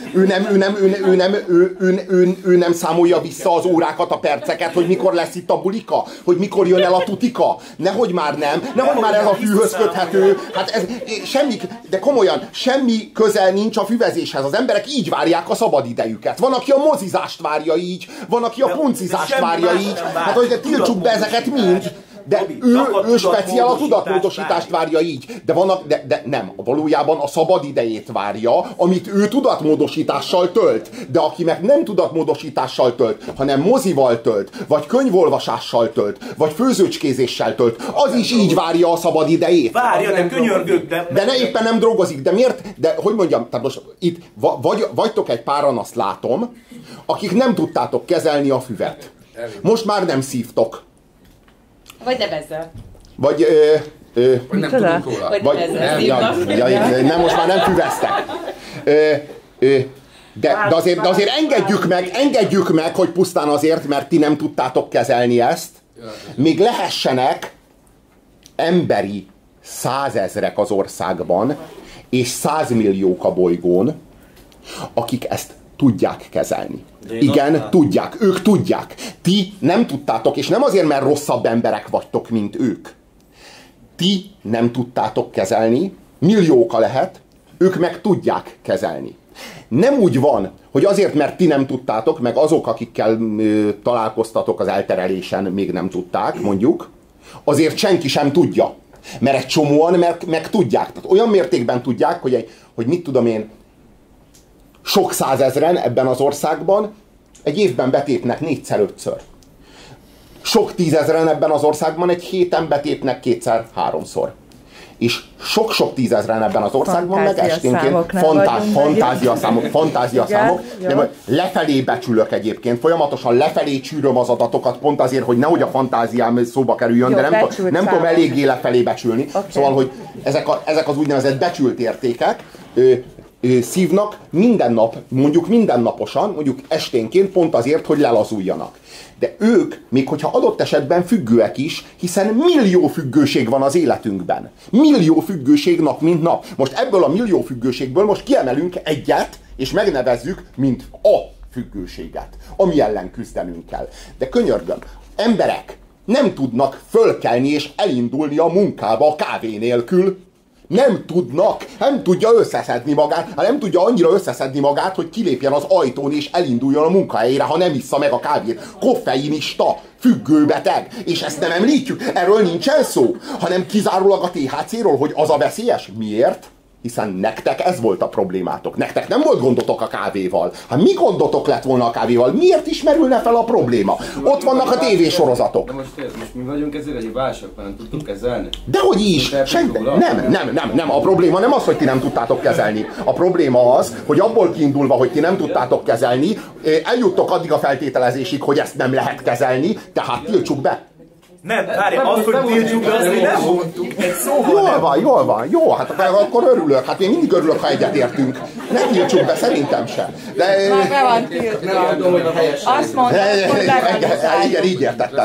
ő nem számolja vissza az órákat, a perceket, hogy mikor lesz itt a bulika, hogy mikor jön el a tutika. Nehogy már ez a fűhöz köthető. Hát ez de komolyan, semmi közel nincs a füvezéshez. Az emberek így várják a szabadidejüket. Van, aki a mozizást várja így, van, aki a puncizást várja így. Hát, hogy tiltsuk be ezeket mind. De ő speciál a tudatmódosítást várja így. De nem, valójában a szabad idejét várja, amit ő tudatmódosítással tölt. De aki meg nem tudatmódosítással tölt, hanem mozival tölt, vagy könyvolvasással tölt, vagy főzőcskézéssel tölt, az is így várja a szabad idejét. Várja, de könyörgök, de ne éppen nem drogozik. De miért? De hogy mondjam, tehát most itt vagytok egy páran, azt látom, akik nem tudtátok kezelni a füvet. Most már nem szívtok. Vagy nebezzel. Vagy nem tudunk róla. Nem, most már nem füveztek. De azért engedjük meg, hogy pusztán azért, mert ti nem tudtátok kezelni ezt, még lehessenek emberi 100 000 az országban, és 100 milliók a bolygón, akik ezt tudják kezelni. Igen, tudják, ők tudják. Ti nem tudtátok, és nem azért, mert rosszabb emberek vagytok, mint ők. Ti nem tudtátok kezelni, millió oka lehet, ők meg tudják kezelni. Nem úgy van, hogy azért, mert ti nem tudtátok, meg azok, akikkel találkoztatok az elterelésen, még nem tudták, mondjuk, azért senki sem tudja. Mert egy csomóan meg tudják. Tehát olyan mértékben tudják, hogy mit tudom én, sok 100 000 ebben az országban egy évben betépnek 4-5-ször. Sok 10 000 ebben az országban egy héten betépnek 2-3-szor. És sok-sok 10 000 ebben az országban meg esténként fantáziaszámok. Lefelé becsülök egyébként, folyamatosan lefelé csűröm az adatokat, pont azért, hogy nehogy a fantáziám szóba kerüljön, de nem tudom eléggé lefelé becsülni. Okay. Szóval, hogy ezek az úgynevezett becsült értékek, szívnak minden nap, mondjuk mindennaposan, mondjuk esténként pont azért, hogy lelazuljanak. De ők, még hogyha adott esetben függőek is, hiszen millió függőség van az életünkben. Millió függőség nap, mint nap. Most ebből a millió függőségből most kiemelünk egyet, és megnevezzük, mint a függőséget, ami ellen küzdenünk kell. De könyörgöm, emberek nem tudnak fölkelni és elindulni a munkába a kávé nélkül. Nem tudnak, nem tudja összeszedni magát, nem tudja annyira összeszedni magát, hogy kilépjen az ajtón és elinduljon a munkahelyére, ha nem issza meg a kávét. Koffeinista, függőbeteg, és ezt nem említjük, erről nincsen szó, hanem kizárólag a THC-ról, hogy az a veszélyes. Miért? Hiszen nektek ez volt a problémátok. Nektek nem volt gondotok a kávéval. Hát mi gondotok lett volna a kávéval? Miért is merülne fel a probléma? Ott vannak a tévésorozatok. De most mi vagyunk ezért egy válságban, nem tudtuk kezelni? Dehogy is! Nem. A probléma nem az, hogy ti nem tudtátok kezelni. A probléma az, hogy abból kiindulva, hogy ti nem tudtátok kezelni, eljuttok addig a feltételezésig, hogy ezt nem lehet kezelni, tehát tiltsuk be. Nem, várjál, azt, hogy tiltsuk be, azt mi nem mondtuk. Egy szóval jól van, jó, hát akkor örülök. Hát én mindig örülök, ha egyetértünk. Ne tiltsuk be, szerintem sem. De... Be van tiltva. Azt mondtad, hogy legalizáljuk. Igen, így értettem.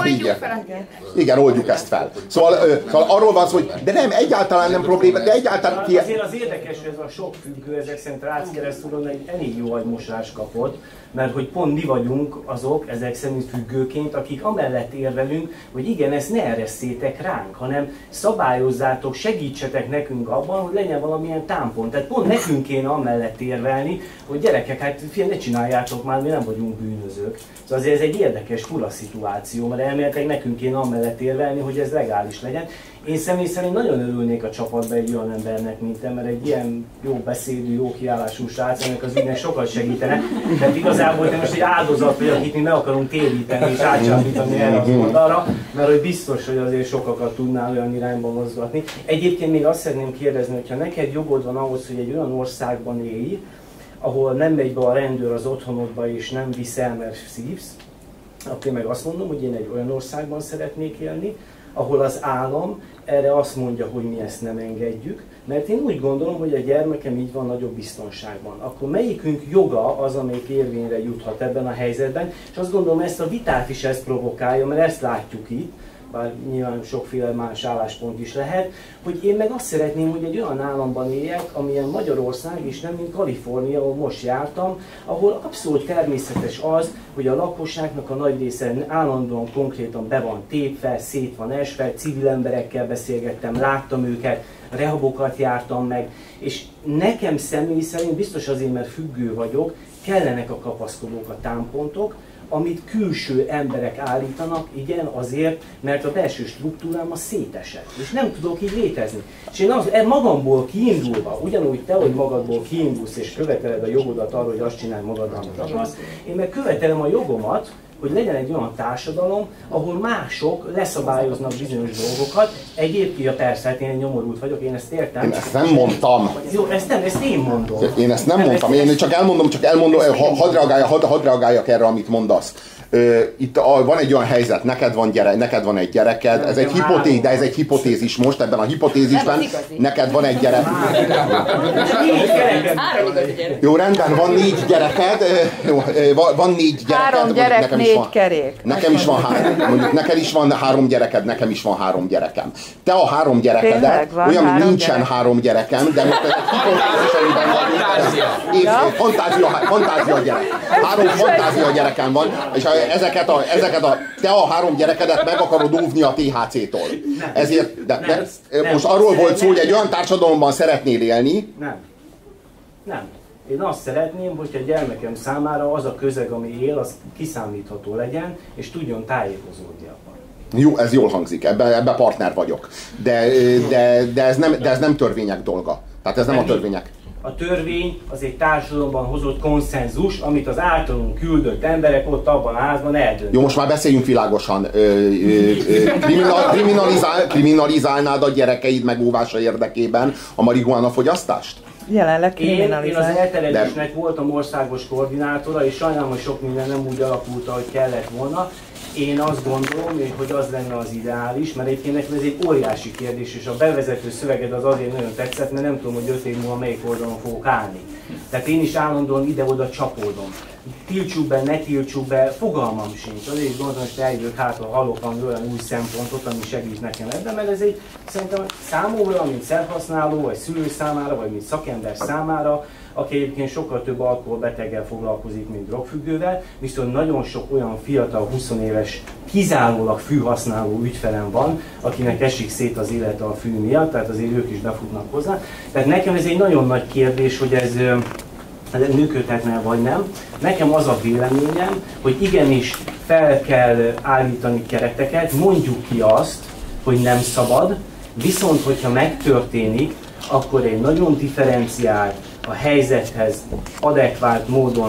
Igen, oldjuk ezt fel. Szóval arról van szó, hogy de nem, egyáltalán nem probléma, de egyáltalán... Azért az érdekes, hogy ez a sok függő, ezek szerint Rácz-Keresztúron egy elég jó agymosás kapott, mert hogy pont mi vagyunk azok, ezek szerint függőként, akik amellett érvelünk, hogy igen, ezt ne eresszétek ránk, hanem szabályozzátok, segítsetek nekünk abban, hogy legyen valamilyen támpont. Tehát pont nekünk kéne amellett érvelni, hogy gyerekek, hát ne csináljátok már, mi nem vagyunk bűnözők. Szóval azért ez egy érdekes, fura szituáció, mert elméletileg nekünk kéne amellett érvelni, hogy ez legális legyen. Én személy szerint nagyon örülnék a csapatba egy olyan embernek, mint te, mert egy ilyen jó beszédű, jó kiállású srác, ennek az ügynek sokat segítene. Tehát igazából te most egy áldozat vagy, akit mi meg akarunk téríteni és átcsábítani erre az oldalra, mert hogy biztos, hogy azért sokakat tudnál olyan irányba mozgatni. Egyébként még azt szeretném kérdezni, hogyha neked jogod van ahhoz, hogy egy olyan országban élj, ahol nem megy be a rendőr az otthonodba és nem viszel, mert szívsz, akkor én meg azt mondom, hogy én egy olyan országban szeretnék élni, ahol az állam erre azt mondja, hogy mi ezt nem engedjük, mert én úgy gondolom, hogy a gyermekem így van nagyobb biztonságban. Akkor melyikünk joga az, amelyik érvényre juthat ebben a helyzetben, és azt gondolom, ezt a vitát is ezt provokálja, mert ezt látjuk itt, bár nyilván sokféle más álláspont is lehet, hogy én meg azt szeretném, hogy egy olyan államban éljek, amilyen Magyarország, és nem mint Kalifornia, ahol most jártam, ahol abszolút természetes az, hogy a lakosságnak a nagy része állandóan konkrétan be van tépve, szét van esve, civil emberekkel beszélgettem, láttam őket, rehabokat jártam meg, és nekem személy szerint, biztos azért, mert függő vagyok, kellenek a kapaszkodók, a támpontok, amit külső emberek állítanak, igen, azért, mert a belső struktúrám a szétesett, és nem tudok így létezni. És én magamból kiindulva, ugyanúgy te, hogy magadból kiindulsz, és követeled a jogodat arra, hogy azt csinálj magadban, amit akarsz, én meg követelem a jogomat, hogy legyen egy olyan társadalom, ahol mások leszabályoznak bizonyos dolgokat. Egyébként, persze, hát én nyomorult vagyok, én ezt értem. Én ezt nem mondtam. Jó, ezt én mondom. Én ezt nem mondtam, én csak elmondom, hadd reagáljak erre, amit mondasz. Itt van egy olyan helyzet, neked van egy gyereked, ez egy hipotézis, de ez egy hipotézis most, ebben a hipotézisben neked van egy gyerek. Jó, rendben, van 4 gyereked, van 4 gyereked. 3 gyerek, 4 kerék. Nekem is van 3, mondjuk neked is van 3 gyereked, nekem is van 3 gyerekem. Te a 3 gyerekedet, olyan, mint nincsen 3 gyerekem, de most ez egy hipotézis, amiben vagyunk. Fantázia gyerek. 3 fantázia gyerekem van, és te a 3 gyerekedet meg akarod óvni a THC-tól. Ezért, most arról volt szó, hogy egy olyan társadalomban szeretnél élni. Nem. Én azt szeretném, hogy a gyermekem számára az a közeg, ami él, az kiszámítható legyen, és tudjon tájékozódni abban. Jó, ez jól hangzik, ebbe partner vagyok. De ez nem törvények dolga. Tehát ez nem a törvények. A törvény az egy társadalomban hozott konszenzus, amit az általunk küldött emberek ott abban a házban eldöntenek. Jó, most már beszéljünk világosan. Kriminalizálnád a gyerekeid megóvása érdekében a marihuána fogyasztást? Jelenleg én az elterjedésnek voltam országos koordinátora, és sajnálom, hogy sok minden nem úgy alakult, ahogy kellett volna. Én azt gondolom, hogy az lenne az ideális, mert egyébként nekem ez egy óriási kérdés, és a bevezető szöveged az azért nagyon tetszett, mert nem tudom, hogy 5 év múlva melyik oldalon fogok állni. Tehát én is állandóan ide-oda csapódom. Tiltsuk be, ne tiltsuk be, fogalmam sincs. Azért is gondolom, hogy eljövök hátra, hallok olyan új szempontot, ami segít nekem ebben, mert ez egy szerintem számomra, mint szerhasználó, vagy szülő számára, vagy mint szakember számára, aki egyébként sokkal több alkoholbeteggel foglalkozik, mint drogfüggővel, viszont nagyon sok olyan fiatal, 20 éves, kizárólag fűhasználó ügyfelem van, akinek esik szét az élete a fű miatt, tehát azért ők is befutnak hozzá. Tehát nekem ez egy nagyon nagy kérdés, hogy ez működhetne vagy nem. Nekem az a véleményem, hogy igenis fel kell állítani kereteket, mondjuk ki azt, hogy nem szabad, viszont hogyha megtörténik, akkor egy nagyon differenciált, a helyzetre adekvát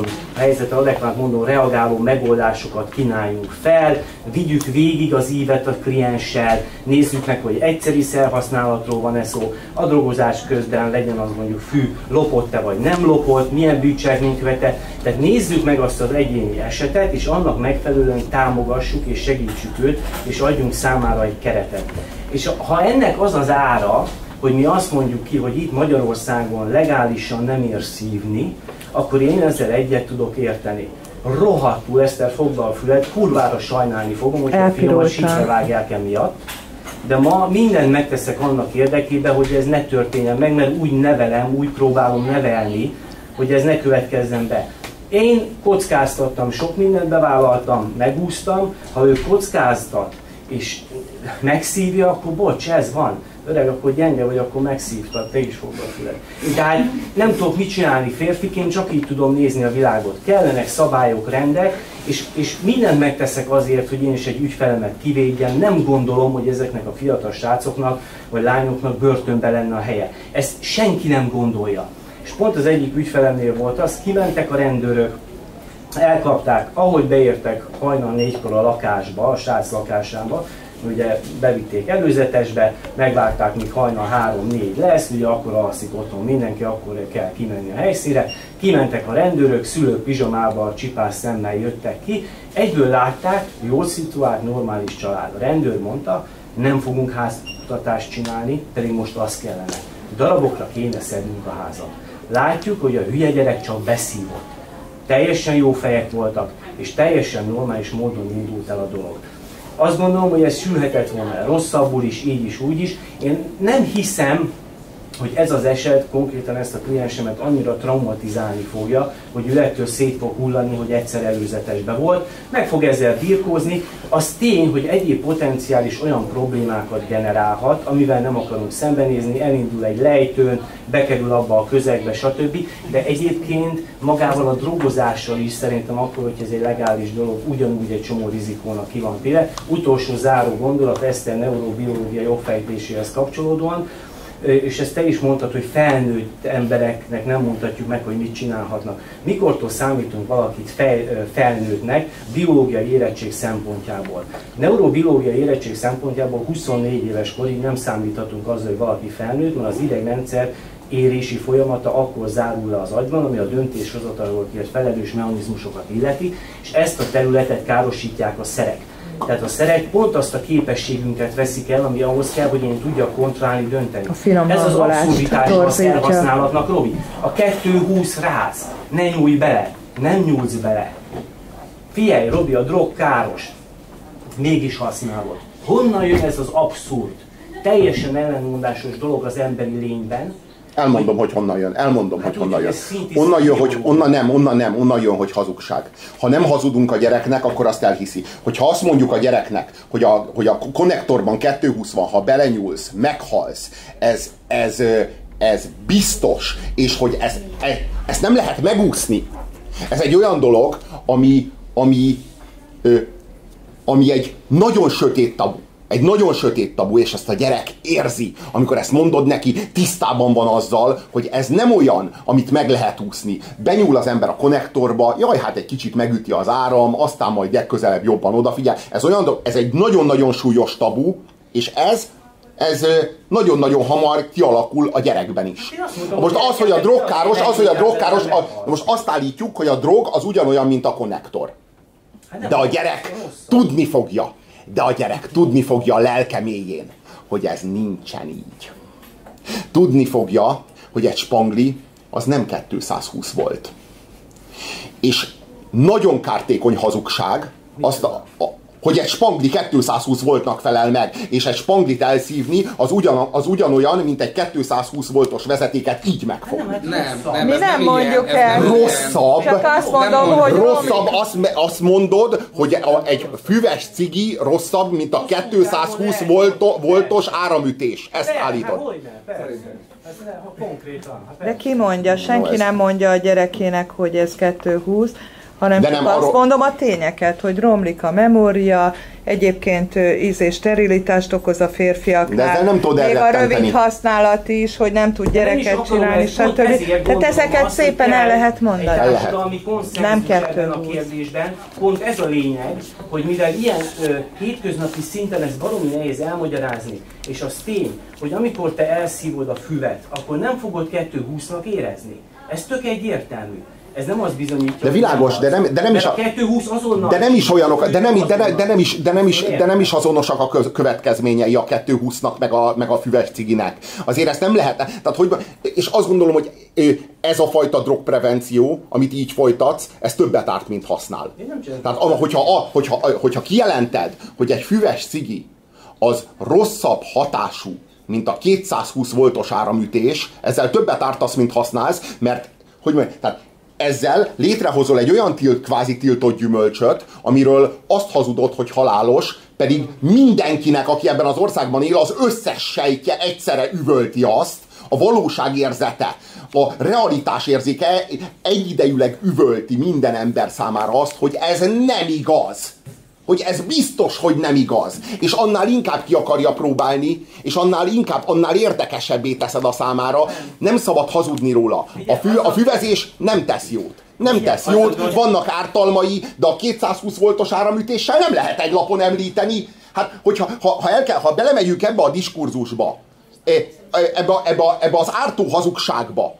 módon reagáló megoldásokat kínáljunk fel, vigyük végig az ívet a klienssel, nézzük meg, hogy egyszeri szerhasználatról van-e szó, a drogozás közben legyen az mondjuk fű, lopott-e vagy nem lopott, milyen bűncselekményt követett, tehát nézzük meg azt az egyéni esetet, és annak megfelelően támogassuk és segítsük őt, és adjunk számára egy keretet. És ha ennek az az ára, hogy mi azt mondjuk ki, hogy itt Magyarországon legálisan nem ér szívni, akkor én ezzel egyet tudok érteni. Rohadtul, Eszter, fogd a fület, kurvára sajnálni fogom, hogy a filmet síkra vágják emiatt, de ma mindent megteszek annak érdekében, hogy ez ne történjen meg, mert úgy nevelem, úgy próbálom nevelni, hogy ez ne következzen be. Én kockáztattam, sok mindent bevállaltam, megúsztam, ha ő kockáztat és megszívja, akkor bocs, ez van. Öreg, akkor gyenge vagy, akkor megszívtad, te is fogd a fület. Tehát nem tudok mit csinálni férfiként, csak így tudom nézni a világot. Kellenek szabályok, rendek, és mindent megteszek azért, hogy én is egy ügyfelemet kivédjem. Nem gondolom, hogy ezeknek a fiatal srácoknak vagy lányoknak börtönbe lenne a helye. Ezt senki nem gondolja. És pont az egyik ügyfelemnél volt az, kimentek a rendőrök, elkapták, ahogy beértek hajnal 4-kor a lakásba, a srác lakásába, ugye bevitték előzetesbe, megvárták, míg hajnal 3-4 lesz, ugye akkor alszik otthon mindenki, akkor kell kimenni a helyszínre. Kimentek a rendőrök, szülők pizsamával, csipás szemmel jöttek ki, egyből látták, jól szituált, normális család. A rendőr mondta, nem fogunk házkutatást csinálni, pedig most az kellene. Darabokra kéne szednünk a házat. Látjuk, hogy a hülye gyerek csak beszívott. Teljesen jó fejek voltak, és teljesen normális módon indult el a dolog. Azt gondolom, hogy ez sülhetett volna rosszabbul is, így is, úgy is. Én nem hiszem, hogy ez az eset konkrétan ezt a kliensemet annyira traumatizálni fogja, hogy ő ettől szét fog hullani, hogy egyszer előzetesbe volt. Meg fog ezzel birkózni. Az tény, hogy egyéb potenciális olyan problémákat generálhat, amivel nem akarunk szembenézni, elindul egy lejtőn, bekerül abba a közegbe, stb. De egyébként magával a drogozással is szerintem akkor, hogy ez egy legális dolog, ugyanúgy egy csomó rizikónak ki van téve. Utolsó záró gondolat Eszter neurobiológia jogfejtéséhez kapcsolódóan, és ezt te is mondtad, hogy felnőtt embereknek nem mondhatjuk meg, hogy mit csinálhatnak. Mikortól számítunk valakit felnőttnek biológiai érettség szempontjából? Neurobiológiai érettség szempontjából 24 éves korig nem számíthatunk azzal, hogy valaki felnőtt, mert az idegrendszer érési folyamata akkor zárul le az agyban, ami a döntéshozatalról kért felelős mechanizmusokat illeti, és ezt a területet károsítják a szerek. Tehát a szerek pont azt a képességünket veszik el, ami ahhoz kell, hogy én tudjak kontrollálni, dönteni. Ez az abszurditása a szerhasználatnak, Robi. A 2-20 ráz, ne nyújj bele, nem nyúlsz bele. Figyelj, Robi, a drog káros, mégis használod. Honnan jön ez az abszurd, teljesen ellenmondásos dolog az emberi lényben? Elmondom, hogy honnan jön. Elmondom, hogy honnan jön. Onnan jön, hogy onnan jön, hogy hazugság. Ha nem hazudunk a gyereknek, akkor azt elhiszi. Hogyha azt mondjuk a gyereknek, hogy a konnektorban 220 van, ha belenyúlsz, meghalsz, ez biztos, és hogy ezt nem lehet megúszni. Ez egy olyan dolog, ami egy nagyon sötét tabu. Egy nagyon sötét tabu, és ezt a gyerek érzi, amikor ezt mondod neki, tisztában van azzal, hogy ez nem olyan, amit meg lehet úszni. Benyúl az ember a konnektorba, jaj, hát egy kicsit megüti az áram, aztán majd legközelebb jobban odafigyel. Ez egy nagyon-nagyon súlyos tabu, és ez nagyon-nagyon hamar kialakul a gyerekben is. Most az, hogy a drog káros, most azt állítjuk, hogy a drog az ugyanolyan, mint a konnektor. De a gyerek tudni fogja. De a gyerek tudni fogja a lelke mélyén, hogy ez nincsen így. Tudni fogja, hogy egy spangli az nem 220 volt. És nagyon kártékony hazugság, hogy egy spangli 220 voltnak felel meg, és egy spanglit elszívni az ugyanolyan, mint egy 220 voltos vezetéket így megfogni. Mi nem mondjuk el. Rosszabb. Csak azt mondom, hogy rosszabb, azt mondod, hogy egy füves cigi rosszabb, mint a 220 voltos áramütés. Ezt állítod. De ki mondja? Senki nem mondja a gyerekének, hogy ez 220, hanem de csak nem azt mondom a tényeket, hogy romlik a memória, egyébként íz- és sterilitást okoz a férfiaknál. Nem tudod még a rövid használat is, hogy nem tud gyereket csinálni, stb. Tehát ezeket szépen el lehet mondani. Nem kettő a kérdésben. Pont ez a lényeg, hogy mivel ilyen hétköznapi szinten ez baromi nehéz elmagyarázni, és az tény, hogy amikor te elszívod a füvet, akkor nem fogod 220-nak érezni. Ez tök egyértelmű. Ez nem az bizonyítja. De világos, de nem is a 220 azonnal. De nem is olyanok, de nem is azonosak a következményei a 220-nak meg a füves ciginek. Azért ezt nem lehet. Tehát, és azt gondolom, hogy ez a fajta drogprevenció, amit így folytatsz, ez többet árt, mint használ. Tehát hogyha kijelented, hogy egy füves cigi az rosszabb hatású, mint a 220 voltos áramütés, ezzel többet ártasz, mint használsz, mert tehát ezzel létrehozol egy olyan kvázi tiltott gyümölcsöt, amiről azt hazudod, hogy halálos, pedig mindenkinek, aki ebben az országban él, az összes sejtje egyszerre üvölti azt, a valóság érzete, a realitás érzéke egyidejűleg üvölti minden ember számára azt, hogy ez nem igaz. Hogy ez biztos, hogy nem igaz. És annál inkább ki akarja próbálni, és annál érdekesebbé teszed a számára. Nem szabad hazudni róla. A füvezés nem tesz jót. Nem tesz jót, vannak ártalmai, de a 220 voltos áramütéssel nem lehet egy lapon említeni. Hát, ha belemegyünk ebbe a diskurzusba, ebbe az ártó hazugságba,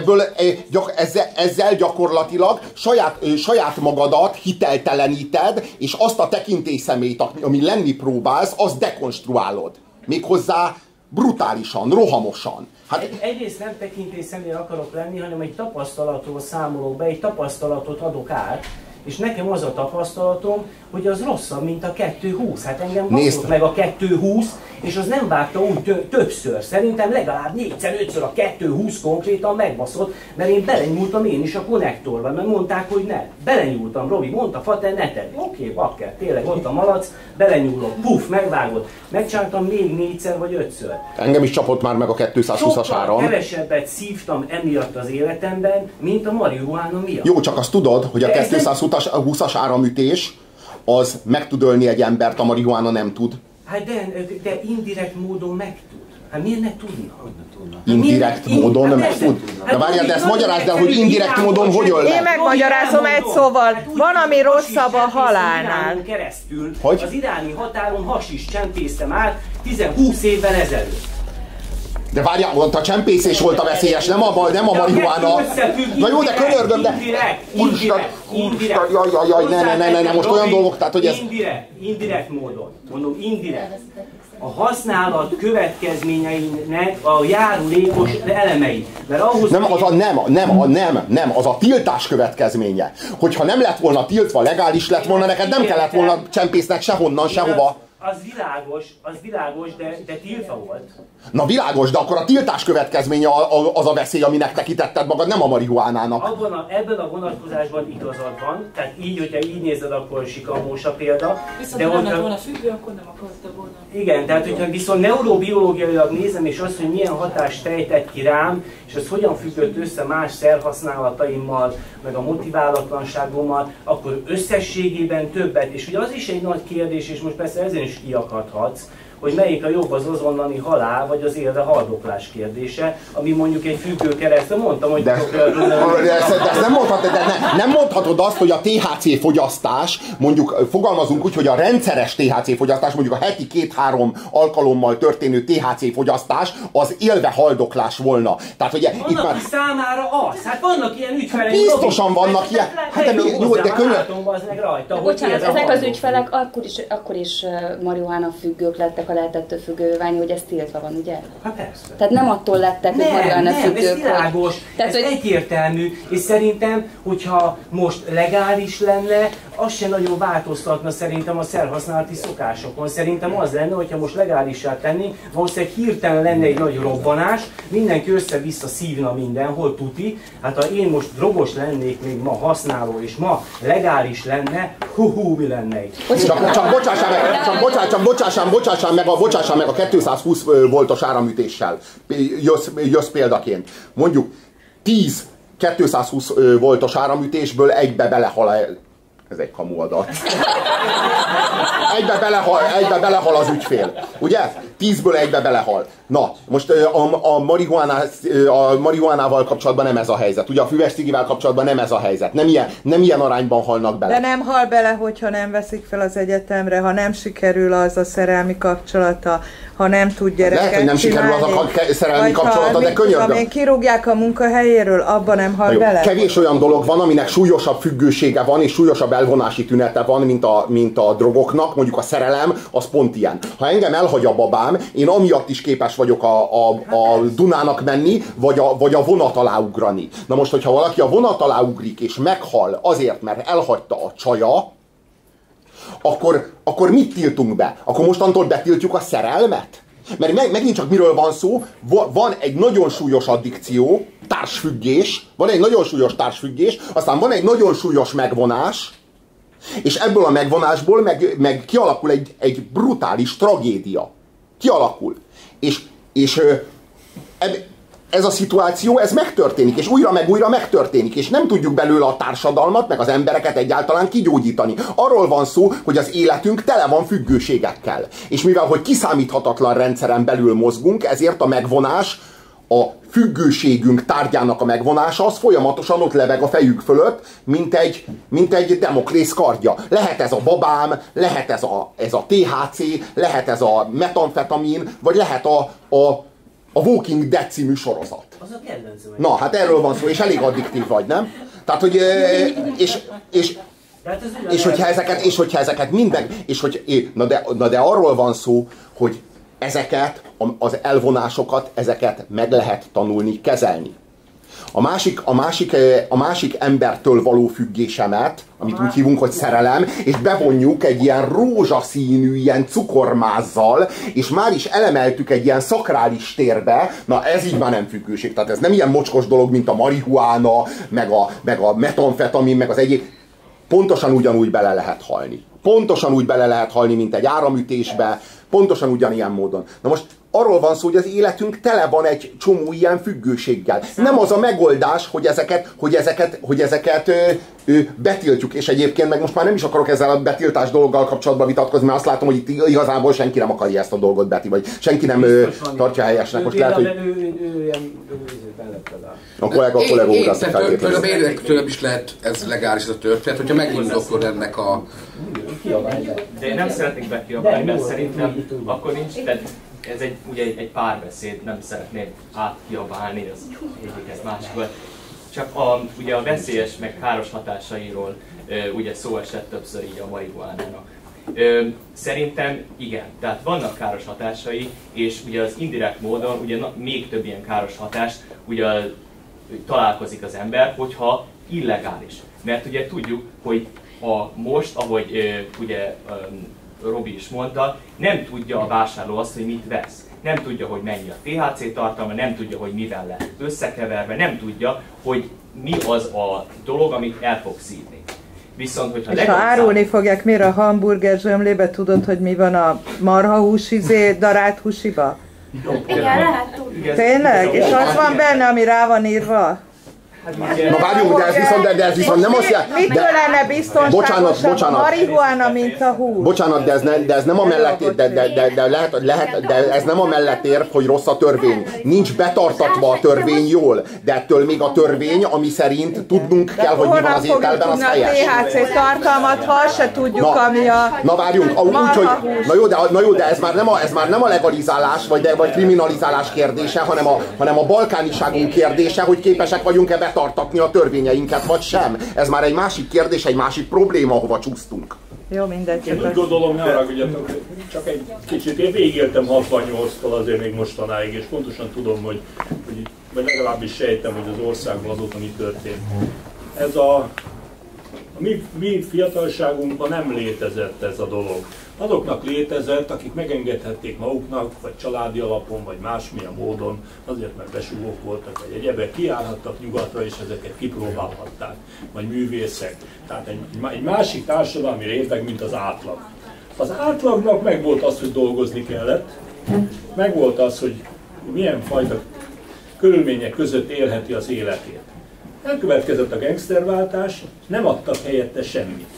ezzel gyakorlatilag saját magadat hitelteleníted, és azt a tekintélyszemét, ami lenni próbálsz, azt dekonstruálod. Méghozzá brutálisan, rohamosan. Hát, egyrészt nem tekintélyszemén akarok lenni, hanem egy tapasztalatról számolok be, egy tapasztalatot adok át, és nekem az a tapasztalatom, hogy az rosszabb, mint a 220. Hát engem baszott meg a 220, és az nem vágta úgy többször. Szerintem legalább 4-5-ször a 220 konkrétan megbaszott, mert én belenyúltam én is a konnektorba, mert mondták, hogy ne. Belenyúltam, Robi, mondta, Fater, ne tedd. Oké, bakker, tényleg ott a malac, belenyúlok, puff, megvágott. Megcsináltam még 4-szer vagy 5-ször. Engem is csapott már meg a 220-as áram. Sokkal kevesebbet szívtam emiatt az életemben, mint a marihuána miatt. Jó, csak azt tudod, hogy a 220-as áramütés az meg tud ölni egy embert, a marihuána nem tud. Hát de indirekt módon meg tud. Hát miért ne tudna? Indirekt módon meg tud? De várjál, de ezt magyarázd el, hogy indirekt módon hogy öl meg? Én megmagyarázom egy szóval. Van, ami rosszabb a halálnál. Hogy? Az iráni határon hasis csempésztem át 10-20 évvel ezelőtt. De várjál, a csempészés volt a veszélyes, nem a marihuána. Na jó, de könyörgöm, de... Indirekt. Ne, most olyan dolgok, tehát hogy ez... Indirekt módon. Mondom, indirekt. A használat következményeinek a járulékos elemei. Mert ahhoz nem, az a tiltás következménye. Hogyha nem lett volna tiltva, legális lett volna, neked nem kellett volna csempésznek sehonnan, sehova. Az világos, de tiltva volt. Na világos, de akkor a tiltás következménye az a veszély, aminek tekintetted magad, nem a marihuánának. Ebben a vonatkozásban igazad van, tehát így, hogyha így nézed, akkor sikamós a példa. Viszont ha nem lett volna függő, akkor nem akarta volna. Igen, tehát hogyha viszont neurobiológiailag nézem, és azt, hogy milyen hatást fejtett ki rám, és az hogyan függött össze más szerhasználataimmal, meg a motiválatlanságommal, akkor összességében többet. És ugye az is egy nagy kérdés, és most persze ezen is kiakadhatsz, hogy melyik a jobb, az azonnali halál, vagy az élve haldoklás kérdése, ami mondjuk egy függő keresztül mondtam, hogy... De ezt nem mondhatod azt, hogy a THC fogyasztás, mondjuk fogalmazunk úgy, hogy a rendszeres THC fogyasztás, mondjuk a heti 2-3 alkalommal történő THC fogyasztás, az élve haldoklás volna. Tehát, hogy itt már... számára az, hát vannak ilyen ügyfelek. Biztosan vannak ilyen. Hát de könnyen. Bocsánat, ezek az ügyfelek akkor is marihuána függők lettek, ha lehet ettől függővé válni, hogy ez tiltva van, ugye? Hát persze. Tehát nem attól lettek, hogy marihuána függők. Nem, ez világos, tehát, ez egyértelmű, és szerintem, hogyha most legális lenne, az se nagyon változtatna szerintem a szerhasználati szokásokon. Szerintem az lenne, hogyha most legálissá tennénk, valószínűleg hirtelen lenne egy nagy robbanás, mindenki össze-vissza szívna mindenhol, tuti. Hát ha én most drogos lennék még ma használó, és ma legális lenne, mi lenne itt? Csak bocsássam meg a 220 voltos áramütéssel. Jössz példaként. Mondjuk 10 220 voltos áramütésből egybe belehal. Ez egy kamu adat. Egybe belehal az ügyfél. Ugye? 10-ből egybe belehal. Na, most a marihuánával kapcsolatban nem ez a helyzet. Ugye a füves cigivel kapcsolatban nem ez a helyzet. Nem ilyen arányban halnak bele. De nem hal bele, hogyha nem veszik fel az egyetemre, ha nem sikerül az a szerelmi kapcsolata, ha nem tud gyereket lehet, hogy nem csinálni, sikerül az a szerelmi kapcsolata, de könyörgöm. Ha még kirúgják a munkahelyéről, abban nem hal bele? Kevés olyan dolog van, aminek súlyosabb függősége van, és súlyosabb elvonási tünete van, mint a drogoknak. Mondjuk a szerelem, az pont ilyen. Ha engem elhagy a babám, én amiatt is képes vagyok a Dunának menni, vagy a vonat alá ugrani. Na most, hogyha valaki a vonat alá ugrik, és meghal azért, mert elhagyta a csaja, akkor mit tiltunk be? Akkor mostantól betiltjuk a szerelmet? Mert megint csak miről van szó? Van egy nagyon súlyos addikció, társfüggés, aztán van egy nagyon súlyos megvonás, és ebből a megvonásból meg kialakul egy brutális tragédia. Kialakul. És ez a szituáció, ez megtörténik, és újra meg újra megtörténik, és nem tudjuk belőle a társadalmat, meg az embereket egyáltalán kigyógyítani. Arról van szó, hogy az életünk tele van függőségekkel. És mivel, hogy kiszámíthatatlan rendszeren belül mozgunk, ezért a megvonás, a függőségünk tárgyának a megvonása, az folyamatosan ott lebeg a fejük fölött, mint egy Damoklész kardja. Lehet ez a babám, lehet ez a THC, lehet ez a metamfetamin, vagy lehet a Walking Dead című sorozat. Az a kedvencem. Na, hát erről van szó, és elég addiktív vagy, nem? Tehát, hogy... És hogyha ezeket minden... Na de arról van szó, hogy ezeket, az elvonásokat, ezeket meg lehet tanulni, kezelni. A másik embertől való függésemet, amit úgy hívunk, hogy szerelem, és bevonjuk egy ilyen rózsaszínű, ilyen cukormázzal, és már is elemeltük egy ilyen szakrális térbe, na ez így már nem függőség. Tehát ez nem ilyen mocskos dolog, mint a marihuána, meg a metamfetamin, meg az egyéb. Pontosan ugyanúgy bele lehet halni. Pontosan úgy bele lehet halni, mint egy áramütésbe, pontosan ugyanilyen módon. Na most arról van szó, hogy az életünk tele van egy csomó ilyen függőséggel. Nem az a megoldás, hogy ezeket betiltjuk, és egyébként meg most már nem is akarok ezzel a betiltás dologgal kapcsolatban vitatkozni, mert azt látom, hogy itt igazából senki nem akarja ezt a dolgot vagy senki nem tartja helyesnek. Most lehet, hogy... A kollega urat feltétlenül. Tőlem is lehet ez legális ez a történet, hogyha megindoklod ennek a... De én nem szeretnék bekiabálni, mert szerintem akkor nincs, tehát ez ugye egy párbeszéd, nem szeretném átkiabálni, az egyiket másikból. Csak ugye a veszélyes meg káros hatásairól ugye szó esett többször így a marihuánának. Szerintem igen, tehát vannak káros hatásai, és ugye az indirekt módon ugye még több ilyen káros hatást ugye találkozik az ember, hogyha illegális. Mert ugye tudjuk, hogy most, ahogy ugye Robi is mondta, nem tudja a vásárló azt, hogy mit vesz. Nem tudja, hogy mennyi a THC tartalma, nem tudja, hogy mivel lehet összekeverve, nem tudja, hogy mi az a dolog, amit el fog szívni. Viszont, hogyha és ha árulni fogják, miért a hamburger zsömlébe, tudod, hogy mi van a marhahús darált húsiba? Igen, lehet tudni. Tényleg? És az van benne, ami rá van írva? Na várjunk, de ez viszont nem azt jelenti... Mitől lenne biztonságosabb a marihuána, mint a hús? Bocsánat, de ez nem amellett ér, de ez nem amellett ér, hogy rossz a törvény. Nincs betartatva a törvény jól, de ettől még a törvény, ami szerint tudnunk kell, hogy mi van az ételben, az helyes. A THC tartalmat, ha se tudjuk, ami a... Na várjunk, úgyhogy... Na jó, de ez már nem a legalizálás, vagy kriminalizálás kérdése, hanem a balkániságunk kérdése, hogy képesek vagyunk-e betartatni a törvényeinket, vagy sem. Ez már egy másik kérdés, egy másik probléma, ahova csúsztunk. Jó, mindegy. Én úgy gondolom, ne haragudjatok, csak egy kicsit, én végigéltem 68-tól azért még mostanáig, és pontosan tudom, hogy vagy legalábbis sejtem, hogy az országban azóta mi történt. Ez a mi fiatalságunkban nem létezett ez a dolog. Azoknak létezett, akik megengedhették maguknak, vagy családi alapon, vagy másmilyen módon, azért mert besugók voltak, vagy egyebek, kiállhattak nyugatra, és ezeket kipróbálhatták, vagy művészek. Tehát egy másik társadalmi réteg, mint az átlag. Az átlagnak megvolt az, hogy dolgozni kellett, megvolt az, hogy milyen fajta körülmények között élheti az életét. Elkövetkezett a gangsterváltás, nem adtak helyette semmit.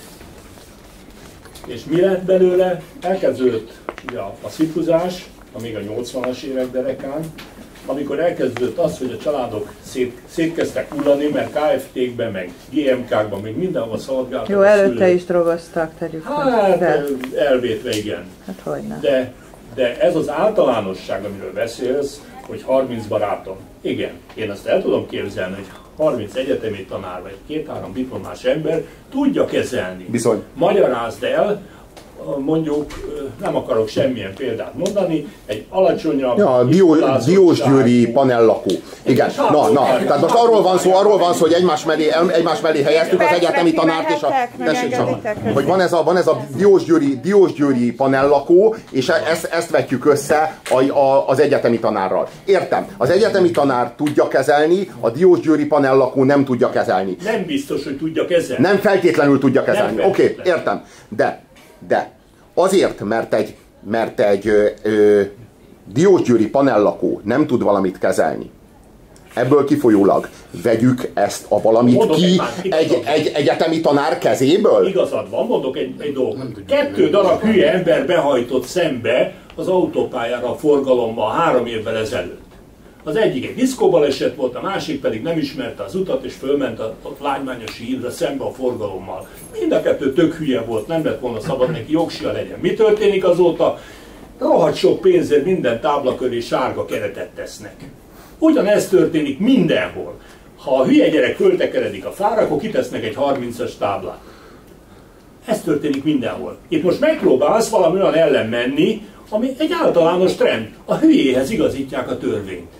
És mi lett belőle? Elkezdődött a szikuzás, amíg a 80-as évek derekán, amikor elkezdődött az, hogy a családok szétkezdtek hullani, mert KFT-kben, meg GMK-kban, még mindenhol szaladgáltak. Jó, előtte is drogoztak, tegyük fel. Hát, elvétve igen. Hát hogyne. De ez az általánosság, amiről beszélsz, hogy 30 barátom. Igen, én azt el tudom képzelni, hogy 30 egyetemi tanár vagy 2-3 diplomás ember tudja kezelni. Bizony. Magyarázd el, mondjuk, nem akarok semmilyen példát mondani, egy alacsonyabb... Ja, Diósgyőri panellakó. Igen, tehát most arról van szó, hogy egymás mellé helyeztük az egyetemi tanárt, és hogy van ez a Diósgyőri panellakó, és ezt vetjük össze az egyetemi tanárral. Értem, az egyetemi tanár tudja kezelni, a Diósgyőri panellakó nem tudja kezelni. Nem biztos, hogy tudja kezelni. Nem feltétlenül tudja kezelni. Oké, értem. De azért, mert egy Diósgyőri panellakó nem tud valamit kezelni, ebből kifolyólag vegyük ezt a valamit ki egy egyetemi tanár kezéből? Igazad van, mondok egy dolgot. 2 darab hülye ember behajtott szembe az autópályára a forgalommal 3 évvel ezelőtt. Az egyik egy diszkóbaleset volt, a másik pedig nem ismerte az utat, és fölment a Lágymányosi hídra szembe a forgalommal. Mind a 2 tök hülye volt, nem lett volna szabad neki jogsia legyen. Mi történik azóta? Rohadt sok pénzért minden tábla köré sárga keretet tesznek. Ugyanez történik mindenhol. Ha a hülye gyerek föltekeredik a fára, akkor kitesznek egy 30-as táblát. Ez történik mindenhol. Itt most megpróbálsz valami olyan ellen menni, ami egy általános trend. A hülyéhez igazítják a törvényt.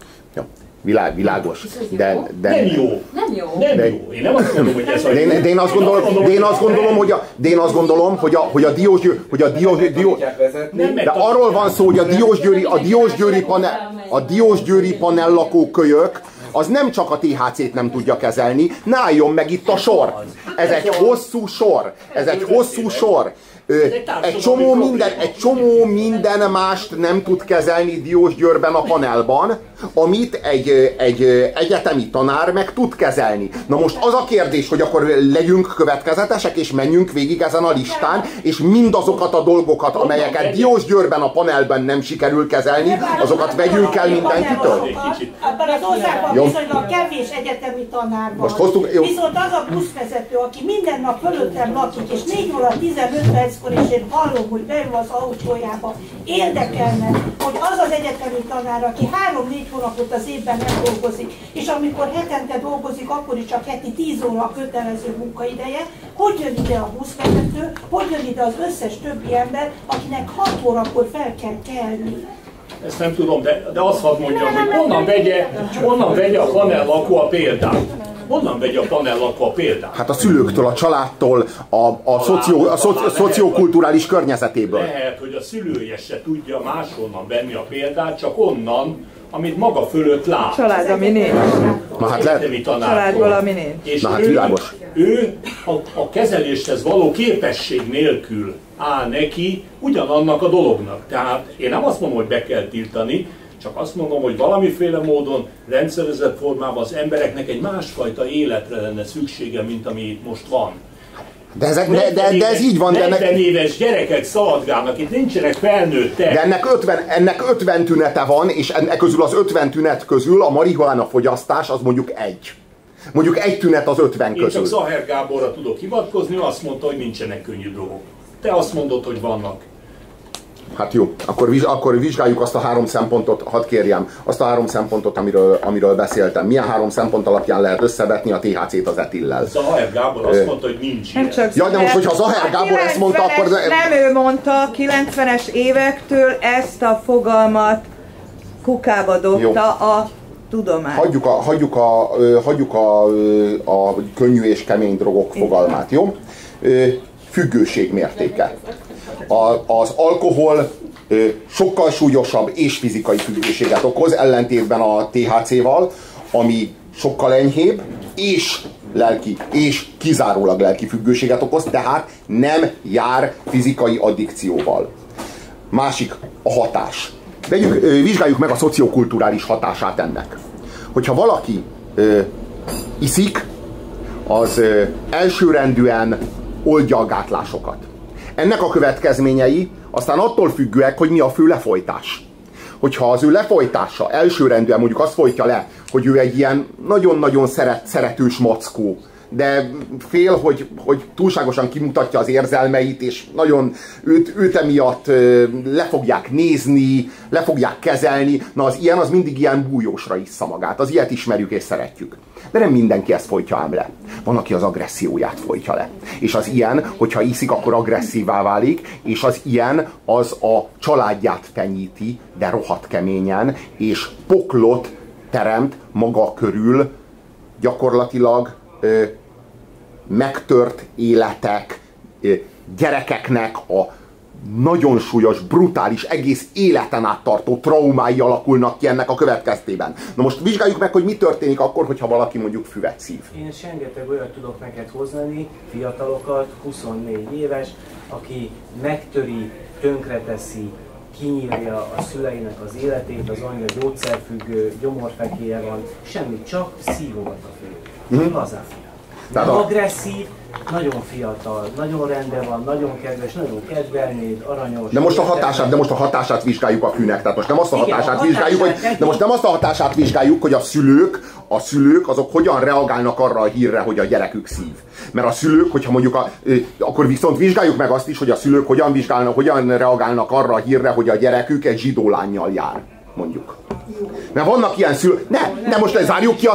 Világos. De nem jó. Nem jó. Én nem azt mondom, hogy ez a jó. De én azt gondolom, hogy a Diósgyőri... De arról van szó, hogy a Diósgyőri panellakó kölyök, az nem csak a THC-t nem tudja kezelni, ne álljon meg itt a sor. Ez egy hosszú sor. Egy csomó minden mást nem tud kezelni Diósgyőrben a panelban, amit egy egyetemi tanár meg tud kezelni. Na most az a kérdés, hogy akkor legyünk következetesek, és menjünk végig ezen a listán, és mindazokat a dolgokat, amelyeket Diósgyőrben a panelben nem sikerül kezelni, azokat vegyünk el mindenkitől. Abban az országban viszonylag kevés egyetemi tanár van. Viszont az a buszvezető, aki minden nap fölöttem lakik, és 4 óra 15 perckor, és én hallom, hogy beül az autójába, érdekelne, hogy az az egyetemi tanár, aki 3-4 hónapot az évben nem dolgozik, és amikor hetente dolgozik, akkor is csak heti 10 óra kötelező munkaideje, hogy jön ide a buszvezető, hogy jön ide az összes többi ember, akinek 6 órakor fel kell kelni. Ezt nem tudom, de azt hadd mondjam, hogy honnan vegye a panellakó a példát. Honnan vegye a panellakó a példát? Hát a szülőktől, a családtól, a szociokulturális környezetéből. Lehet, hogy a szülője se tudja máshonnan venni a példát, csak onnan, amit maga fölött lát. Család, ami nincs. Na hát lehet. Családból, ami nincs. És ő a kezeléshez való képesség nélkül áll neki ugyanannak a dolognak. Tehát én nem azt mondom, hogy be kell tiltani, Csak azt mondom, hogy valamiféle módon, rendszerezett formában az embereknek egy másfajta életre lenne szüksége, mint ami itt most van. De ez így van. 40 éves gyerekek szaladgálnak, itt nincsenek felnőttek. De ennek 50 tünete van, és ennek közül az 50 tünet közül a marihuána fogyasztás az mondjuk egy. Mondjuk egy tünet az 50 közül. Én csak Zaher Gáborra tudok hivatkozni, azt mondta, hogy nincsenek könnyű drogok. Te azt mondod, hogy vannak. Hát jó, akkor vizsgáljuk azt a 3 szempontot, hadd kérjem, azt a 3 szempontot, amiről beszéltem. Milyen 3 szempont alapján lehet összevetni a THC-t az etillel? Zaher Gábor azt mondta, hogy nincs ilyen. Ja, de most, hogyha Zaher Gábor ezt mondta, akkor... Nem ő mondta, 90-es évektől ezt a fogalmat kukába dobta a tudomány. Hagyjuk a könnyű és kemény drogok fogalmát, jó? Függőség mértéke. Az alkohol sokkal súlyosabb és fizikai függőséget okoz, ellentétben a THC-val, ami sokkal enyhébb, és lelki, és kizárólag lelki függőséget okoz, tehát nem jár fizikai addikcióval. Másik a hatás. Vizsgáljuk meg a szociokulturális hatását ennek. Hogyha valaki iszik, az elsőrendűen oldja a gátlásokat. Ennek a következményei aztán attól függőek, hogy mi a fő lefolytás. Hogyha az ő lefolytása elsőrendűen mondjuk azt folytja le, hogy ő egy ilyen nagyon-nagyon szeretős mackó, de fél, hogy túlságosan kimutatja az érzelmeit, és nagyon őt emiatt le fogják nézni, le fogják kezelni. Na az ilyen, az mindig ilyen bújósra issza magát. Az ilyet ismerjük és szeretjük. De nem mindenki ezt folytja ám le. Van, aki az agresszióját folytja le. És az ilyen, hogyha iszik, akkor agresszívá válik, és az ilyen az a családját fenyíti, de rohadt keményen, és poklot teremt maga körül, gyakorlatilag megtört életek, gyerekeknek a nagyon súlyos, brutális, egész életen át tartó traumái alakulnak ki ennek a következtében. Na most vizsgáljuk meg, hogy mi történik akkor, hogyha valaki mondjuk füvet szív. Én rengeteg olyat tudok neked hozni, fiatalokat, 24 éves, aki megtöri, tönkreteszi, kinyírja a szüleinek az életét, az anyja gyógyszerfüggő, gyomorfekéje van, semmit, csak szívogat a fő. Lazán. Nem agresszív, nagyon fiatal, nagyon rendben van, nagyon kedves, nagyon kedvelnéd, aranyos. De most a hatását vizsgáljuk a fűnek. Tehát most nem azt a hatását vizsgáljuk, hogy a szülők azok hogyan reagálnak arra a hírre, hogy a gyerekük szív. Mert a szülők, hogyha mondjuk akkor viszont vizsgáljuk meg azt is, hogy a szülők hogyan reagálnak arra a hírre, hogy a gyerekük egy zsidó lánnyal jár. Mondjuk. Mert vannak ilyen szülők, de most zárjuk ki azt,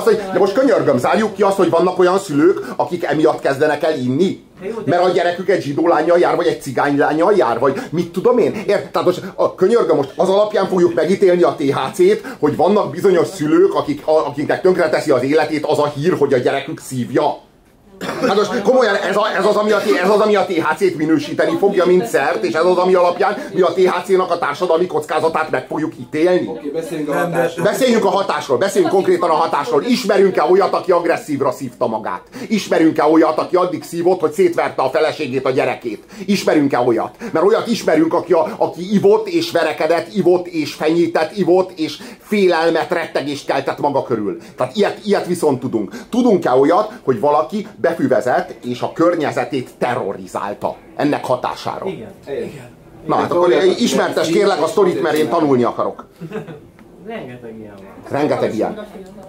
hogy vannak olyan szülők, akik emiatt kezdenek el inni. Mert a gyerekük egy zsidó lánnyal jár, vagy egy cigány lánnyal jár, vagy mit tudom én. Tehát most könyörgöm, most az alapján fogjuk megítélni a THC-t, hogy vannak bizonyos szülők, akiknek tönkreteszi az életét az a hír, hogy a gyerekük szívja. Hát most komolyan ez az, ami a THC-t minősíteni fogja, mint szert, és ez az, ami alapján mi a THC-nak a társadalmi kockázatát meg fogjuk ítélni. Beszéljünk a hatásról, beszéljünk konkrétan a hatásról. Ismerünk-e olyat, aki agresszívra szívta magát? Ismerünk-e olyat, aki addig szívott, hogy szétverte a feleségét, a gyerekét? Ismerünk-e olyat? Mert olyat ismerünk, aki ivott és verekedett, ivott és fenyített, ivott és félelmet, rettegést keltett maga körül. Tehát ilyet viszont tudunk. Tudunk-e olyat, hogy valaki befüvezett és a környezetét terrorizálta ennek hatására? Igen. Na hát akkor ismertes kérlek a sztorit, mert én tanulni akarok. Rengeteg ilyen van. Rengeteg ilyen.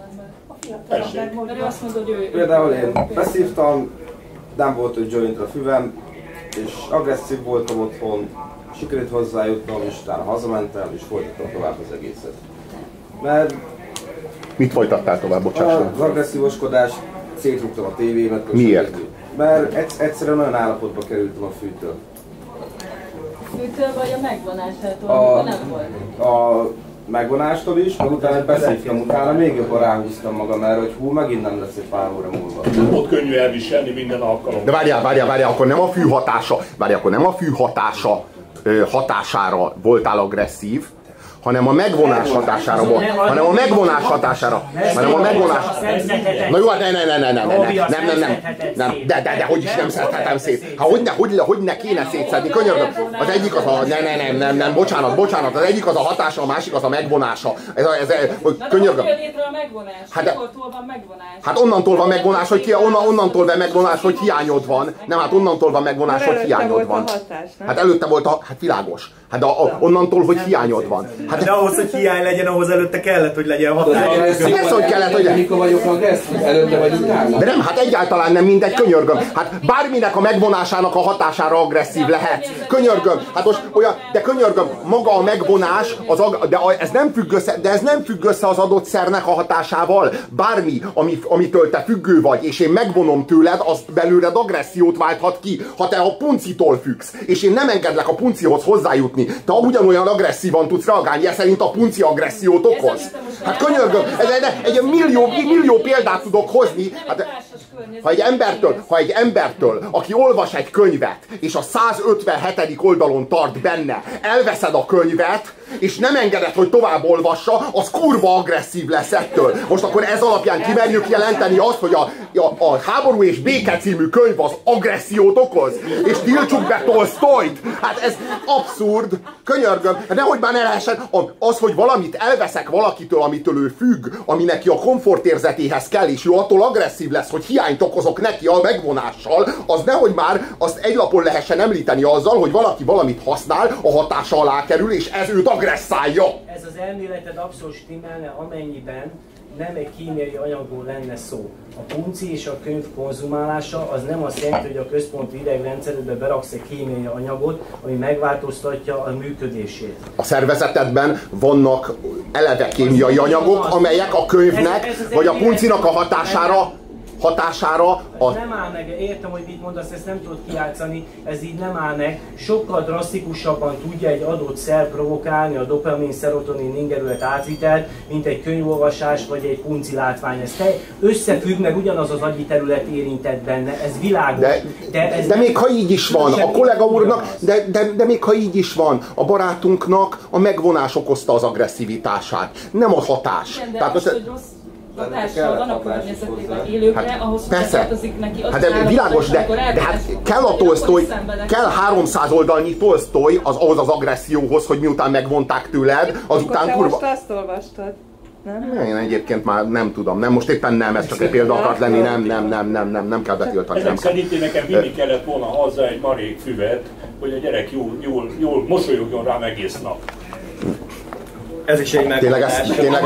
Például én beszívtam, nem volt egy jointra füvem, és agresszív voltam otthon, sikerült hozzájutnom, és utána hazamentem, és folytattam tovább az egészet. Mert... Mit folytattál tovább, bocsásson? Az agresszívoskodás, szétrúgtam a tévémet. Miért? Mert egyszerűen olyan állapotba kerültem a fűtől. Fűtől vagy a megvonásától, amikor nem volt? A megvonástól is, meg utána beszívtam, utána még jobban ráhúztam magam erre, hogy megint nem lesz egy pár óra múlva. Ott könnyű elviselni minden alkalommal. De várjál, akkor nem a fű hatására voltál agresszív, hanem a megvonás hatására volt. Hanem a megvonás hatására. Hanem a megvonás. Na jó, nem. De hogy is nem szedhetem szét. Hogy ne kéne szétszedni, könyörgöm. Az egyik az a... Nem, bocsánat. Az egyik az a hatása, a másik az a megvonása. Könyörgöm. Hát onnantól van megvonás, hogy hiányod van. Nem, hát onnantól van megvonás, hogy hiányod van. Hát előtte volt hát világos. Hát onnantól, hogy hiányod van. Hát de ahhoz, hogy hiány legyen, ahhoz előtte kellett, hogy legyen hatás. Persze, hogy kellett, hogy... Mikor vagyok agresszív? Előtte vagy utána? De nem, hát egyáltalán nem mindegy, könyörgöm. Hát bárminek a megvonásának a hatására agresszív lehet. Könyörgöm. Hát most olyan, de könyörgöm, maga a megvonás, ez nem függ össze az adott szernek a hatásával. Bármi, amitől te függő vagy, és én megvonom tőled, azt belőled agressziót válthat ki. Ha te a puncitól függsz, és én nem engedlek a puncihoz hozzájutni, te ugyanolyan agresszívan tudsz reagálni, ez szerint a punci agressziót okoz. Hát könyörgöm, egy millió példát tudok hozni. Hát, ha egy embertől, aki olvas egy könyvet, és a 157. oldalon tart benne, elveszed a könyvet, és nem engeded, hogy tovább olvassa, az kurva agresszív lesz ettől. Most akkor ez alapján kimerjük jelenteni azt, hogy a Háború és béke című könyv az agressziót okoz, és tiltsuk be Tolsztojt. Hát ez abszurd, könyörgöm. Nehogy már ne lehessen az, hogy valamit elveszek valakitől, amitől ő függ, ami neki a komfortérzetéhez kell, és ő attól agresszív lesz, hogy hiányt okozok neki a megvonással, az nehogy már azt egy lapon lehessen említeni azzal, hogy valaki valamit használ, a hatása alá kerül, és ez őt agresszálja. Ez az elméleted abszolút stimmelne, amennyiben nem egy kémiai anyagról lenne szó. A punci és a könyv konzumálása az nem azt jelenti, hogy a központi idegrendszeredbe beraksz egy kémiai anyagot, ami megváltoztatja a működését. A szervezetedben vannak eleve kémiai anyagok, amelyek a könyvnek vagy a puncinak a hatására nem áll meg, értem, hogy mit mondasz, ezt nem tudod kijátszani, ez így nem áll meg. Sokkal drasztikusabban tudja egy adott szer provokálni a dopamin, szerotonin ingerület átvitelt, mint egy könyvolvasás vagy egy punci látvány. Ez összefüggnek, ugyanaz az agyi terület érintett benne, ez világos. De még ha így is van, a kollega úrnak, de még ha így is van, a barátunknak a megvonás okozta az agresszivitását, nem a hatás. Hatással van a környezetében élőkre, ahhoz tartozik neki az hát világos, de hát kell a Tolsztoj, kell 300 oldalnyi Tolsztoj ahhoz az agresszióhoz, hogy miután megvonták tőled, azután kurva... Most azt olvastad? Nem? Én egyébként már nem tudom, nem, most éppen nem, ez csak egy példa akart lenni, nem kell betiltani. Ezek szerint nekem vinni kellett volna haza egy marék füvet, hogy a gyerek jól mosolyogjon rám egész nap. Ez is egy megoldás.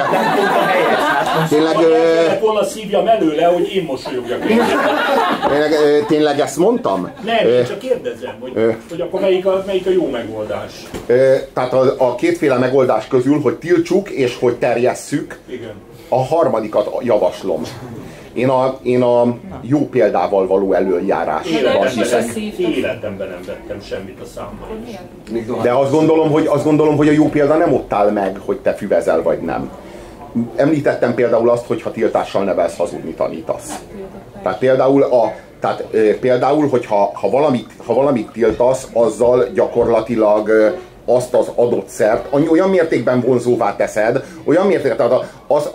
Tényleg volna szívjam előle, hogy én mosolyogjak. Tényleg ezt mondtam? Nem, én csak kérdezem, hogy akkor melyik a jó megoldás. Tehát a kétféle megoldás közül, hogy tiltsuk és hogy terjesszük, igen. A harmadikat javaslom. Én a jó példával való előjárásban hiszek. Életemben nem vettem semmit a számba. De azt gondolom, hogy a jó példa nem ott áll meg, hogy te füvezel vagy nem. Említettem például azt, hogy ha tiltással nevelsz, hazudni tanítasz. Tehát például hogyha valamit tiltasz, azzal gyakorlatilag azt az adott szert olyan mértékben vonzóvá teszed, olyan mértékben, tehát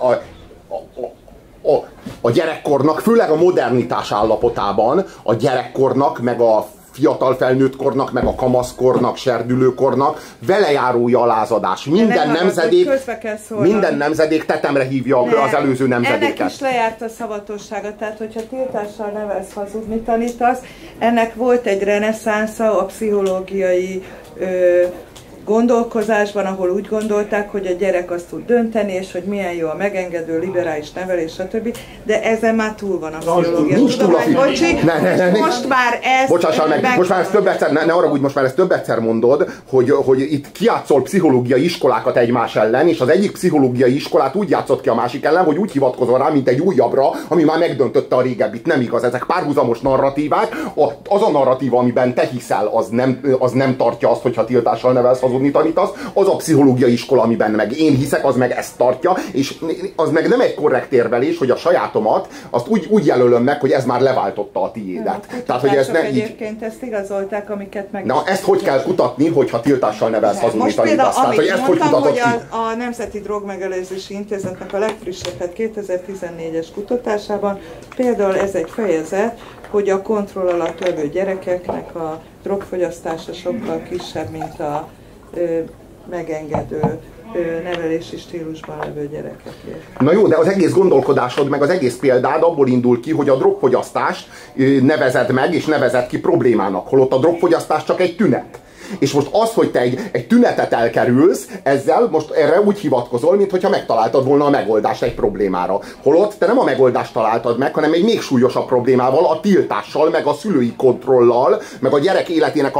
a gyerekkornak, főleg a modernitás állapotában, a gyerekkornak, meg a fiatal felnőttkornak, meg a kamaszkornak, serdülőkornak velejárója a lázadás. Minden nemzedék tetemre hívja az előző nemzedéket. Ennek is lejárt a szavatossága, tehát hogyha tiltással nevelsz, hazudni tanítasz, ennek volt egy reneszánsza a pszichológiai gondolkozásban, ahol úgy gondolták, hogy a gyerek azt tud dönteni, és hogy milyen jó a megengedő, liberális nevelés, stb. De ezen már túl van a pszichológia. Nincs túl a Most már ez... Bocsássál meg, most már ezt több egyszer, ne haragudj, most már ezt több egyszer mondod, hogy itt kijátszol pszichológiai iskolákat egymás ellen, és az egyik pszichológiai iskolát úgy játszott ki a másik ellen, hogy úgy hivatkozol rá, mint egy újabbra, ami már megdöntötte a régebbit. Nem igaz, ezek párhuzamos narratívák. Az a narratíva, amiben te hiszel, az nem tartja azt, hogyha tiltással nevelsz, leházódni tanítasz, az a pszichológiai iskola, amiben meg én hiszek, az meg ezt tartja, és az meg nem egy korrekt érvelés, hogy a sajátomat azt úgy jelölöm meg, hogy ez már leváltotta a tiédet. Tehát, hogy ez nem egyébként ezt igazolták, amiket meg. Na, ezt hogy kell kutatni, hogyha tiltással nevelsz hazudni tanítasz? Tehát, hogy ezt hogy kutatod ki? A Nemzeti Drogmegelőzési Intézetnek a legfrissebb 2014-es kutatásában például ez egy fejezet, hogy a kontroll alatt levő gyerekeknek a drogfogyasztása sokkal kisebb, mint a megengedő nevelési stílusban levő gyerekekért. Na jó, de az egész gondolkodásod, meg az egész példád abból indul ki, hogy a drogfogyasztást nevezed meg, és nevezed ki problémának, holott a drogfogyasztás csak egy tünet. És most az, hogy te egy tünetet elkerülsz, ezzel most erre úgy hivatkozol, mintha megtaláltad volna a megoldást egy problémára. Holott te nem a megoldást találtad meg, hanem egy még súlyosabb problémával, a tiltással, meg a szülői kontrollal, meg a gyerek életének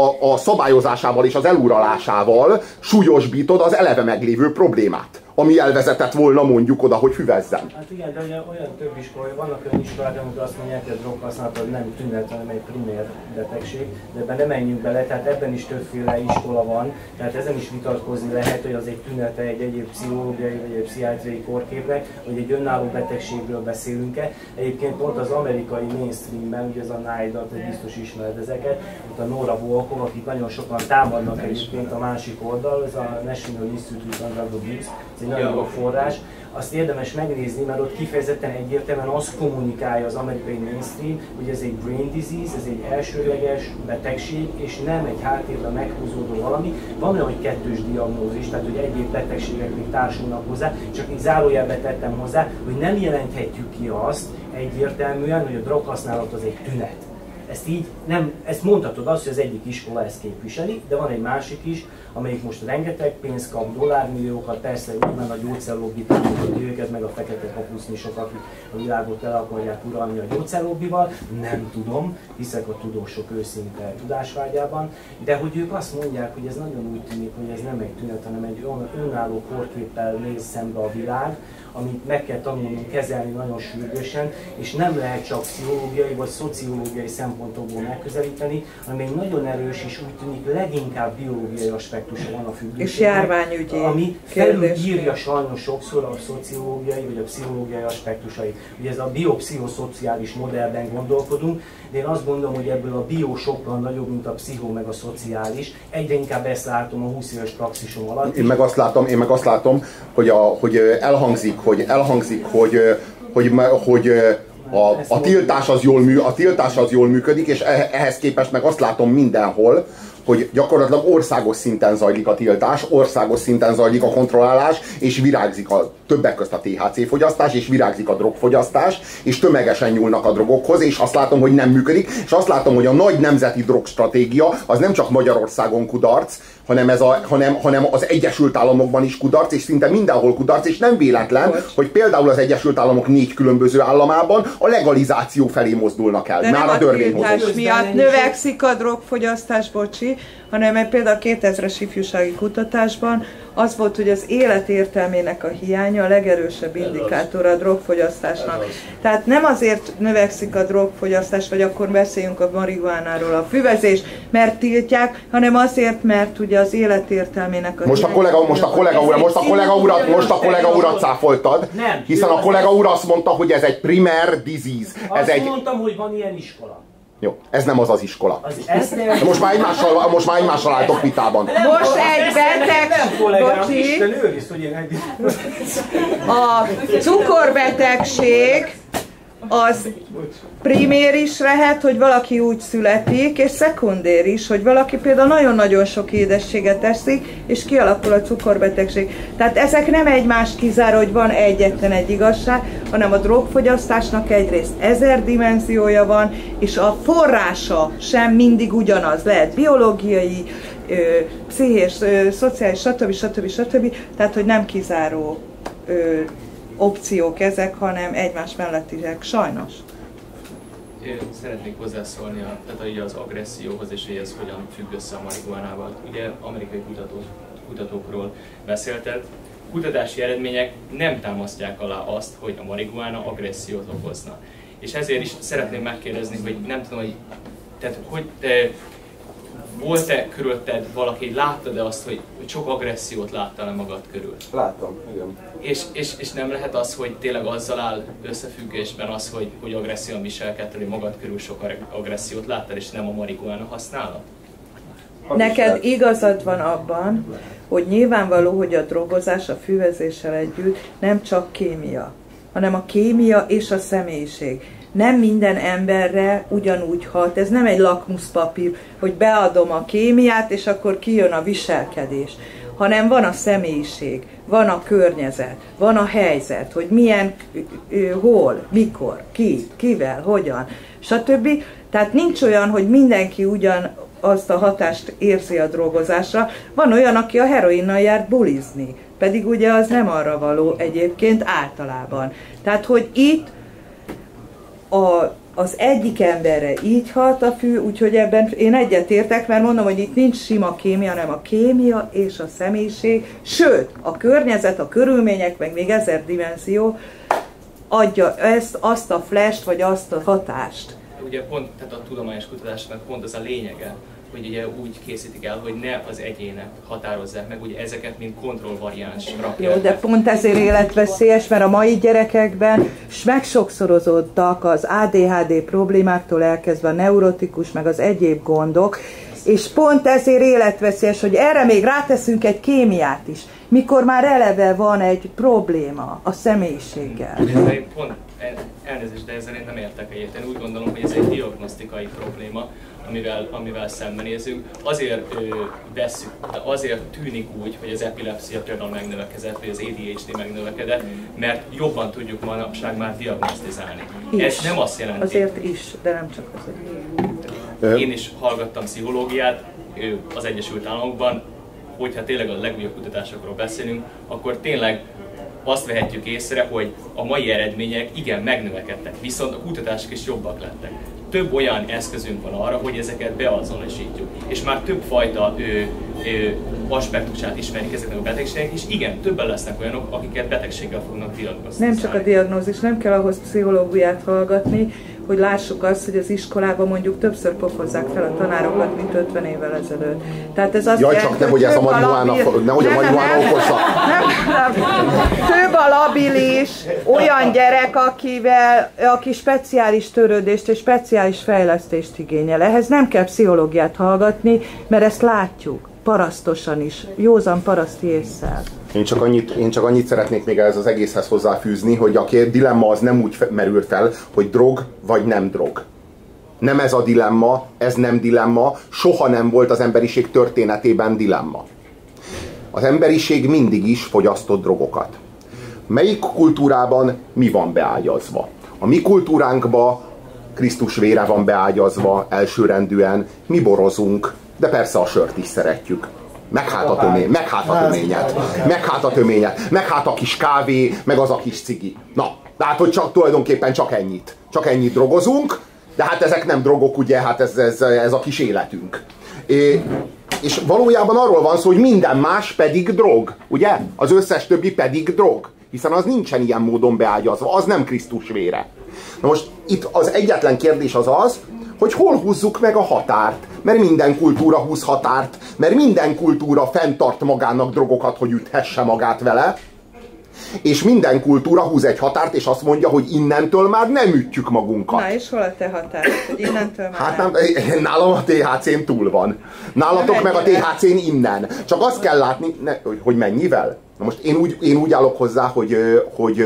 a szabályozásával és az eluralásával súlyosbítod az eleve meglévő problémát, ami elvezetett volna mondjuk oda, hogy füvezzen. Hát igen, de olyan több iskola, vannak olyan iskolák, amikor azt mondják, hogy a droghasználat nem tünet, hanem egy primér betegség, de ebben nem menjünk bele, tehát ebben is többféle iskola van, tehát ezen is vitatkozni lehet, hogy az egy tünete egy egyéb pszichológiai vagy egy pszichiátriai kórképnek, hogy egy önálló betegségről beszélünk-e. Egyébként pont az amerikai mainstreamben, ugye ez a NIDA, biztos ismered ezeket, ott a Nora Volkov, akik nagyon sokan támadnak egyébként a másik oldal, ez a National Institute on Drug Abuse, egy nagyon jó forrás, azt érdemes megnézni, mert ott kifejezetten egyértelműen azt kommunikálja az amerikai mainstream, hogy ez egy brain disease, ez egy elsődleges betegség, és nem egy háttérben meghúzódó valami. Van olyan, hogy kettős diagnózis, tehát hogy egyéb betegségek még társulnak hozzá, csak így zárójelbe tettem hozzá, hogy nem jelenthetjük ki azt egyértelműen, hogy a droghasználat az egy tünet. Ezt így nem, ezt mondhatod azt, hogy az egyik iskola ezt képviseli, de van egy másik is, amelyik most rengeteg pénzt kap, dollármilliókat, persze nyilván a gyógyszerlobbi támogatja őket, meg a fekete kapusznisok, akik a világot el akarják uralni a gyógyszerlobbival, nem tudom, hiszek a tudósok őszinte tudásvágyában, de hogy ők azt mondják, hogy ez nagyon úgy tűnik, hogy ez nem egy tünet, hanem egy önálló kórképpel néz szembe a világ, amit meg kell tanulnunk kezelni nagyon sürgősen, és nem lehet csak pszichológiai vagy szociológiai szempontokból megközelíteni, hanem egy nagyon erős és úgy tűnik leginkább biológiai aspektusa van a függőségnek. És járványügyi ami felülírja sajnos sokszor a szociológiai vagy a pszichológiai aspektusait. Ugye ez a biopszichoszociális modellben gondolkodunk, de én azt gondolom, hogy ebből a bio sokkal nagyobb, mint a pszicho meg a szociális. Egyre inkább ezt látom a 20 éves praxisom alatt. Én meg azt látom, hogy elhangzik, hogy a tiltás az jól működik, és ehhez képest meg azt látom mindenhol, hogy gyakorlatilag országos szinten zajlik a tiltás, országos szinten zajlik a kontrollálás, és virágzik többek közt a THC fogyasztás, és virágzik a drogfogyasztás, és tömegesen nyúlnak a drogokhoz, és azt látom, hogy nem működik, és azt látom, hogy a nagy nemzeti drogstratégia az nem csak Magyarországon kudarc, hanem az Egyesült Államokban is kudarc, és szinte mindenhol kudarc, és nem véletlen, hogy például az Egyesült Államok 4 különböző államában a legalizáció felé mozdulnak el. De már nem a tiltás miatt növekszik a drogfogyasztás, bocsi, hanem például a 2000-es ifjúsági kutatásban az volt, hogy az élet értelmének a hiánya a legerősebb indikátora a drogfogyasztásnak. Tehát nem azért növekszik a drogfogyasztás, vagy akkor beszéljünk a marihuánáról, a füvezés, mert tiltják, hanem azért, mert ugye az élet értelmének a hiánya. Most a kollega urat cáfoltad, hiszen a kollega úr azt mondta, hogy ez egy primer disease. Mondtam, hogy van ilyen iskola. Jó, ez nem az iskola. Most már egymással álltok vitában. Most egy beteg, a cukorbetegség az primér is lehet, hogy valaki úgy születik, és szekundér is, hogy valaki például nagyon-nagyon sok édességet eszik, és kialakul a cukorbetegség. Tehát ezek nem egymást kizáró, hogy van egyetlen egy igazság, hanem a drogfogyasztásnak egyrészt 1000 dimenziója van, és a forrása sem mindig ugyanaz. Lehet biológiai, pszichés, szociális, stb. Tehát, hogy nem kizáró opciók ezek, hanem egymás mellettiek, sajnos. Én szeretnék hozzászólni tehát az agresszióhoz, és hogy ez hogyan függ össze a marihuánával. Ugye amerikai kutatókról beszélted, kutatási eredmények nem támasztják alá azt, hogy a marihuána agressziót okozna. És ezért is szeretném megkérdezni, hogy nem tudom, hogy volt-e körülötted valaki, láttad-e azt, hogy sok agressziót láttál-e magad körül? Láttam, igen. És nem lehet az, hogy tényleg azzal áll összefüggésben az, hogy agresszióan viselkedtél, hogy magad körül sok agressziót láttál, és nem a marihuána használat? Neked igazad van abban, hogy nyilvánvaló, hogy a drogozás a fűvezéssel együtt nem csak kémia, hanem a kémia és a személyiség. Nem minden emberre ugyanúgy hat, ez nem egy lakmuszpapír, hogy beadom a kémiát, és akkor kijön a viselkedés, hanem van a személyiség, van a környezet, van a helyzet, hogy milyen, hol, mikor, kivel, hogyan, stb. Tehát nincs olyan, hogy mindenki ugyan azt a hatást érzi a drogozásra. Van olyan, aki a heroinnal jár bulizni, pedig ugye az nem arra való egyébként általában. Tehát, hogy itt az egyik emberre így hat a fű, úgyhogy ebben én egyetértek, mert mondom, hogy itt nincs sima kémia, hanem a kémia és a személyiség, sőt, a környezet, a körülmények, meg még 1000 dimenzió adja azt a flash-t, vagy azt a hatást. Ugye pont, tehát a tudományos kutatásnak pont az a lényege, hogy ugye úgy készítik el, hogy ne az egyének határozzák meg, ugye ezeket mint kontrollvariáns rakják. Jó, de pont ezért életveszélyes, mert a mai gyerekekben megsokszorozódtak az ADHD problémáktól elkezdve a neurotikus, meg az egyéb gondok, és pont ezért életveszélyes, hogy erre még ráteszünk egy kémiát is, mikor már eleve van egy probléma a személyiséggel. Én pont elnézést, de ezzel én nem értek egyet. Én úgy gondolom, hogy ez egy diagnosztikai probléma, amivel szembenézünk. Azért vesszük, azért tűnik úgy, hogy az epilepszia például megnövekedett, vagy az ADHD megnövekedett, mert jobban tudjuk manapság már diagnosztizálni. Ez nem azt jelenti. Azért is, de nem csak azért. Én is hallgattam pszichológiát az Egyesült Államokban, hogyha tényleg a legújabb kutatásokról beszélünk, akkor tényleg azt vehetjük észre, hogy a mai eredmények igen megnövekedtek, viszont a kutatások is jobbak lettek. Több olyan eszközünk van arra, hogy ezeket beazonosítjuk, és már több fajta aspektusát ismerik ezeknek a betegségeknek, és igen, többen lesznek olyanok, akiket betegséggel fognak diagnosztizálni. Nem csak a diagnózis, nem kell ahhoz pszichológiát hallgatni, hogy lássuk azt, hogy az iskolában mondjuk többször pofozzák fel a tanárokat, mint 50 évvel ezelőtt. Tehát ez azt jelenti, csak nehogy ez a marihuána okozza. Több a labilis, olyan gyerek, aki speciális törődést és speciális fejlesztést igényel. Ehhez nem kell pszichológiát hallgatni, mert ezt látjuk, parasztosan is, józan paraszti ésszel. Én csak annyit szeretnék még ez az egészhez hozzáfűzni, hogy a dilemma az nem úgy merül fel, hogy drog vagy nem drog. Nem ez a dilemma, ez nem dilemma, soha nem volt az emberiség történetében dilemma. Az emberiség mindig is fogyasztott drogokat. Melyik kultúrában mi van beágyazva? A mi kultúránkba Krisztus vére van beágyazva elsőrendűen, mi borozunk, de persze a sört is szeretjük. Meg hát a töményet, meg hát a kis kávé, meg az a kis cigi. Na, hát hogy tulajdonképpen csak ennyit drogozunk, de hát ezek nem drogok, ugye, hát ez a kis életünk. És valójában arról van szó, hogy minden más pedig drog, ugye? Az összes többi pedig drog, hiszen az nincsen ilyen módon beágyazva, az nem Krisztus vére. Na most itt az egyetlen kérdés az, hogy hol húzzuk meg a határt, mert minden kultúra húz határt, mert minden kultúra fenntart magának drogokat, hogy üthesse magát vele, és minden kultúra húz egy határt, és azt mondja, hogy innentől már nem ütjük magunkat. Na és hol a te határ? Hogy innentől már hát nem, nálam a THC-n túl van. Nálatok meg a THC-n innen. Csak azt kell látni, hogy mennyivel. Na most én úgy állok hozzá, hogy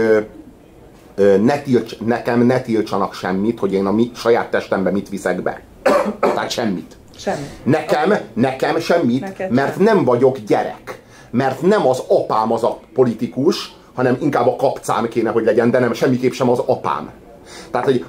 nekem ne tiltsanak semmit, hogy én a saját testembe mit viszek be. Tehát semmit. Nekem semmit, mert nem vagyok gyerek. Mert nem az apám az a politikus, hanem inkább a kapcám kéne, hogy legyen, de nem, semmiképp sem az apám. Tehát, hogy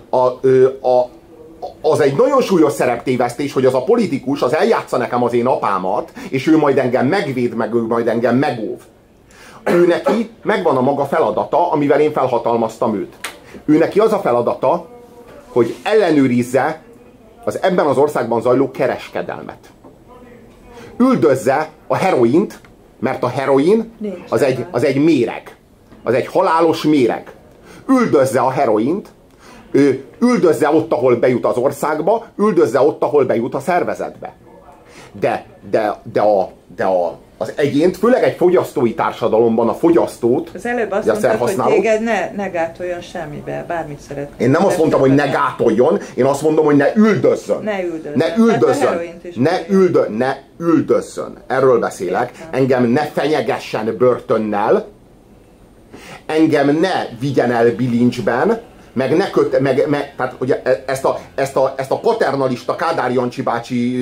az egy nagyon súlyos szereptévesztés, hogy az a politikus az eljátsza nekem az én apámat, és ő majd engem megvéd, meg ő majd engem megóv. Ő neki megvan a maga feladata, amivel én felhatalmaztam őt. Ő neki az a feladata, hogy ellenőrizze az ebben az országban zajló kereskedelmet. Üldözze a heroint, mert a heroin az egy méreg. Az egy halálos méreg. Üldözze a heroint, üldözze ott, ahol bejut az országba, üldözze ott, ahol bejut a szervezetbe. az egyént, főleg egy fogyasztói társadalomban a fogyasztót, az előbb azt mondtad, hogy téged ne gátoljon semmibe, bármit szeretnél. Én nem azt mondtam, hogy ne gátoljon, én azt mondom, hogy ne üldözzön. Ne üldözzön. Erről beszélek. Engem ne fenyegessen börtönnel, engem ne vigyen el bilincsben, meg ne tehát ugye ezt a paternalista Kádár Jancsi bácsi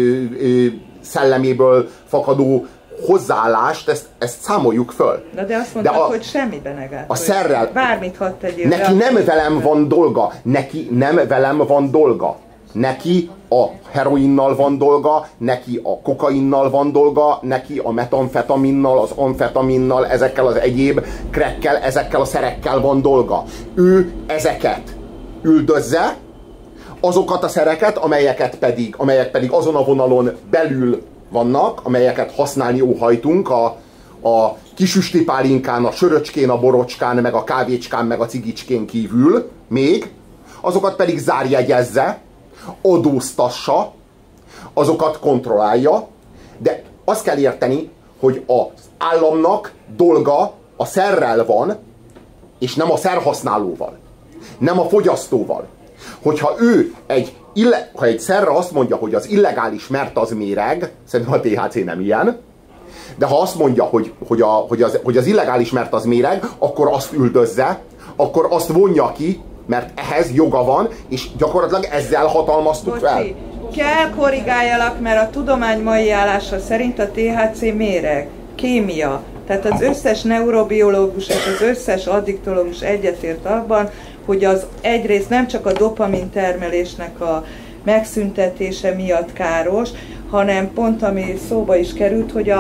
szelleméből fakadó hozzáállást, ezt számoljuk föl. De azt mondtad, hogy semmiben ne gátolj. A szerrel. Bármit hadd tegyél. Neki nem velem van dolga. Neki nem velem van dolga. Neki a heroinnal van dolga, neki a kokainnal van dolga, neki a metamfetaminnal, az amfetaminnal, ezekkel az egyéb crackkel, ezekkel a szerekkel van dolga. Ő ezeket üldözze, azokat a szereket, amelyek pedig azon a vonalon belül vannak, amelyeket használni óhajtunk, a kisüstipálinkán, a söröcskén, a borocskán, meg a kávécskán, meg a cigicskén kívül még, azokat pedig zárjegyezze, adóztassa, azokat kontrollálja, de azt kell érteni, hogy az államnak dolga a szerrel van, és nem a szerhasználóval, nem a fogyasztóval. Hogyha ő ha egy szerre azt mondja, hogy az illegális, mert az méreg, szerintem a THC nem ilyen, de ha azt mondja, hogy az illegális, mert az méreg, akkor azt üldözze, akkor azt vonja ki, mert ehhez joga van, és gyakorlatilag ezzel hatalmaztuk fel. Kell korrigáljalak, mert a tudomány mai állása szerint a THC méreg, kémia. Tehát az összes neurobiológus és az összes addiktológus egyetért abban, hogy az egyrészt nem csak a dopamin termelésnek a megszüntetése miatt káros, hanem pont ami szóba is került, hogy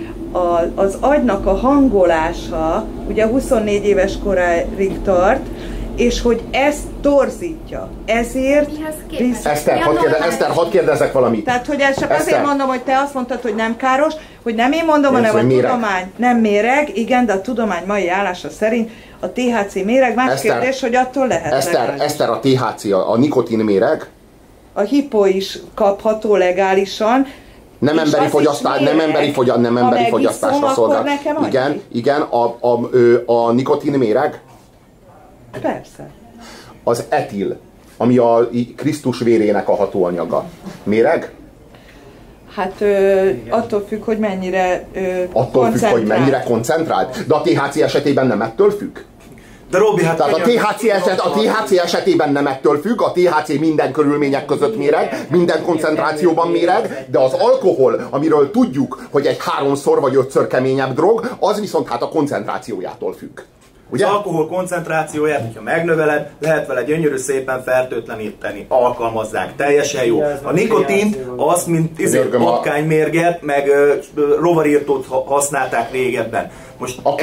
az agynak a hangolása ugye 24 éves koráig tart, és hogy ezt torzítja. Ezért... Eszter, hadd kérdezzek valamit. Tehát, hogy ezt csak azért mondom, hogy te azt mondtad, hogy nem káros, hogy nem én mondom, hanem a tudomány nem méreg, igen, de a tudomány mai állása szerint a THC méreg, más kérdés, hogy attól lehet Eszter, a THC, a nikotin méreg? A hipó is kapható legálisan. Nem emberi fogyasztásra szolgál. Igen, a nikotin méreg? Persze. Az etil, ami a Krisztus vérének a hatóanyaga. Méreg? Hát attól függ, hogy mennyire attól függ, hogy mennyire koncentrált. De a THC esetében nem ettől függ? De Robi, hát tehát a THC esetében nem ettől függ, a THC minden körülmények között méreg, minden koncentrációban méreg, de az alkohol, amiről tudjuk, hogy egy 3-szor vagy 5-ször keményebb drog, az viszont hát a koncentrációjától függ. Ugye? Az alkohol koncentrációját, hogyha megnöveled, lehet vele gyönyörű szépen fertőtleníteni, alkalmazzák, teljesen jó. A nikotint, azt mint patkánymérget, meg rovarírtót használták régebben. Most a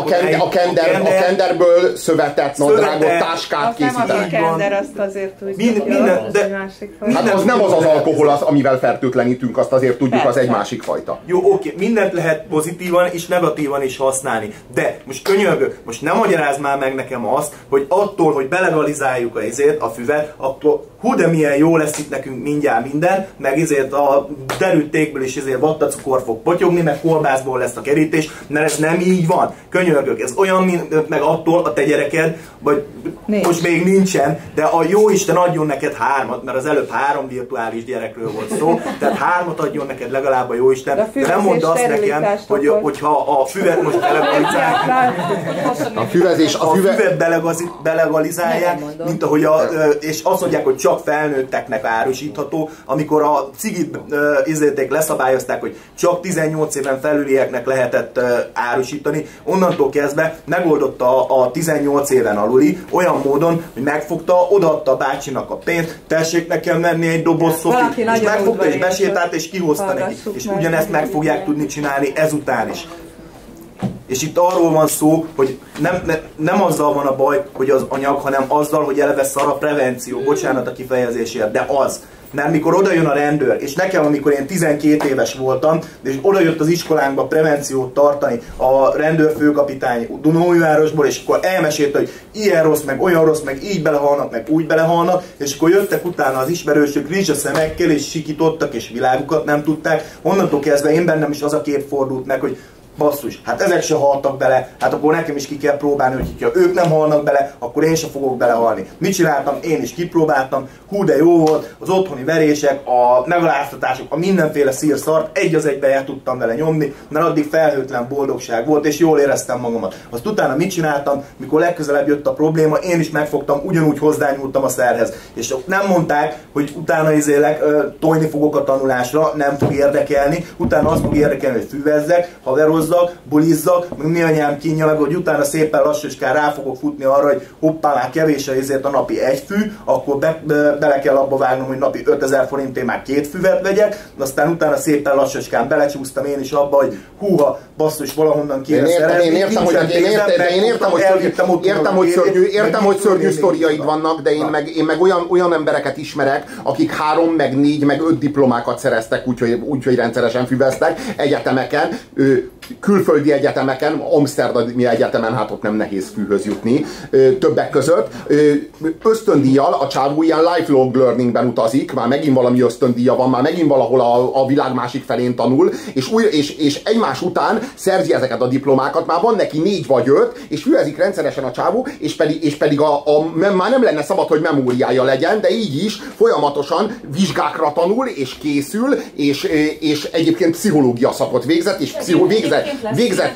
kenderből szövetett nadrágot, táskát készítenek. Nem az a kender, azt azért tudjuk. Hát az nem az alkohol, amivel fertőtlenítünk, azt azért tudjuk, az egy másik fajta. Jó, oké, mindent lehet pozitívan és negatívan is használni. De most könyörgök, most nem magyarázd már meg nekem azt, hogy attól, hogy belegalizáljuk a füvet, attól de milyen jó lesz itt nekünk mindjárt minden, meg ezért a derült tékből is ezért vattacukor fog potyogni, meg kolbászból lesz a kerítés, mert ez nem így van. Könyörgök, ez olyan, mint meg attól a te gyereked, vagy most még nincsen, de a jóisten adjon neked 3, mert az előbb 3 virtuális gyerekről volt szó, tehát 3 adjon neked legalább a jóisten, de nem mondd azt nekem, hogyha a füvet most belegalizálják, a füvet belegalizálják, mint ahogy és azt mondják, hogy csak felnőtteknek árusítható, amikor a cigit leszabályozták, hogy csak 18 éven felülieknek lehetett árusítani, onnantól kezdve megoldotta a 18 éven aluli olyan módon, hogy megfogta, odaadta a bácsinak a pénzt, tessék nekem venni egy doboz szofit, és megfogta és besétált és kihozta neki. És ugyanezt meg fogják tudni csinálni ezután is. És itt arról van szó, hogy nem azzal van a baj, hogy az anyag, hanem azzal, hogy eleve szar a prevenció. Bocsánat a kifejezésért, de az. Mert mikor oda jön a rendőr, és nekem, amikor én 12 éves voltam, és oda jött az iskolánkba prevenciót tartani a rendőrfőkapitány Dunaújvárosból, és akkor elmesélte, hogy ilyen rossz, meg olyan rossz, meg így belehalnak, meg úgy belehalnak, és akkor jöttek utána az ismerősök rizsaszemekkel, és sikítottak, és világukat nem tudták. Onnantól kezdve én bennem is az a kép fordult meg, hogy basszus, hát ezek se haltak bele, hát akkor nekem is ki kell próbálni, hogy ha ők nem halnak bele, akkor én sem fogok belehalni. Mit csináltam? Én is kipróbáltam, hú de jó volt, az otthoni verések, a megaláztatások, a mindenféle szírszart egy az egybe el tudtam vele nyomni, mert addig felhőtlen boldogság volt, és jól éreztem magamat. Azt utána mit csináltam, mikor legközelebb jött a probléma, én is megfogtam, ugyanúgy hozzányúltam a szerhez. És nem mondták, hogy utána tolni fogok a tanulásra, nem fog érdekelni, utána azt fog érdekelni, hogy füvezzek, haverozzak, bulizzak, meg mi anyám kínja meg, hogy utána szépen lassacskán rá fogok futni arra, hogy hoppá, már kevés ezért a napi egy fű, akkor bele kell abba vágnom, hogy napi 5000 forintért már 2 füvet vegyek, aztán utána szépen lassacskán belecsúsztam én is abba, hogy húha, basszus, valahonnan kéne szerezni. Értem, hogy szörnyű sztoriaid vannak, de én meg olyan embereket ismerek, akik 3, meg 4, meg 5 diplomákat szereztek, úgyhogy rendszeresen füveztek egyetemeken, külföldi egyetemeken, Amsterdami egyetemen, hát ott nem nehéz fűhöz jutni, többek között. Ösztöndíjjal a csávó ilyen lifelong learningben utazik, már megint valami ösztöndíja van, már megint valahol a világ másik felén tanul, és egymás után szerzi ezeket a diplomákat, már van neki 4 vagy 5, és fűezik rendszeresen a csávó, és pedig már nem lenne szabad, hogy memóriája legyen, de így is folyamatosan vizsgákra tanul, és készül, és egyébként pszichológia szakot végzett, és végzett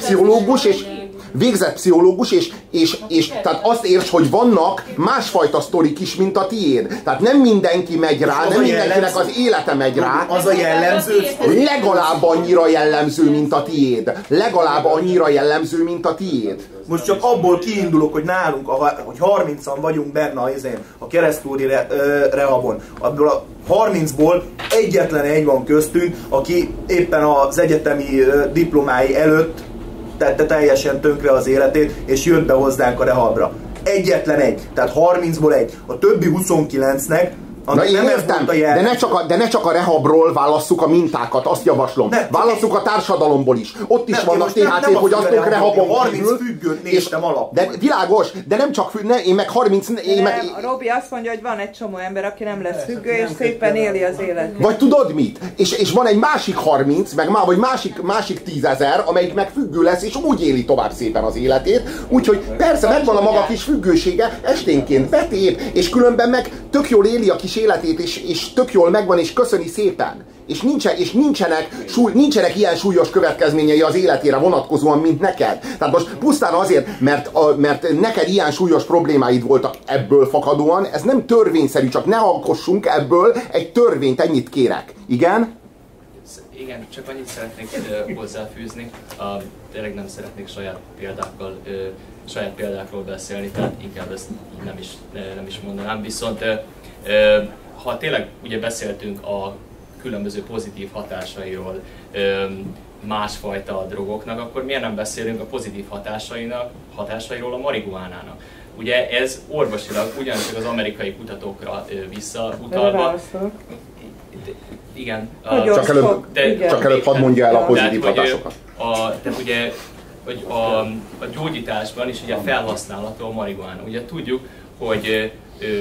pszichológus, és tehát azt érts, hogy vannak másfajta sztorik is, mint a tiéd. Tehát nem mindenki megy rá, nem mindenkinek az élete megy rá. Az a jellemző. Legalább annyira jellemző, mint a tiéd. Legalább annyira jellemző, mint a tiéd. Most csak abból kiindulok, hogy nálunk, hogy 30-an vagyunk benne a keresztúri rehabon. Abból a 30-ból egyetlen egy van köztünk, aki éppen az egyetemi diplomái előtt tette teljesen tönkre az életét, és jött be hozzánk a rehabra. Egyetlen egy. Tehát 30-ból egy. A többi 29-nek Na én értem, de ne csak a rehabról válasszuk a mintákat, azt javaslom. Válasszuk a társadalomból is. Ott is vannak THC fogyasztók rehabon 30 függőt néztem alapból. De világos, de nem csak én meg 30... A Robi azt mondja, hogy van egy csomó ember, aki nem lesz függő, és szépen éli az életet. Vagy tudod mit? És van egy másik 30, vagy másik 10 000, amelyik meg függő lesz, és úgy éli tovább szépen az életét. Úgyhogy persze megvan a maga kis függősége, esténként betép, és különben meg tök jól éli a kis életét, és tök jól megvan, és köszöni szépen. És nincsenek ilyen súlyos következményei az életére vonatkozóan, mint neked. Tehát most pusztán azért, mert neked ilyen súlyos problémáid voltak ebből fakadóan, ez nem törvényszerű, csak ne alkossunk ebből egy törvényt, ennyit kérek. Igen? Igen, csak annyit szeretnék hozzáfűzni. Tényleg nem szeretnék saját példákról beszélni, tehát inkább ezt nem is mondanám. Viszont ha tényleg ugye beszéltünk a különböző pozitív hatásairól másfajta drogoknak, akkor miért nem beszélünk a pozitív hatásairól a marihuánának? Ugye ez orvosilag ugyancsak az amerikai kutatókra visszautalva. Igen. Csak előbb hadd mondja el a pozitív hatásokat. Tehát ugye hogy a gyógyításban is ugye felhasználható a marihuána. Ugye tudjuk, hogy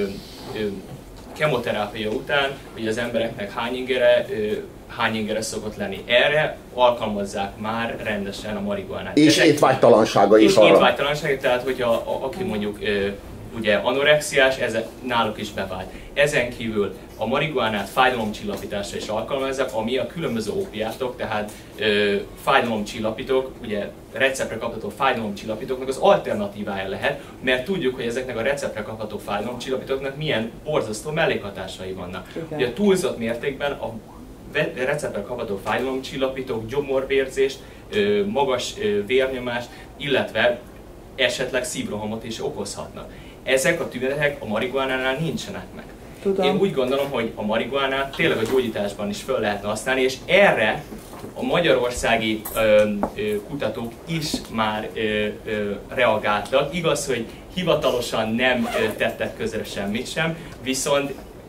kemoterápia után ugye az embereknek hány ingere szokott lenni. Erre alkalmazzák már rendesen a marihuánát. És étvágytalansága is arra. És étvágytalansága, tehát hogyha aki mondjuk ugye anorexiás, ez náluk is bevált. Ezen kívül a marihuánát fájdalomcsillapításra is alkalmazzák, ami a különböző ópiátok, tehát fájdalomcsillapítók, ugye receptre kapható fájdalomcsillapítóknak az alternatívája lehet, mert tudjuk, hogy ezeknek a receptre kapható fájdalomcsillapítóknak milyen borzasztó mellékhatásai vannak. Ugye túlzott mértékben a receptre kapható fájdalomcsillapítók gyomorvérzést, magas vérnyomást, illetve esetleg szívrohamot is okozhatnak. Ezek a tünetek a marihuánánál nincsenek meg. Tudom. Én úgy gondolom, hogy a marihuánát tényleg a gyógyításban is föl lehetne használni, és erre a magyarországi kutatók is már reagáltak. Igaz, hogy hivatalosan nem tettek közre semmit sem, viszont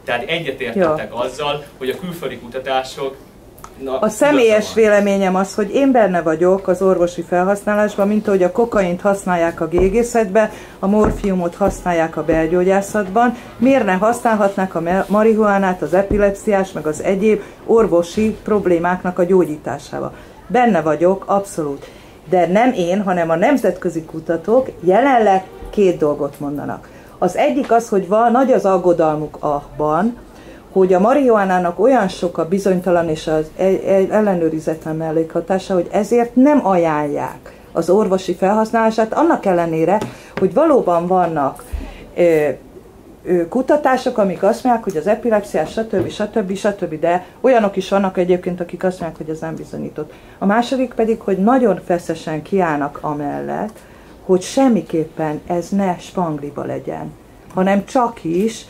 Tehát egyetértettek azzal, hogy a külföldi kutatások a személyes véleményem az, hogy én benne vagyok az orvosi felhasználásban, mint ahogy a kokaint használják a gégészetben, a morfiumot használják a belgyógyászatban, miért ne használhatnák a marihuánát az epilepsziás, meg az egyéb orvosi problémáknak a gyógyításába. Benne vagyok, abszolút. De nem én, hanem a nemzetközi kutatók jelenleg két dolgot mondanak. Az egyik az, hogy nagy az aggodalmuk abban, hogy a marihuánának olyan sok a bizonytalan és az ellenőrizetlen mellékhatása, hogy ezért nem ajánlják az orvosi felhasználását, annak ellenére, hogy valóban vannak kutatások, amik azt mondják, hogy az epilepsziás, stb., de olyanok is vannak egyébként, akik azt mondják, hogy ez nem bizonyított. A második pedig, hogy nagyon feszesen kiállnak amellett, hogy semmiképpen ez ne spangliba legyen, hanem csak is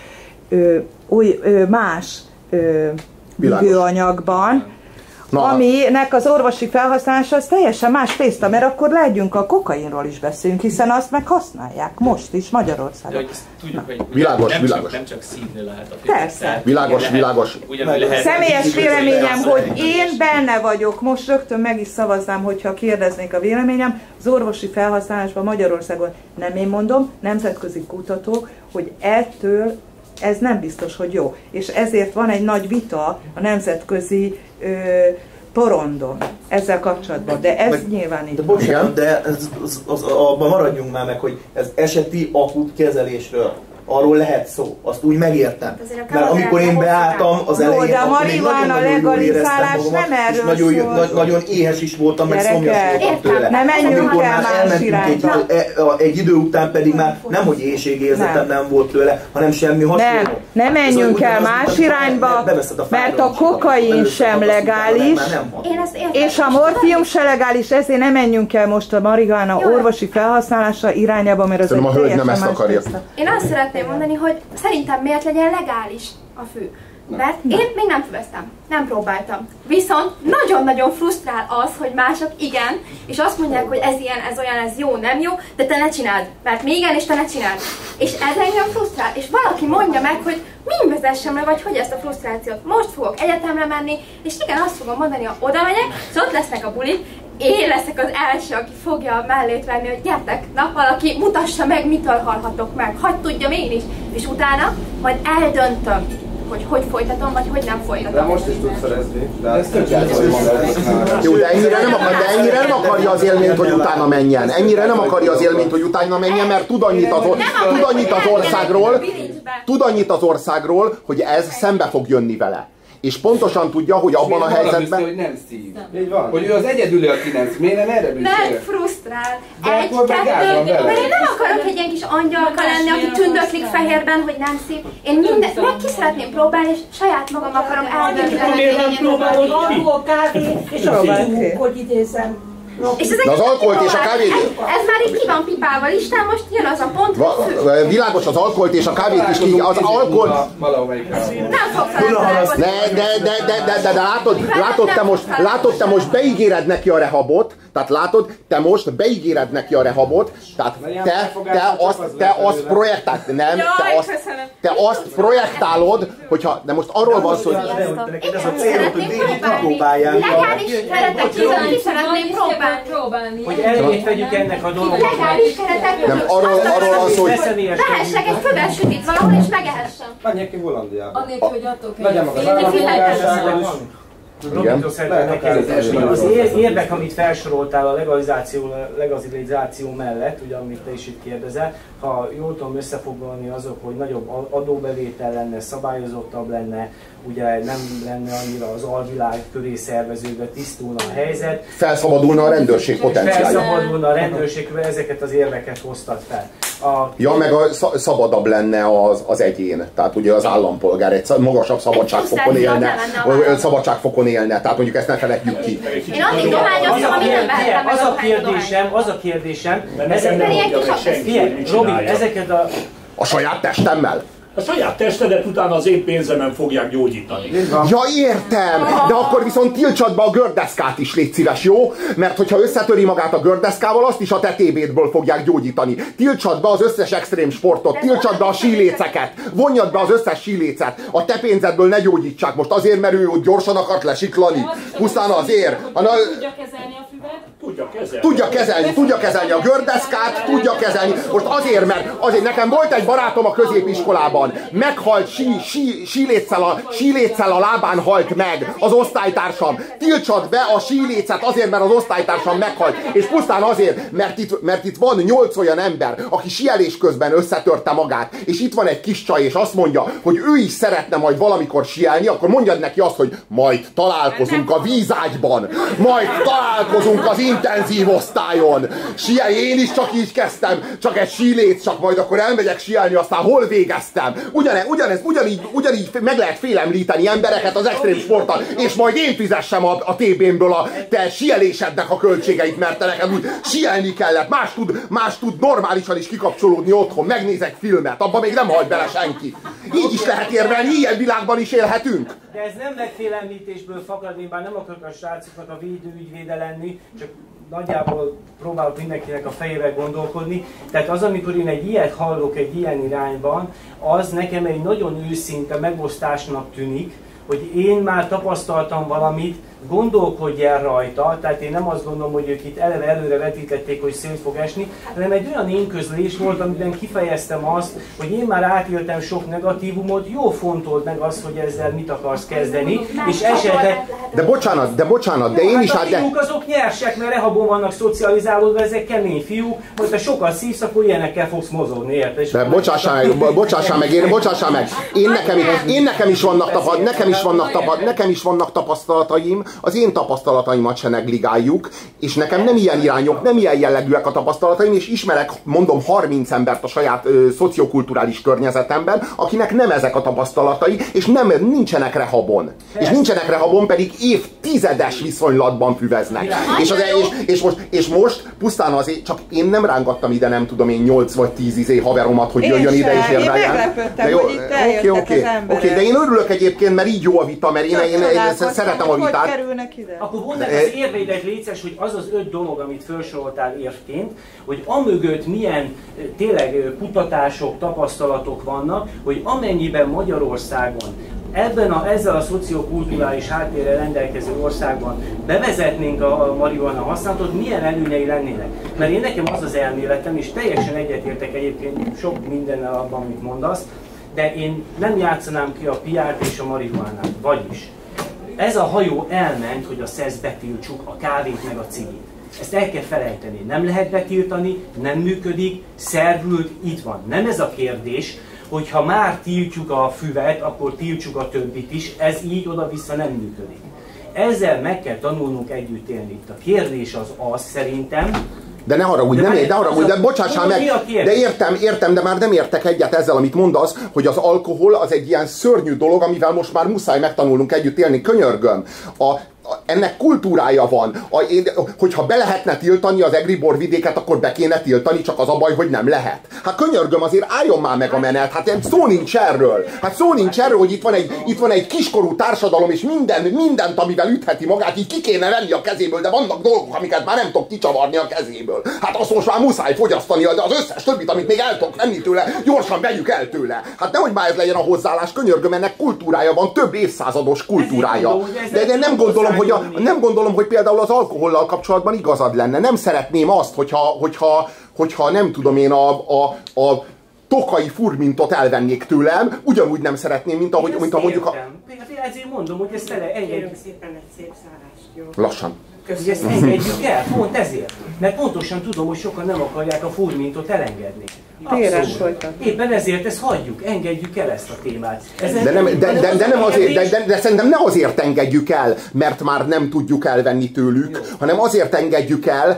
más vívőanyagban, aminek az orvosi felhasználása az teljesen más tészta, mert akkor legyünk a kokainról is beszélünk, hiszen azt meg használják most is Magyarországon. De tudjuk, hogy világos. Nem csak szívni lehet a persze. Világos. Személyes véleményem, hogy én benne vagyok, most rögtön meg is szavaznám, hogyha kérdeznék a véleményem, az orvosi felhasználásban Magyarországon nem én mondom, nemzetközi kutatók, hogy ettől ez nem biztos, hogy jó. És ezért van egy nagy vita a nemzetközi porondon ezzel kapcsolatban, de ez nyilván így. De bocsánat, de abban maradjunk már meg, hogy ez eseti akut kezelésről. Arról lehet szó, azt úgy megértem. Mert amikor én beálltam az elején, de a marihuána legalizálás nem erről szól. Nagyon éhes is voltam, meg szomjas voltam tőle. Nem menjünk el más irányba. Egy idő után pedig már nem, hogy éhségérzetem nem volt tőle, hanem semmi hasonló. Nem menjünk el más irányba, mert a kokain sem legális, és a morfium sem legális, ezért nem menjünk el most a marihuána orvosi felhasználása irányába, mert az egy teljesen más tészta. Én azt szeretném mondani, hogy szerintem miért legyen legális a fű. Mert én még nem füveztem, nem próbáltam. Viszont nagyon-nagyon frusztrál az, hogy mások igen, és azt mondják, hogy ez ilyen, ez olyan, ez jó, nem jó, de te ne csináld, mert mi igen, és te ne csináld. És ez engem frusztrál, és valaki mondja meg, hogy min vezessem le, vagy hogy ezt a frusztrációt. Most fogok egyetemre menni, és igen, azt fogom mondani, ha oda megyek, és ott lesznek a bulik, én leszek az első, aki fogja a mellét venni, hogy gyertek, na valaki mutassa meg, mitől halhatok meg, hadd tudjam én is, és utána majd eldöntöm, hogy folytatom, vagy hogy nem folytatom. De most is tudsz szerezni. Jó, de ennyire nem akarja az élményt, hogy utána menjen. Ennyire nem akarja az élményt, hogy utána menjen, mert tud annyit az országról, hogy ez szembe fog jönni vele. És pontosan tudja, hogy abban a helyzetben... hogy nem szív. Hogy ő az egyedüli, aki nem szív. Miért nem erre büszke? Mert frusztrál. Mert én nem akarok egy ilyen kis angyalka lenni, aki tündöklik fehérben, hogy nem szív. Én mindent meg ki szeretném próbálni, és saját magam akarom eldönteni. Miért nem próbálod alkohol, kávé, és a fiúk, hogy idézem. De az alkoholt és a kávét... Ez már így ki van pipálva listán, most jön az a pont, világos, az alkoholt és a kávét is ki... Az alkoholt... Nem fogsz de látod, te most beígéred neki a rehabot, tehát látod, te most beígéred neki a rehabot, tehát te azt projektálod, nem, te azt projektálod, hogyha, de most arról van szó, hogy... Ez a cél, hogy végig kipróbálják. Legális keretek között ki szeretném próbálni. Hogy elejét vegyük ennek a dolognak. Legális keretek között. Nem, arról van szó, hogy... Vehessek egy füves sütit valahol, és megehessem. Menjek ki Hollandiába. Annélkül, hogy adtok egy... Legyen maga az érvek, amit felsoroltál a legalizáció mellett, ugye amit te is itt kérdezel, ha jól tudom összefoglalni azok, hogy nagyobb adóbevétel lenne, szabályozottabb lenne, ugye nem lenne annyira az alvilág köré szerveződve, tisztulna a helyzet. Felszabadulna a rendőrség potenciálja. Felszabadulna a rendőrség, ezeket az érveket hoztat fel. Ja, meg szabadabb lenne az egyén, tehát ugye az állampolgár egy magasabb szabadságfokon élne, tehát mondjuk ezt ne feledjük ki. Én addig dohányoztam, ami nem vehetem meg az a kérdésem, Robi, ezeket a saját testemmel? A saját testedet utána az én pénzemen fogják gyógyítani. Ja, értem! De akkor viszont tiltsad be a gördeszkát is, légy szíves, jó? Mert hogyha összetöri magát a gördeszkával, azt is a te TB-tből fogják gyógyítani. Tiltsad be az összes extrém sportot, tiltsad be a síléceket, vonjad be az összes sílécet. A te pénzedből ne gyógyítsák most azért, mert ő gyorsan akart lesiklani. Pusztán azért. Tudja kezelni a füvet? Tudja kezelni a gördeszkát, tudja kezelni. Most azért, mert nekem volt egy barátom a középiskolában, meghalt síléccel a lábán halt meg az osztálytársam. Tiltsad be a sílécet azért, mert az osztálytársam meghalt. És pusztán azért, mert itt van 8 olyan ember, aki síelés közben összetörte magát, és itt van egy kis csaj, és azt mondja, hogy ő is szeretne majd valamikor síelni, akkor mondjad neki azt, hogy majd találkozunk a vízágyban, majd találkozunk az intenzív osztályon. Én is csak így kezdtem, csak egy síléc, csak majd akkor elmegyek síelni, aztán hol végeztem. Ugyanígy meg lehet félemlíteni embereket az extrém sporttal, és majd én fizessem a TB-mből a te síelésednek a költségeit, mert te neked úgy síelni kellett. Más tud normálisan is kikapcsolódni otthon, megnézek filmet, abban még nem halt bele senki. Így is lehet érvelni, ilyen világban is élhetünk. De ez nem megfélemlítésből fakad, én bár nem akarok a srácoknak a védőügyvéde lenni, csak nagyjából próbálok mindenkinek a fejével gondolkodni. Tehát az, amikor én egy ilyet hallok egy ilyen irányban, az nekem egy nagyon őszinte megosztásnak tűnik, hogy én már tapasztaltam valamit, gondolkodj el rajta, tehát én nem azt gondolom, hogy ők itt eleve előre vetítették, hogy szét fog esni, hanem egy olyan énközlés volt, amiben kifejeztem azt, hogy én már átéltem sok negatívumot, jó fontold meg azt, hogy ezzel mit akarsz kezdeni, és esetleg... De bocsánat, de én is... A fiúk azok nyersek, mert rehabon vannak szocializálódva, ezek kemény fiúk, most ha sokat szívsz, akkor ilyenekkel fogsz mozogni, érted? De bocsássál meg, én nekem is vannak tapasztalataim, az én tapasztalataimat se negligáljuk, és nekem nem ilyen irányok, nem ilyen jellegűek a tapasztalataim, és ismerek, mondom, 30 embert a saját szociokulturális környezetemben, akinek nem ezek a tapasztalatai, és nincsenek rehabon. És nincsenek rehabon, pedig évtizedes viszonylatban füveznek. És most pusztán azért, csak én nem rángattam ide, nem tudom én, 8 vagy 10 haveromat, hogy jöjjön ide és érveljen. Én meglepődtem, hogy itt eljöttek az emberek. Oké, de én örülök egyébként, mert így jó a vita, mert én szeretem a vitát. Akkor mondd meg az érveidet, létszes, hogy az az 5 dolog, amit felsoroltál érvként, hogy amögött milyen tényleg kutatások, tapasztalatok vannak, hogy amennyiben Magyarországon ezzel a szociokulturális háttérrel rendelkező országban bevezetnénk a marihuana használatot, milyen előnyei lennének. Mert én nekem az az elméletem, és teljesen egyetértek egyébként sok mindennel abban, amit mondasz, de én nem játszanám ki a PR-t és a marihuánát. Vagyis ez a hajó elment, hogy a szesz betiltsuk, a kávét meg a cigit. Ezt el kell felejteni. Nem lehet betiltani, nem működik, szervült, itt van. Nem ez a kérdés, hogy ha már tiltjuk a füvet, akkor tiltsuk a többit is. Ez így oda-vissza nem működik. Ezzel meg kell tanulnunk együtt élni. Itt a kérdés az szerintem, de ne haragudj, de bocsássál meg, de értem, de már nem értek egyet ezzel, amit mondasz, hogy az alkohol az egy ilyen szörnyű dolog, amivel most már muszáj megtanulnunk együtt élni. Könyörgöm. Ennek kultúrája van. Hogyha be lehetne tiltani az egri borvidéket, akkor be kéne tiltani, csak az a baj, hogy nem lehet. Hát könyörgöm, azért álljon már meg a menet. Hát szó nincs erről. Hát szó nincs erről, hogy itt van egy kiskorú társadalom, és mindent, amivel ütheti magát, így ki kéne venni a kezéből, de vannak dolgok, amiket már nem tudok kicsavarni a kezéből. Hát azt most már muszáj fogyasztani, de az összes többit, amit még el tudok venni tőle, gyorsan vegyük el tőle. Hát nehogy már ez legyen a hozzáállás, könyörgöm, ennek kultúrája van, több évszázados kultúrája. De nem gondolom, hogy például az alkohollal kapcsolatban igazad lenne. Nem szeretném azt, hogyha nem tudom én a tokai furmintot elvennék tőlem, ugyanúgy nem szeretném, mint mondjuk a... Ezért mondom, hogy ezt engedjük szépen egy szép szállást, jó? Lassan. Hogy ezt engedjük el, pont ezért. Mert pontosan tudom, hogy sokan nem akarják a furmintot elengedni. Éppen ezért ezt hagyjuk, engedjük el ezt a témát. De szerintem ne azért engedjük el, mert már nem tudjuk elvenni tőlük, hanem azért engedjük el,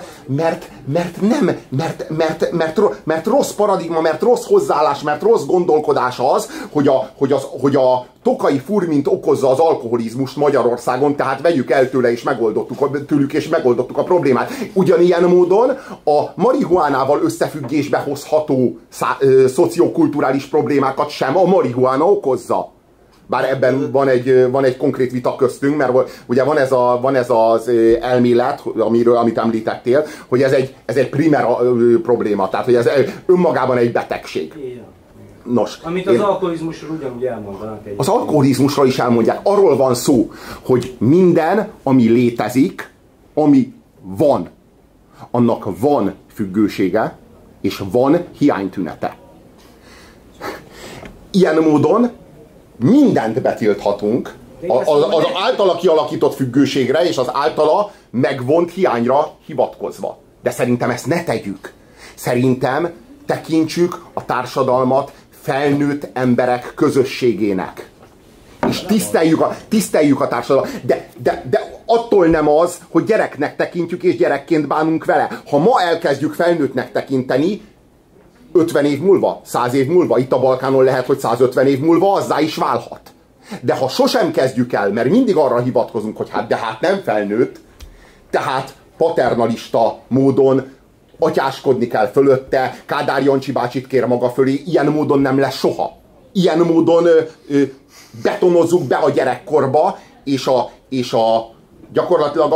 mert rossz paradigma, mert rossz hozzáállás, mert rossz gondolkodás az, hogy a tokai furmint okozza az alkoholizmust Magyarországon, tehát vegyük el tőle és megoldottuk a problémát. Ugyanilyen módon a marihuánával összefüggésbe hozható szociokulturális problémákat sem a marihuána okozza. Bár ebben van egy konkrét vita köztünk, mert ugye van ez az elmélet, amit említettél, hogy ez egy primer probléma, tehát hogy ez önmagában egy betegség. Nos, amit az alkoholizmusról ugyanúgy elmondanak. Az alkoholizmusról is elmondják. Arról van szó, hogy minden, ami létezik, ami van, annak van függősége, és van hiánytünete. Ilyen módon mindent betilthatunk az általa kialakított függőségre és az általa megvont hiányra hivatkozva. De szerintem ezt ne tegyük. Szerintem tekintsük a társadalmat felnőtt emberek közösségének. És tiszteljük a társadalmat. De attól nem az, hogy gyereknek tekintjük és gyerekként bánunk vele. Ha ma elkezdjük felnőttnek tekinteni, 50 év múlva, 100 év múlva, itt a Balkánon lehet, hogy 150 év múlva azzá is válhat. De ha sosem kezdjük el, mert mindig arra hivatkozunk, hogy hát nem felnőtt, tehát paternalista módon atyáskodni kell fölötte, Kádár Jancsi bácsit kér maga fölé, ilyen módon nem lesz soha. Ilyen módon betonozzuk be a gyerekkorba, és gyakorlatilag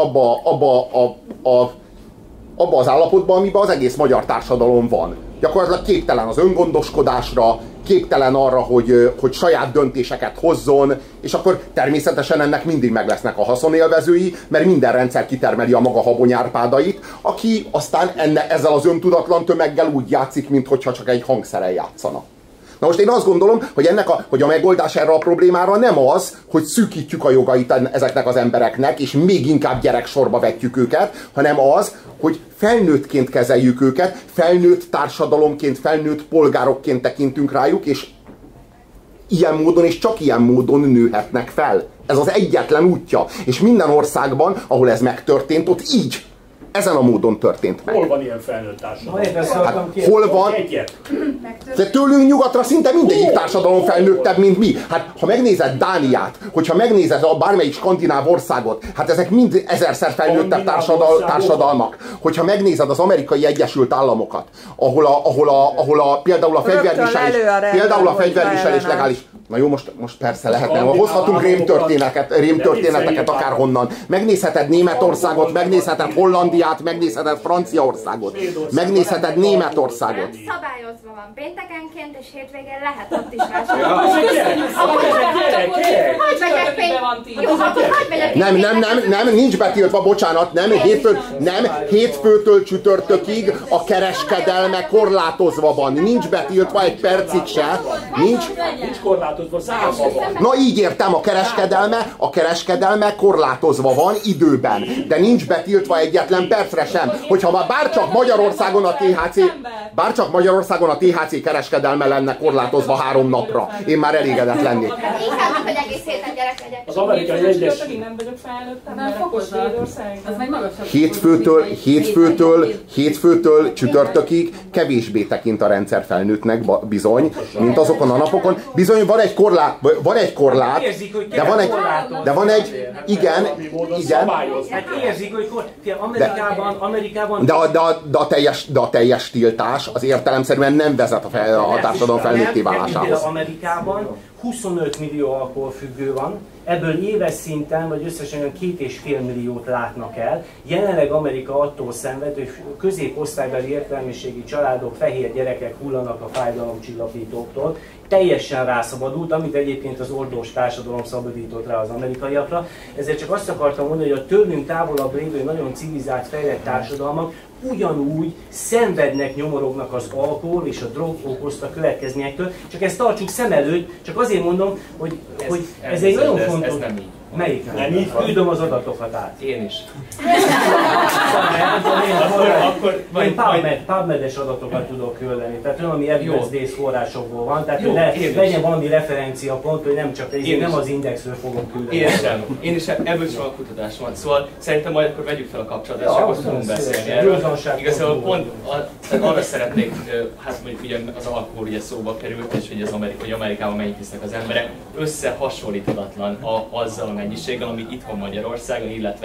abba az állapotban, amiben az egész magyar társadalom van. Gyakorlatilag képtelen az öngondoskodásra, képtelen arra, hogy saját döntéseket hozzon, és akkor természetesen ennek mindig meg lesznek a haszonélvezői, mert minden rendszer kitermeli a maga habonyárpádait, aki aztán ezzel az öntudatlan tömeggel úgy játszik, mintha csak egy hangszeren játszana. Na most én azt gondolom, hogy a megoldás erre a problémára nem az, hogy szűkítjük a jogait ezeknek az embereknek, és még inkább gyereksorba vetjük őket, hanem az, hogy felnőttként kezeljük őket, felnőtt társadalomként, felnőtt polgárokként tekintünk rájuk, és ilyen módon és csak ilyen módon nőhetnek fel. Ez az egyetlen útja. És minden országban, ahol ez megtörtént, ott így, ezen a módon történt meg. Hol van ilyen felnőtt társadalom? Hát, hol van? De tőlünk nyugatra szinte mindegyik társadalom felnőttebb, mint mi. Hát ha megnézed Dániát, hogyha megnézed bármelyik skandináv országot, hát ezek mind ezerszer felnőttebb társadalmak. Hogyha megnézed az Amerikai Egyesült Államokat, ahol például a fegyverviselés legális. Na jó, most persze lehetne. Hozhatunk rémtörténeteket akárhonnan. Megnézheted Németországot, megnézheted Hollandiát, megnézheted Franciaországot, megnézheted Németországot. Szabályozva van péntekenként, és hétvégén lehet ott is vásárolni. Nem, nincs betiltva, bocsánat, hétfőtől csütörtökig a kereskedelme korlátozva van. Nincs betiltva egy percig se. Nincs korlátozva. Na így értem, a kereskedelme korlátozva van időben, de nincs betiltva egyetlen percre sem. Hogyha már bárcsak Magyarországon a THC kereskedelme lenne korlátozva 3 napra, én már elégedett lennék. Inkább, hogy egész héten gyerek legyek. Az Amerikai Egyesült nem vagyok felnőtt, nem Svédország. Az meg magasabb. Hétfőtől csütörtökig kevésbé tekint a rendszer felnőttnek bizony, mint azokon a napokon. Bizony van egy korlát, de van egy, igen. Hát érzik, hogy Amerikában... De a teljes tiltás az értelemszerűen nem vezet a társadalom felnőtté válásához. Amerikában 25 millió alkoholfüggő van, ebből éves szinten, vagy összesen 2,5 milliót látnak el. Jelenleg Amerika attól szenved, hogy középosztálybeli értelmiségi családok, fehér gyerekek hullanak a fájdalomcsillapítóktól. Teljesen rászabadult, amit egyébként az oldós társadalom szabadított rá az amerikaiakra. Ezért csak azt akartam mondani, hogy a tőlünk távolabb lévő, nagyon civilizált, fejlett társadalmak ugyanúgy szenvednek, nyomorognak az alkohol és a drog okozta következményektől. Csak ezt tartsuk szem előtt, csak azért mondom, hogy ez egy nagyon fontos... Ez nem így. Melyik? Nem így? Küldöm az adatokat át. Én is. Én PubMed-es adatokat tudok küldeni, tehát olyan, ami evidence-based forrásokból van, tehát legyen valami referenciapont, hogy nem csak nem az indexről fogok küldeni. Én is ebből is van kutatás van, szóval szerintem majd akkor vegyük fel a kapcsolatot, és akkor tudunk beszélni erről. Igazából pont arra szeretnék, hát mondjuk ugye az alkohol ugye szóba került, és hogy Amerikában mennyit isznak az emberek, összehasonlíthatatlan azzal a mennyiséggel, ami itt van Magyarországon, illetve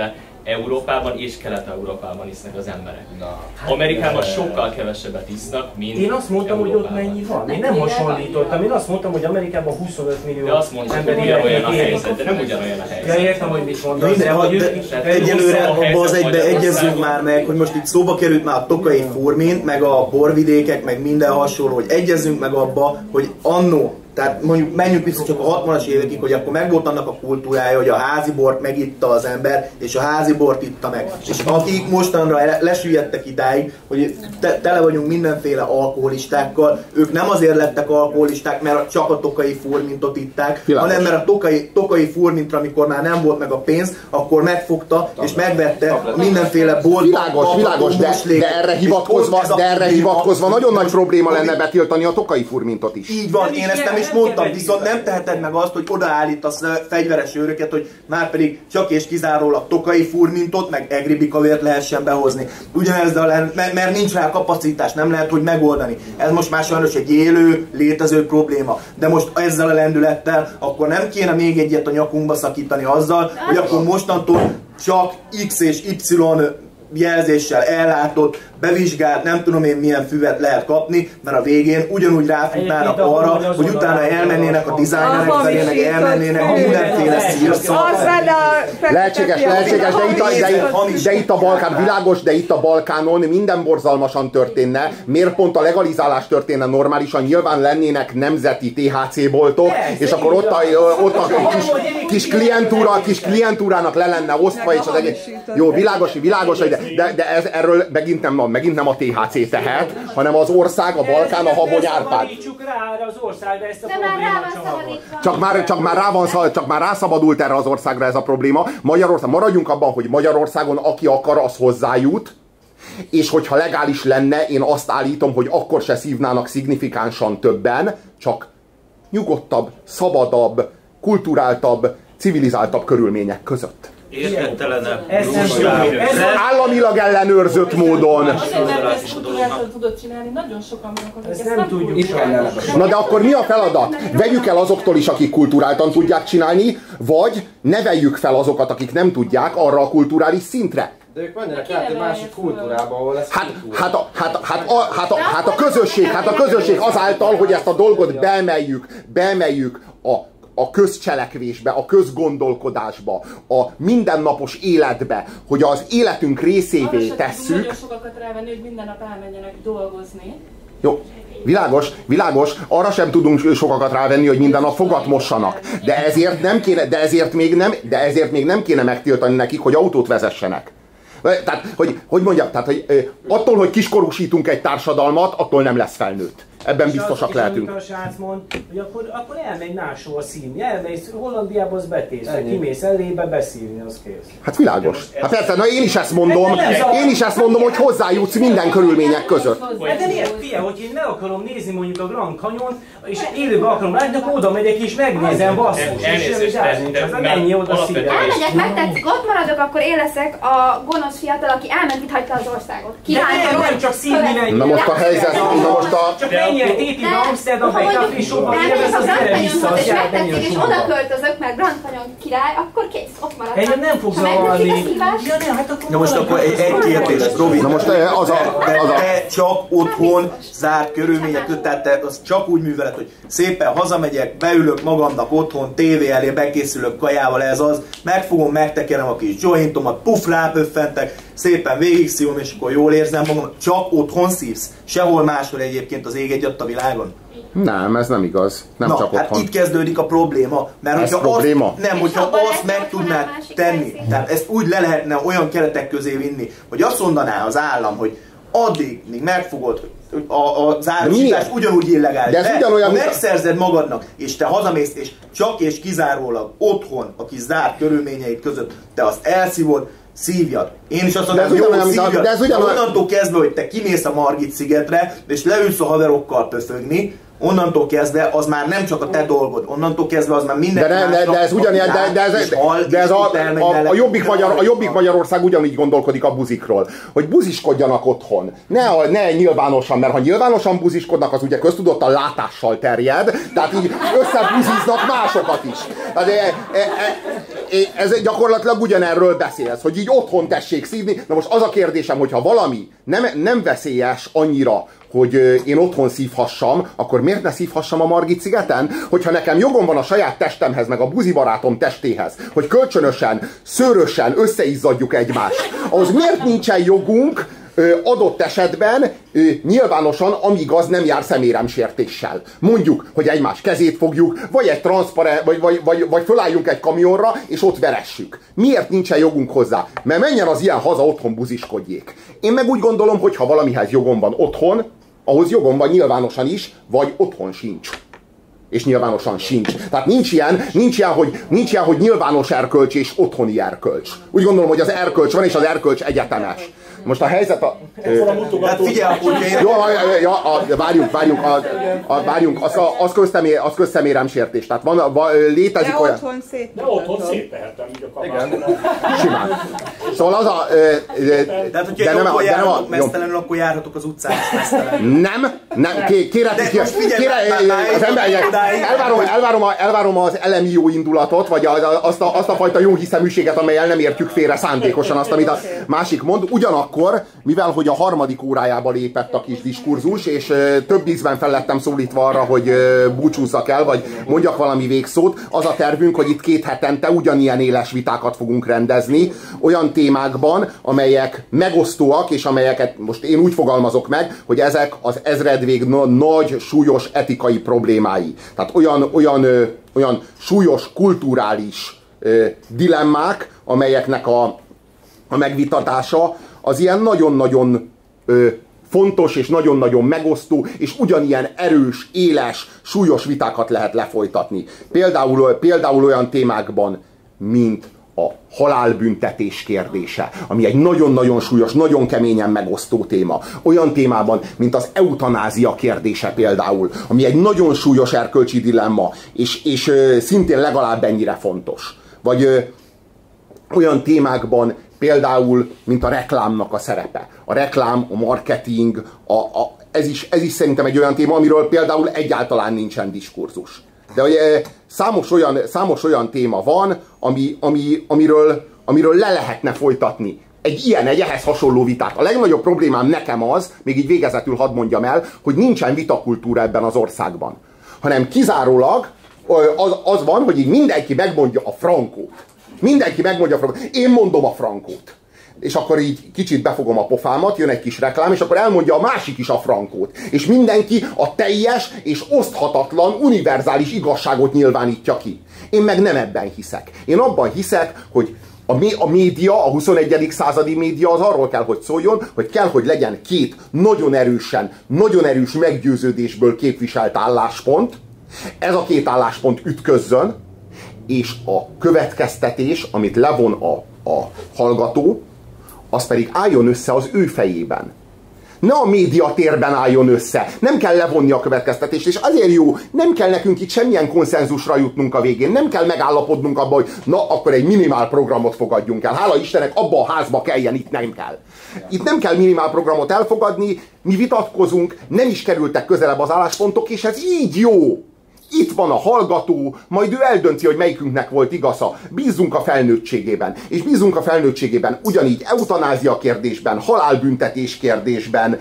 Európában és Kelet-Európában isznak az emberek. Amerikában sokkal kevesebbet isznak, mint Én azt mondtam, hogy ott mennyi van. Én nem hasonlítottam. Én azt mondtam, hogy Amerikában 25 millió de azt mondtam, hogy ugyanolyan a helyzet, de nem ugyanolyan a helyzet. Ja, értem, hogy mit mondasz. Egyelőre abba az egybe egyezzünk már meg, hogy most itt szóba került már a Tokaji Furmint, meg a borvidékek, meg minden hasonló, hogy egyezzünk meg abba, hogy annó, tehát mondjuk menjünk vissza csak a 60-as évekig, hogy akkor megvolt annak a kultúrája, hogy a házi bort megitta az ember, és a házi bort itta meg. És akik mostanra lesüllyedtek idáig, hogy tele vagyunk mindenféle alkoholistákkal, ők nem azért lettek alkoholisták, mert csak a Tokaji Furmintot itták, hanem mert a Tokaji Furmintra, amikor már nem volt meg a pénz, akkor megfogta és megvette mindenféle boltban. Világos, de erre hivatkozva nagyon nagy probléma lenne betiltani a Tokaji Furmintot is. Így van, én ezt nem is mondtam, viszont nem teheted meg azt, hogy odaállítasz fegyveres őröket, hogy már pedig csak és kizárólag Tokaji Furmintot, meg egri bikavért lehessen behozni. Ugyanezzel, mert nincs rá kapacitás, nem lehet, hogy megoldani. Ez most már sajnos egy élő, létező probléma. De most ezzel a lendülettel akkor nem kéne még egyet a nyakunkba szakítani azzal, hogy akkor mostantól csak X és Y jelzéssel ellátott, bevizsgált, nem tudom én milyen füvet lehet kapni, mert a végén ugyanúgy ráfutnának arra, hogy utána elmennének a designerek felé, meg elmennének mindenféle szírszal. Lehetséges, de itt a Balkán, világos, de itt a Balkánon minden borzalmasan történne. Miért pont a legalizálás történne normálisan? Nyilván lennének nemzeti THC boltok, és akkor ott a kis klientúrának le lenne osztva, és az egész... Jó, világos, de erről megint nem a THC tehet, hanem az ország, a Balkán, a Habony Árpád. Csak már rászabadult erre az országra ez a probléma. Maradjunk abban, hogy Magyarországon aki akar, az hozzájut, és hogyha legális lenne, én azt állítom, hogy akkor se szívnának szignifikánsan többen, csak nyugodtabb, szabadabb, kulturáltabb, civilizáltabb körülmények között. Értettelenebb, államilag ellenőrzött módon. Azért, mert ezt kultúráltan tudod csinálni, nagyon sokan vannak, akik ezt nem tudjuk. Na de akkor mi a feladat? Vegyük el azoktól is, akik kulturáltan tudják csinálni, vagy neveljük fel azokat, akik nem tudják arra a kulturális szintre. De ők menjenek át egy másik kultúrába, ahol lesz kultúra. Hát a közösség azáltal, hogy ezt a dolgot beemeljük a közcselekvésbe, a közgondolkodásba, a mindennapos életbe, hogy az életünk részévé tesszük. Nagyon sokakat rávenni, hogy minden nap elmenjenek dolgozni. Jó, világos, arra sem tudunk sokakat rávenni, hogy minden nap fogat mossanak. De ezért még nem kéne megtiltani nekik, hogy autót vezessenek. Tehát, hogy mondjam, attól, hogy kiskorúsítunk egy társadalmat, attól nem lesz felnőtt. Ebben biztosak lehetünk. És a srác mond, hogy akkor elmegy máshol szívni, elmegy Hollandiába, az betészve, kimész elébe beszívni, az kész. Hát világos. Hát persze, na én is ezt mondom, hogy hozzájutsz minden körülmények között. De miért? Fia, hogy én meg akarom nézni mondjuk a Grand Canyon, és élőben akarom látni, akkor oda megyek és megnézem, basszus. Elnézést, ennyi oda szívem. Elmegyek, megtetszik, ott maradok, akkor én leszek a gonosz fiatal, aki elment, itt hagyta az országot. Nem csak szívni megy. Na most a helyzet, Menjél téti Amsterdamba egy kafésóba, kérdez az gyere vissza, az gyere menjél és oda költözök, mert Grand Canyon király, akkor kész, ott maradtam. Engem nem fogsz zavarni. Na most akkor egy kérdés, Robi. Na most te csak otthon zárt körülmények között, tehát te azt csak úgy műveled, hogy szépen hazamegyek, beülök magamnak otthon, tévé elé, bekészülök kajával, ez az, megfogom, megtekerem a kis jointomat, puff, rápöffentek, szépen végigszívom, és akkor jól érzem magam. Csak otthon szívsz? Sehol máshol egyébként az ég egyatt a világon? Nem, ez nem igaz. Nem na, csak hát otthon. itt kezdődik a probléma. Mert ez hogyha probléma? hogyha azt meg tudnád tenni, tehát ezt úgy le lehetne olyan keretek közé vinni, hogy azt mondaná az állam, hogy addig, míg megfogod az árusítás ugyanúgy illegális. De ha megszerzed magadnak, és te hazamész, és csak és kizárólag otthon, a kis zárt körülményeid között, te azt elszívod, szívjad. Én is azt mondom, hogy szívjad. Onnantól kezdve, hogy te kimész a Margit szigetre, és leülsz a haverokkal pöfögni, onnantól kezdve az már nem csak a te dolgod, onnantól kezdve az már minden. De ez ugyanilyen, de ez a Jobbik Magyarország ugyanígy gondolkodik a buzikról, hogy buziskodjanak otthon. Ne nyilvánosan, mert ha nyilvánosan buziskodnak, az ugye köztudottan látással terjed, tehát így összebuziznak másokat is. ez gyakorlatilag ugyanerről beszélsz, hogy így otthon tessék szívni. Na most az a kérdésem, hogyha valami nem veszélyes annyira, hogy én otthon szívhassam, akkor miért ne szívhassam a Margit-szigeten? Hogyha nekem jogom van a saját testemhez, meg a buzibarátom testéhez, hogy kölcsönösen, szőrösen összeizzadjuk egymást, ahhoz miért nincsen jogunk adott esetben nyilvánosan, amíg az nem jár szeméremsértéssel. Mondjuk, hogy egymás kezét fogjuk, vagy egy vagy fölálljunk egy kamionra, és ott veressük. Miért nincsen jogunk hozzá? Mert menjen az ilyen haza, otthon buziskodjék. Én meg úgy gondolom, hogy ha valamihez jogom van otthon, ahhoz jogom van nyilvánosan is, vagy otthon sincs. És nyilvánosan sincs. Tehát nincs ilyen, hogy nyilvános erkölcs és otthoni erkölcs. Úgy gondolom, hogy az erkölcs van, és az erkölcs egyetemes. Most a helyzet a... Hát figyelj, várjunk, az közszeméremsértés. Tehát létezik olyan... De otthon széttehetem, így a kabátomon. Simán. Szóval az a... Tehát, hogyha egy otthon járhatok mesztelenül, akkor járhatok az utcán mesztelenül. Nem, kérem, az emberek, elvárom az elemi jó indulatot, vagy azt a fajta jó hiszeműséget, amellyel nem értjük félre szándékosan azt, amit a másik mond. Ugyanakkor, mivel hogy a harmadik órájába lépett a kis diskurzus, és több ízben fel lettem szólítva arra, hogy búcsúzzak el, vagy mondjak valami végszót, az a tervünk, hogy itt 2 hetente ugyanilyen éles vitákat fogunk rendezni, olyan témákban, amelyek megosztóak, és amelyeket most én úgy fogalmazok meg, hogy ezek az ezredvég nagy, súlyos etikai problémái. Tehát olyan súlyos, kulturális dilemmák, amelyeknek a megvitatása az ilyen nagyon-nagyon fontos és nagyon-nagyon megosztó, és ugyanilyen erős, éles, súlyos vitákat lehet lefolytatni. Például olyan témákban, mint a halálbüntetés kérdése, ami egy nagyon-nagyon súlyos, nagyon keményen megosztó téma. Olyan témában, mint az eutanázia kérdése például, ami egy nagyon súlyos erkölcsi dilemma, és szintén legalább ennyire fontos. Vagy olyan témákban például, mint a reklámnak a szerepe. A reklám, a marketing, ez is szerintem egy olyan téma, amiről például egyáltalán nincsen diskurzus. De számos olyan téma van, amiről le lehetne folytatni egy ehhez hasonló vitát. A legnagyobb problémám nekem az, még így végezetül hadd mondjam el, hogy nincsen vitakultúra ebben az országban. Hanem kizárólag az van, hogy így mindenki megmondja a frankót. Mindenki megmondja a frankót. Én mondom a frankót. És akkor így kicsit befogom a pofámat, jön egy kis reklám, és akkor elmondja a másik is a frankót. És mindenki a teljes és oszthatatlan, univerzális igazságot nyilvánítja ki. Én meg nem ebben hiszek. Én abban hiszek, hogy a média, a 21. századi média az arról kell, hogy szóljon, hogy kell, hogy legyen 2 nagyon erős meggyőződésből képviselt álláspont. Ez a 2 álláspont ütközzön, és a következtetés, amit levon a hallgató, az pedig álljon össze az ő fejében. Ne a médiatérben álljon össze. Nem kell levonni a következtetést, és azért jó, nem kell nekünk itt semmilyen konszenzusra jutnunk a végén. Nem kell megállapodnunk abban, hogy na, akkor egy minimál programot fogadjunk el. Hála Istennek, abba a házba kelljen, itt nem kell. Itt nem kell minimál programot elfogadni, mi vitatkozunk, nem is kerültek közelebb az álláspontok, és ez így jó. Itt van a hallgató, majd ő eldönti, hogy melyikünknek volt igaza. Bízzunk a felnőttségében. És bízzunk a felnőttségében ugyanígy eutanázia kérdésben, halálbüntetés kérdésben,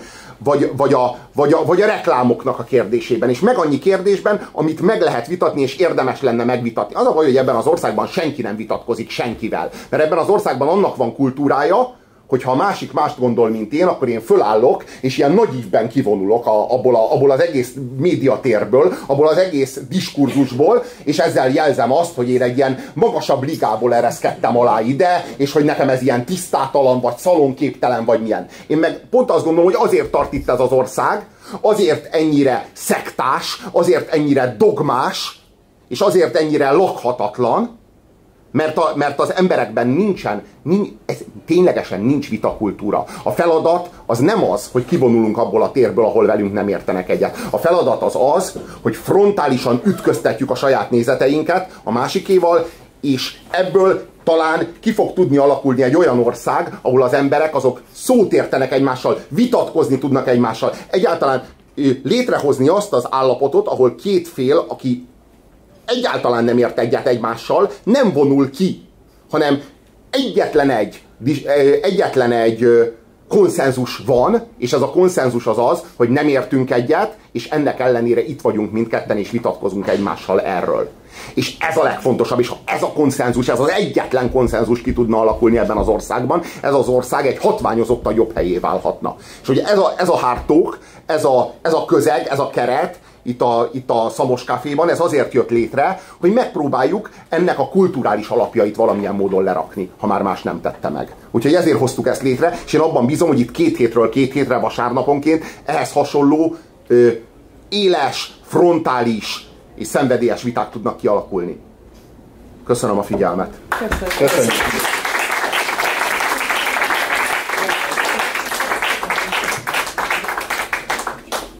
vagy a reklámoknak a kérdésében. És meg annyi kérdésben, amit meg lehet vitatni, és érdemes lenne megvitatni. Az a baj, hogy ebben az országban senki nem vitatkozik senkivel. Mert ebben az országban annak van kultúrája, hogyha a másik mást gondol, mint én, akkor én fölállok, és ilyen nagy ívben kivonulok abból az egész médiatérből, abból az egész diskurzusból, és ezzel jelzem azt, hogy én egy ilyen magasabb ligából ereszkedtem alá ide, és hogy nekem ez ilyen tisztátalan, vagy szalonképtelen, vagy milyen. Én meg pont azt gondolom, hogy azért tart itt ez az ország, azért ennyire szektás, azért ennyire dogmás, és azért ennyire lakhatatlan, mert az emberekben ténylegesen nincs vitakultúra. A feladat az nem az, hogy kivonulunk abból a térből, ahol velünk nem értenek egyet. A feladat az, hogy frontálisan ütköztetjük a saját nézeteinket a másikéval, és ebből talán ki fog tudni alakulni egy olyan ország, ahol az emberek azok szót értenek egymással, vitatkozni tudnak egymással. Egyáltalán létrehozni azt az állapotot, ahol 2 fél, aki egyáltalán nem ért egyet egymással, nem vonul ki hanem egyetlen egy konszenzus van, és ez a konszenzus az, hogy nem értünk egyet, és ennek ellenére itt vagyunk mindketten, és vitatkozunk egymással erről. És ez a legfontosabb, és ha ez a konszenzus, ez az egyetlen konszenzus ki tudna alakulni ebben az országban, ez az ország egy hatványozottan jobb helyé válhatna. És hogy ez a hard talk, ez a közeg, ez a keret, itt a Szamos Caféban, ez azért jött létre, hogy megpróbáljuk ennek a kulturális alapjait valamilyen módon lerakni, ha már más nem tette meg. Úgyhogy ezért hoztuk ezt létre, és én abban bízom, hogy itt két hétre vasárnaponként ehhez hasonló éles, frontális és szenvedélyes viták tudnak kialakulni. Köszönöm a figyelmet. Köszönjük.